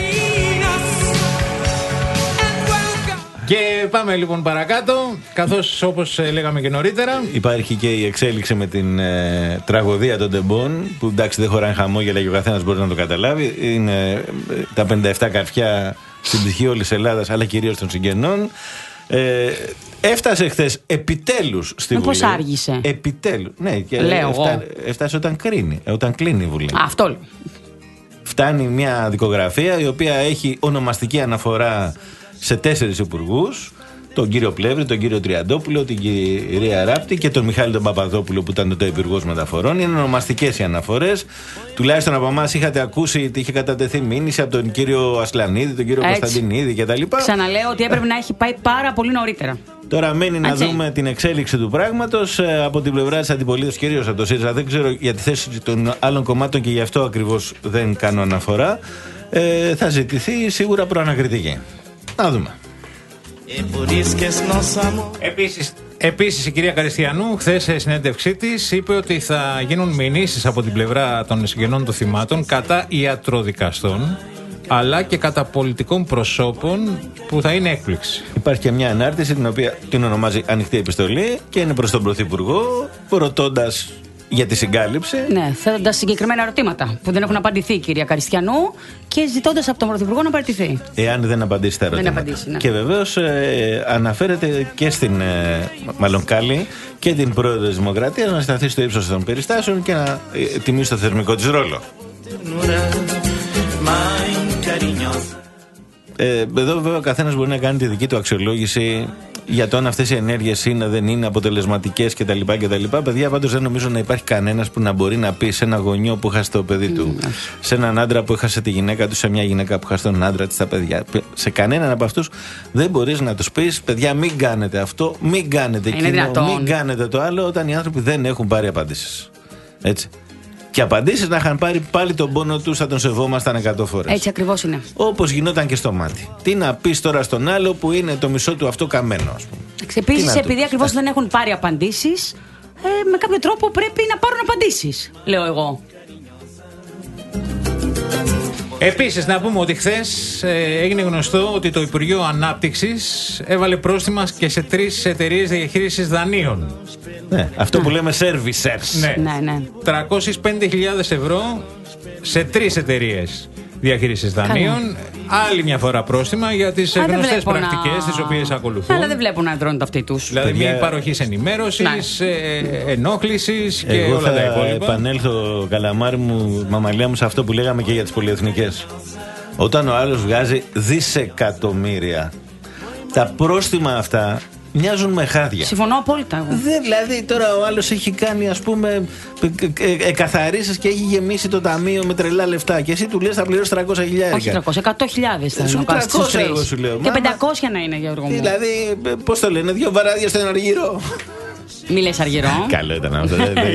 Και πάμε λοιπόν παρακάτω. Καθώς όπως ε, λέγαμε και νωρίτερα. Υπάρχει και η εξέλιξη με την ε, τραγωδία των τεμπών, που εντάξει δεν χωράνε χαμόγελα και ο καθένας μπορεί να το καταλάβει. Είναι ε, τα πενήντα επτά καρφιά στην ψυχή όλης της Ελλάδας, αλλά κυρίως των συγγενών. Ε, έφτασε χθες επιτέλους στη Βουλή. Μήπως άργησε. Επιτέλους. Ναι, και Λέω έφτα, εγώ. έφτασε όταν κρίνει, όταν κλείνει η Βουλή. Αυτό λέω. Φτάνει μια δικογραφία η οποία έχει ονομαστική αναφορά σε τέσσερις υπουργούς. Τον κύριο Πλεύρη, τον κύριο Τριαντόπουλο, την κυρία Ράπτη και τον Μιχάλη τον Παπαδόπουλο που ήταν τότε υπουργός μεταφορών. Είναι ονομαστικές οι αναφορές. Τουλάχιστον από εμάς είχατε ακούσει ότι είχε κατατεθεί μήνυση από τον κύριο Ασλανίδη, τον κύριο Έτσι. Κωνσταντινίδη κτλ. Ξαναλέω ότι έπρεπε να έχει πάει πάρα πολύ νωρίτερα. Τώρα μένει να Έτσι. δούμε την εξέλιξη του πράγματος ε, από την πλευρά της αντιπολίτευσης, κυρίως από το ΣΥΡΙΖΑ. Δεν ξέρω για τη θέση των άλλων κομμάτων και γι' αυτό ακριβώς δεν κάνω αναφορά. Ε, θα ζητηθεί σίγουρα προανακριτική. Να δούμε. Επίσης, επίσης η κυρία Καριστιανού χθες σε συνέντευξή της είπε ότι θα γίνουν μηνύσεις από την πλευρά των συγγενών των θυμάτων κατά ιατροδικαστών αλλά και κατά πολιτικών προσώπων που θα είναι έκπληξη. Υπάρχει και μια ανάρτηση την οποία την ονομάζει ανοιχτή επιστολή και είναι προς τον Πρωθυπουργό, ρωτώντας για τη συγκάλυψη. Ναι, θέτοντας συγκεκριμένα ερωτήματα που δεν έχουν απαντηθεί η κυρία Καριστιανού και ζητώντας από τον Πρωθυπουργό να απαντηθεί. Εάν δεν απαντήσει τα ερωτήματα. Δεν απαντήσει, ναι. Και βεβαίως ε, αναφέρεται και στην ε, μάλλον καλή και την πρόεδρο της Δημοκρατίας να σταθεί στο ύψος των περιστάσεων και να ε, τιμήσει το θεσμικό της ρόλο. Ε, εδώ βέβαια ο καθένας μπορεί να κάνει τη δική του αξιολόγηση για το αν αυτές οι ενέργειες είναι, δεν είναι αποτελεσματικές κτλ. κτλ. Παιδιά, πάντως δεν νομίζω να υπάρχει κανένας που να μπορεί να πει σε ένα γονιό που χάσει το παιδί του, mm. σε έναν άντρα που έχασε τη γυναίκα του, σε μια γυναίκα που χάσει τον άντρα της, τα παιδιά. Σε κανέναν από αυτούς δεν μπορείς να τους πεις, παιδιά, μην κάνετε αυτό, μην κάνετε εκείνο, μην κάνετε το άλλο, όταν οι άνθρωποι δεν έχουν πάρει απαντήσεις. Έτσι. Και απαντήσεις να είχαν πάρει πάλι τον πόνο τους, θα τον σεβόμασταν εκατό φορές. Έτσι ακριβώς είναι. Όπως γινόταν και στο μάτι. Τι να πεις τώρα στον άλλο που είναι το μισό του αυτό καμένο, ας πούμε. Επίσης, επειδή ακριβώς δεν έχουν πάρει απαντήσεις, ε, με κάποιο τρόπο πρέπει να πάρουν απαντήσεις, λέω εγώ. Επίσης, να πούμε ότι χθες ε, έγινε γνωστό ότι το Υπουργείο Ανάπτυξης έβαλε πρόστιμα και σε τρεις εταιρείες διαχείρισης δανείων. Ναι, αυτό που λέμε servicers. Ναι, ναι, ναι. τριακόσιες πέντε χιλιάδες ευρώ σε τρεις εταιρείες διαχείρισης δανείων. Καλά. Άλλη μια φορά πρόστιμα για τις Α, γνωστές πρακτικές να... τις οποίες ακολουθούν. Αλλά δεν βλέπουν να τρώνε το αυτοί τους. Δηλαδή μη παροχής ενημέρωσης, ε, ενόχλησης και εγώ όλα τα υπόλοιπα. Εγώ θα επανέλθω, καλαμάρι μου, μαμαλιά μου, σε αυτό που λέγαμε και για τις πολυεθνικές. Όταν ο άλλος βγάζει δισεκατομμύρια, τα πρόστιμα αυτά μοιάζουν με χάδια. Συμφωνώ απόλυτα εγώ. Δεν, δηλαδή τώρα ο άλλος έχει κάνει, ας πούμε, εκαθαρίσεις και έχει γεμίσει το ταμείο με τρελά λεφτά. Και εσύ του λες θα πληρώσεις τριακόσια χιλιάδες. Όχι τριακόσια, εκατό χιλιάδες θα σου τριακόσια εγώ σου λέω. Και πεντακόσια να είναι, Γιώργο μου. Δηλαδή, πώς το λένε, δύο βαράδια στο ένα αργύρο. Μη λες αργυρό. Καλό ήταν αυτό.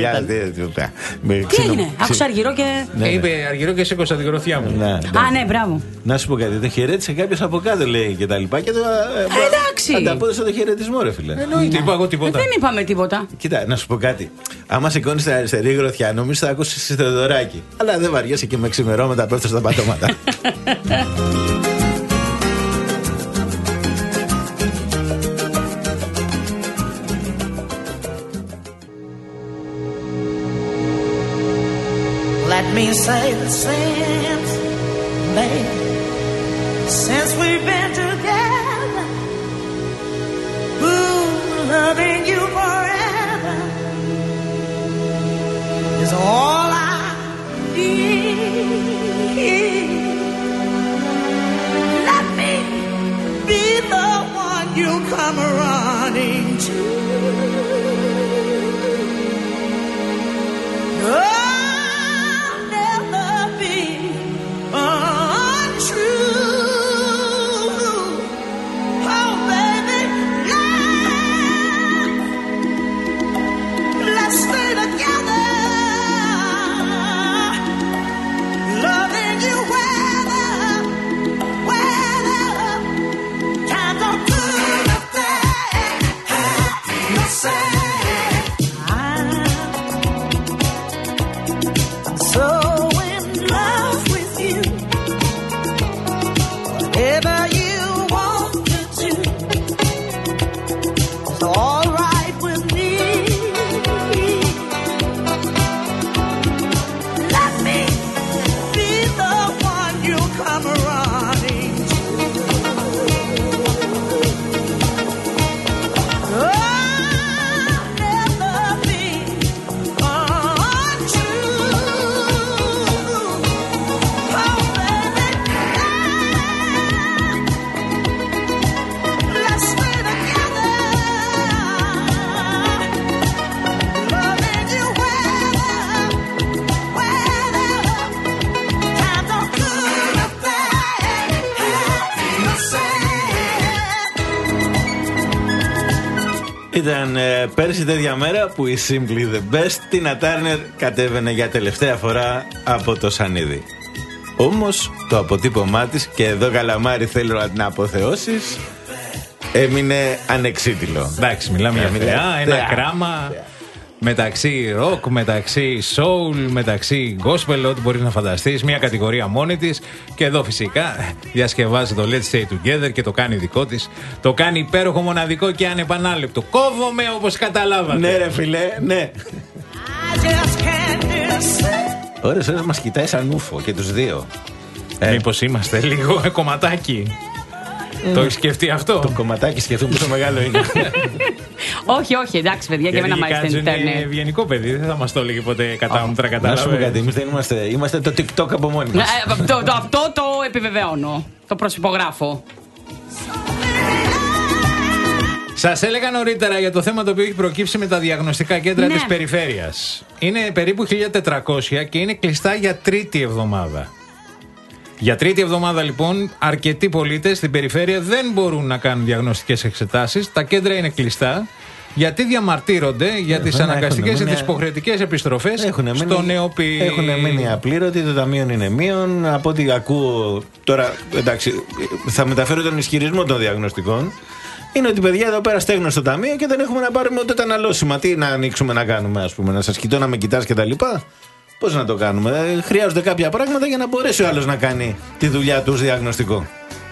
Τι έγινε, άκουσα αργυρό και. Είπε αργυρό και σήκωσα την γροθιά μου. Α, ναι, μπράβο. Να σου πω κάτι, τον χαιρέτησε κάποιος από κάτω, λέει, και τα λοιπά. Εντάξει. Ανταπόδωσε το χαιρετισμό, ρε φίλε. Εννοείται, είπα εγώ τίποτα. Δεν είπαμε τίποτα. Κοίτα, να σου πω κάτι. Άμα σηκώνεις την αριστερή γροθιά, νομίζω θα ακούσεις Θεοδωράκη. Αλλά δεν βαριέσαι και με ξημερώματα πέφτω στα πατώματα. Let me say the since, babe, since we've been together, ooh, loving you forever is all I need. Let me be the one you come running to. Oh, untrue. Ήταν ε, πέρσι τέτοια μέρα που η Simply the Best Τίνα Τάρνερ κατέβαινε για τελευταία φορά από το σανίδι. Όμως το αποτύπωμά της, και εδώ Καλαμάρη θέλω να την αποθεώσεις, έμεινε ανεξίτηλο. Εντάξει, μιλάμε για θεά, ένα κράμα μεταξύ ροκ, μεταξύ soul, μεταξύ gospel, ό,τι μπορείς να φανταστείς. Μια κατηγορία μόνη της. Και εδώ φυσικά διασκευάζει το Let's Stay Together και το κάνει δικό της. Το κάνει υπέροχο, μοναδικό και ανεπανάληπτο. Κόβομαι, όπως καταλάβατε. Ναι ρε φίλε, ναι. Ώρες ώρες μας κοιτάει σαν ούφο και τους δύο. ε. Μήπως είμαστε λίγο κομματάκι? Mm. Το έχει σκεφτεί αυτό? Το κομματάκι σκεφτούν πόσο μεγάλο είναι. Όχι, όχι, εντάξει, παιδιά, και εμένα μ' αρέσει το Ιντερνετ. Είναι ευγενικό παιδί, δεν θα μας το έλεγε ποτέ κατάμουτρα, κατάλαβε. Να σου πω κάτι, εμείς δεν είμαστε, είμαστε το TikTok από μόνοι μας. Αυτό το επιβεβαιώνω. Το προσυπογράφω. Σας έλεγα νωρίτερα για το θέμα το οποίο έχει προκύψει με τα διαγνωστικά κέντρα ναι. της περιφέρειας. Είναι περίπου χίλια τετρακόσια και είναι κλειστά για τρίτη εβδομάδα. Για τρίτη εβδομάδα λοιπόν αρκετοί πολίτες στην περιφέρεια δεν μπορούν να κάνουν διαγνωστικές εξετάσεις. Τα κέντρα είναι κλειστά γιατί διαμαρτύρονται για τις αναγκαστικές και τις υποχρεωτικές επιστροφές στο ΝΕΟΠΗ. Έχουν μείνει απλήρωτοι, το ταμείο είναι μείον. Από ό,τι ακούω τώρα, εντάξει, θα μεταφέρω τον ισχυρισμό των διαγνωστικών. Είναι ότι παιδιά εδώ πέρα στέγνω στο ταμείο και δεν έχουμε να πάρουμε ούτε τα αναλώσιμα. Τι να ανοίξουμε να κάνουμε, ας πούμε, να σας κοιτώ, να με κοιτάς κτλ. Πώς να το κάνουμε? Χρειάζονται κάποια πράγματα για να μπορέσει ο άλλος να κάνει τη δουλειά του ως διαγνωστικό.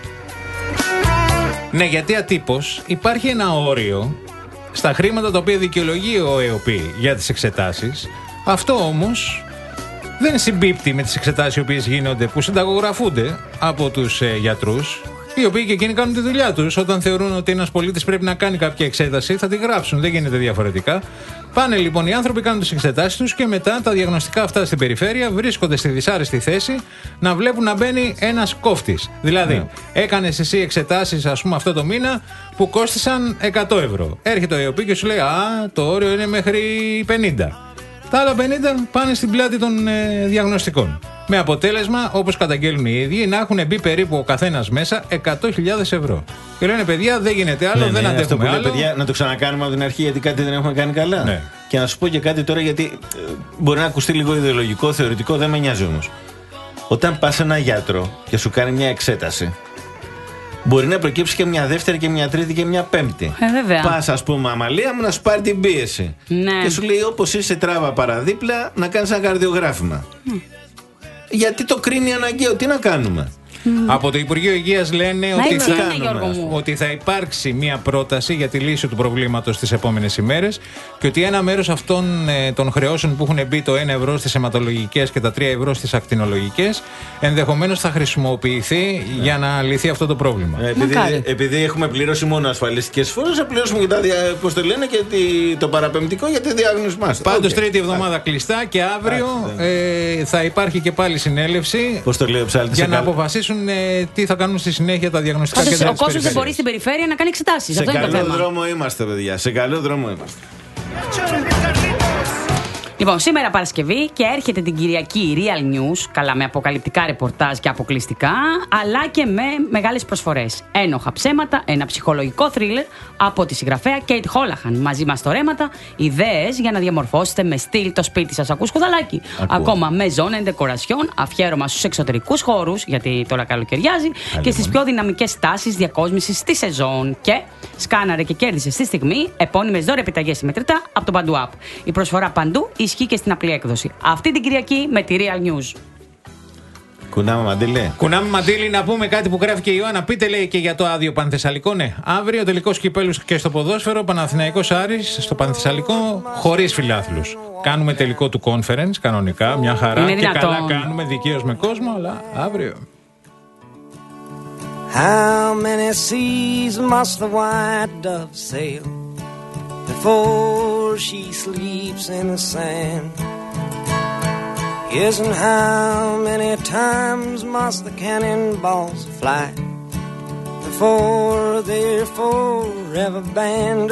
Ναι, γιατί ατύπως υπάρχει ένα όριο στα χρήματα τα οποία δικαιολογεί ο ΕΟΠΗ για τις εξετάσεις. Αυτό όμως δεν συμπίπτει με τις εξετάσεις οι οποίες γίνονται, που συνταγογραφούνται από τους ε, γιατρούς, οι οποίοι και εκείνοι κάνουν τη δουλειά τους. Όταν θεωρούν ότι ένας πολίτης πρέπει να κάνει κάποια εξέταση, θα τη γράψουν. Δεν γίνεται διαφορετικά. Πάνε λοιπόν οι άνθρωποι, κάνουν τις εξετάσεις τους και μετά τα διαγνωστικά αυτά στην περιφέρεια βρίσκονται στη δυσάρεστη θέση να βλέπουν να μπαίνει ένας κόφτης. Δηλαδή, ναι. έκανες εσύ εξετάσεις, ας πούμε, αυτό το μήνα που κόστησαν εκατό ευρώ. Έρχεται ο ΕΟΠΗ και σου λέει: α, το όριο είναι μέχρι πενήντα. Τα άλλα πενήντα πάνε στην πλάτη των ε, διαγνωστικών. Με αποτέλεσμα, όπως καταγγέλνουν οι ίδιοι, να έχουν μπει περίπου ο καθένας μέσα εκατό χιλιάδες ευρώ. Και λένε: παιδιά, δεν γίνεται άλλο, ναι, δεν ναι, αντέχουμε αυτό που άλλο. Λέει, παιδιά, να το ξανακάνουμε από την αρχή, γιατί κάτι δεν έχουμε κάνει καλά. Ναι. Και να σου πω και κάτι τώρα, γιατί ε, μπορεί να ακουστεί λίγο ιδεολογικό, θεωρητικό, δεν με νοιάζει όμως. Όταν πας σε ένα γιατρό και σου κάνει μια εξέταση, μπορεί να προκύψει και μια δεύτερη και μια τρίτη και μια πέμπτη. Ε, Πας, ας πούμε, αμαλία μου να σου πάρει την πίεση. Ναι. Και σου λέει: όπως είσαι, τράβα παραδίπλα να κάνεις ένα καρδιογράφημα. Mm. Γιατί το κρίνει αναγκαίο, τι να κάνουμε. Mm. Από το Υπουργείο Υγείας λένε ότι θα, ότι θα υπάρξει μια πρόταση για τη λύση του προβλήματος τις επόμενες ημέρες και ότι ένα μέρος αυτών ε, των χρεώσεων που έχουν μπει, το ένα ευρώ στις αιματολογικές και τα τρία ευρώ στις ακτινολογικές, ενδεχομένως θα χρησιμοποιηθεί yeah. για να λυθεί αυτό το πρόβλημα. Ε, επειδή, επειδή έχουμε πληρώσει μόνο ασφαλιστικές φόρες, θα πληρώσουμε και, τα, πώς το λένε, και το παραπεμπτικό για τη διάγνωση μας. Πάντως okay. τρίτη εβδομάδα okay. κλειστά και αύριο okay. ε, θα υπάρχει και πάλι συνέλευση. Πώς το λέει ο ψάλτης, για να αποφασίσουν Ε, τι θα κάνουν στη συνέχεια τα διαγνωστικά Πάντως, κέντρα. Ο κόσμος δεν μπορεί στην περιφέρεια να κάνει εξετάσεις. Σε αυτό καλό είναι το θέμα. δρόμο είμαστε, παιδιά. Σε καλό δρόμο είμαστε. Λοιπόν, σήμερα Παρασκευή και έρχεται την Κυριακή Real News, καλά με αποκαλυπτικά ρεπορτάζ και αποκλειστικά, αλλά και με μεγάλες προσφορές. Ένοχα ψέματα, ένα ψυχολογικό θρίλερ από τη συγγραφέα Κέιτ Χόλαχαν. Μαζί μας στορέματα, ιδέες για να διαμορφώσετε με στυλ το σπίτι σας. Ακούς, Κουδαλάκι? Ακόμα με ζώνε ντεκορασιόν, αφιέρωμα στους εξωτερικούς χώρους, γιατί τώρα καλοκαιριάζει, και στις πιο δυναμικές τάσεις διακόσμησης τη σεζόν. Και σκάναρε και κέρδισε στη στιγμή επώνυμες δώρε επιταγές συμμετρητά από το Παντού App. Η προσφορά παντού ισχύει και στην απλή έκδοση. Αυτή την Κυριακή με τη Real News. Κουνάμε μαντήλι. Κουνάμε μαντήλι, να πούμε κάτι που γράφει και η Ιωάννα. Πείτε, λέει, και για το άδειο Πανθεσσαλικό. Ναι, αύριο τελικός κυπέλου και στο ποδόσφαιρο. Παναθηναϊκός Άρης στο Πανθεσσαλικό χωρίς φιλάθλους. Κάνουμε τελικό του conference κανονικά. Μια χαρά. Είναι και δυνατόν. Καλά κάνουμε δικαίως με κόσμο, αλλά αύριο. How many seas must the white dove sail before she sleeps in the sand? Yes, and how many times must the cannonballs fly before they're forever banned?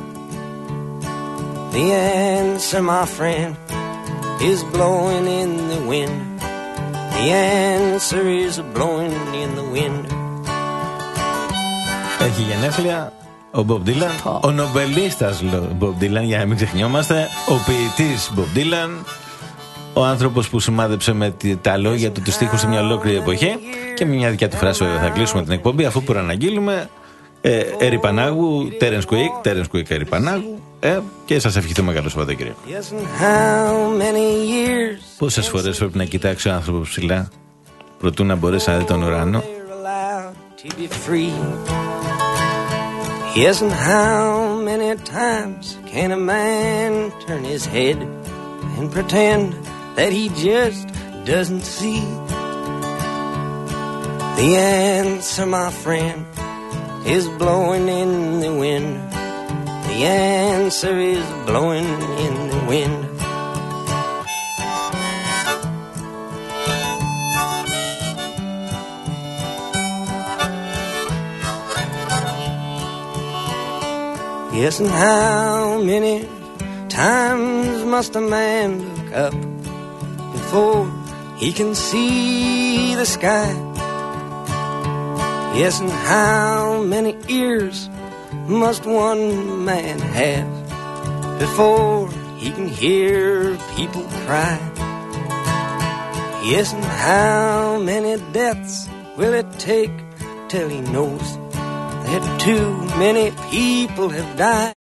The answer, my friend, is blowing in the wind. The answer is blowing in the wind. Έχει γενέθλια ο Bob Dylan, oh. ο νομπελίστας Bob Dylan, για να μην ξεχνιόμαστε, ο ποιητής Bob Dylan, ο άνθρωπος που σημάδεψε με τα λόγια του τους στίχους σε μια ολόκληρη εποχή. Και με μια δικιά του φράση θα κλείσουμε την εκπομπή, αφού προαναγγείλουμε ε, Έρη Πανάγου, Terence Quick, Terence Quick Έρη Πανάγου, ε, και σας ευχηθούμε καλό Σαββατοκύριακο. Πόσες φορές πρέπει να κοιτάξει ο άνθρωπος ψηλά προτού να μπορέσει να δει τον ουρανό? Yes, and how many times can a man turn his head and pretend that he just doesn't see? The answer, my friend, is blowing in the wind. The answer is blowing in the wind. Yes, and how many times must a man look up before he can see the sky? Yes, and how many ears must one man have before he can hear people cry? Yes, and how many deaths will it take till he knows that too many people have died?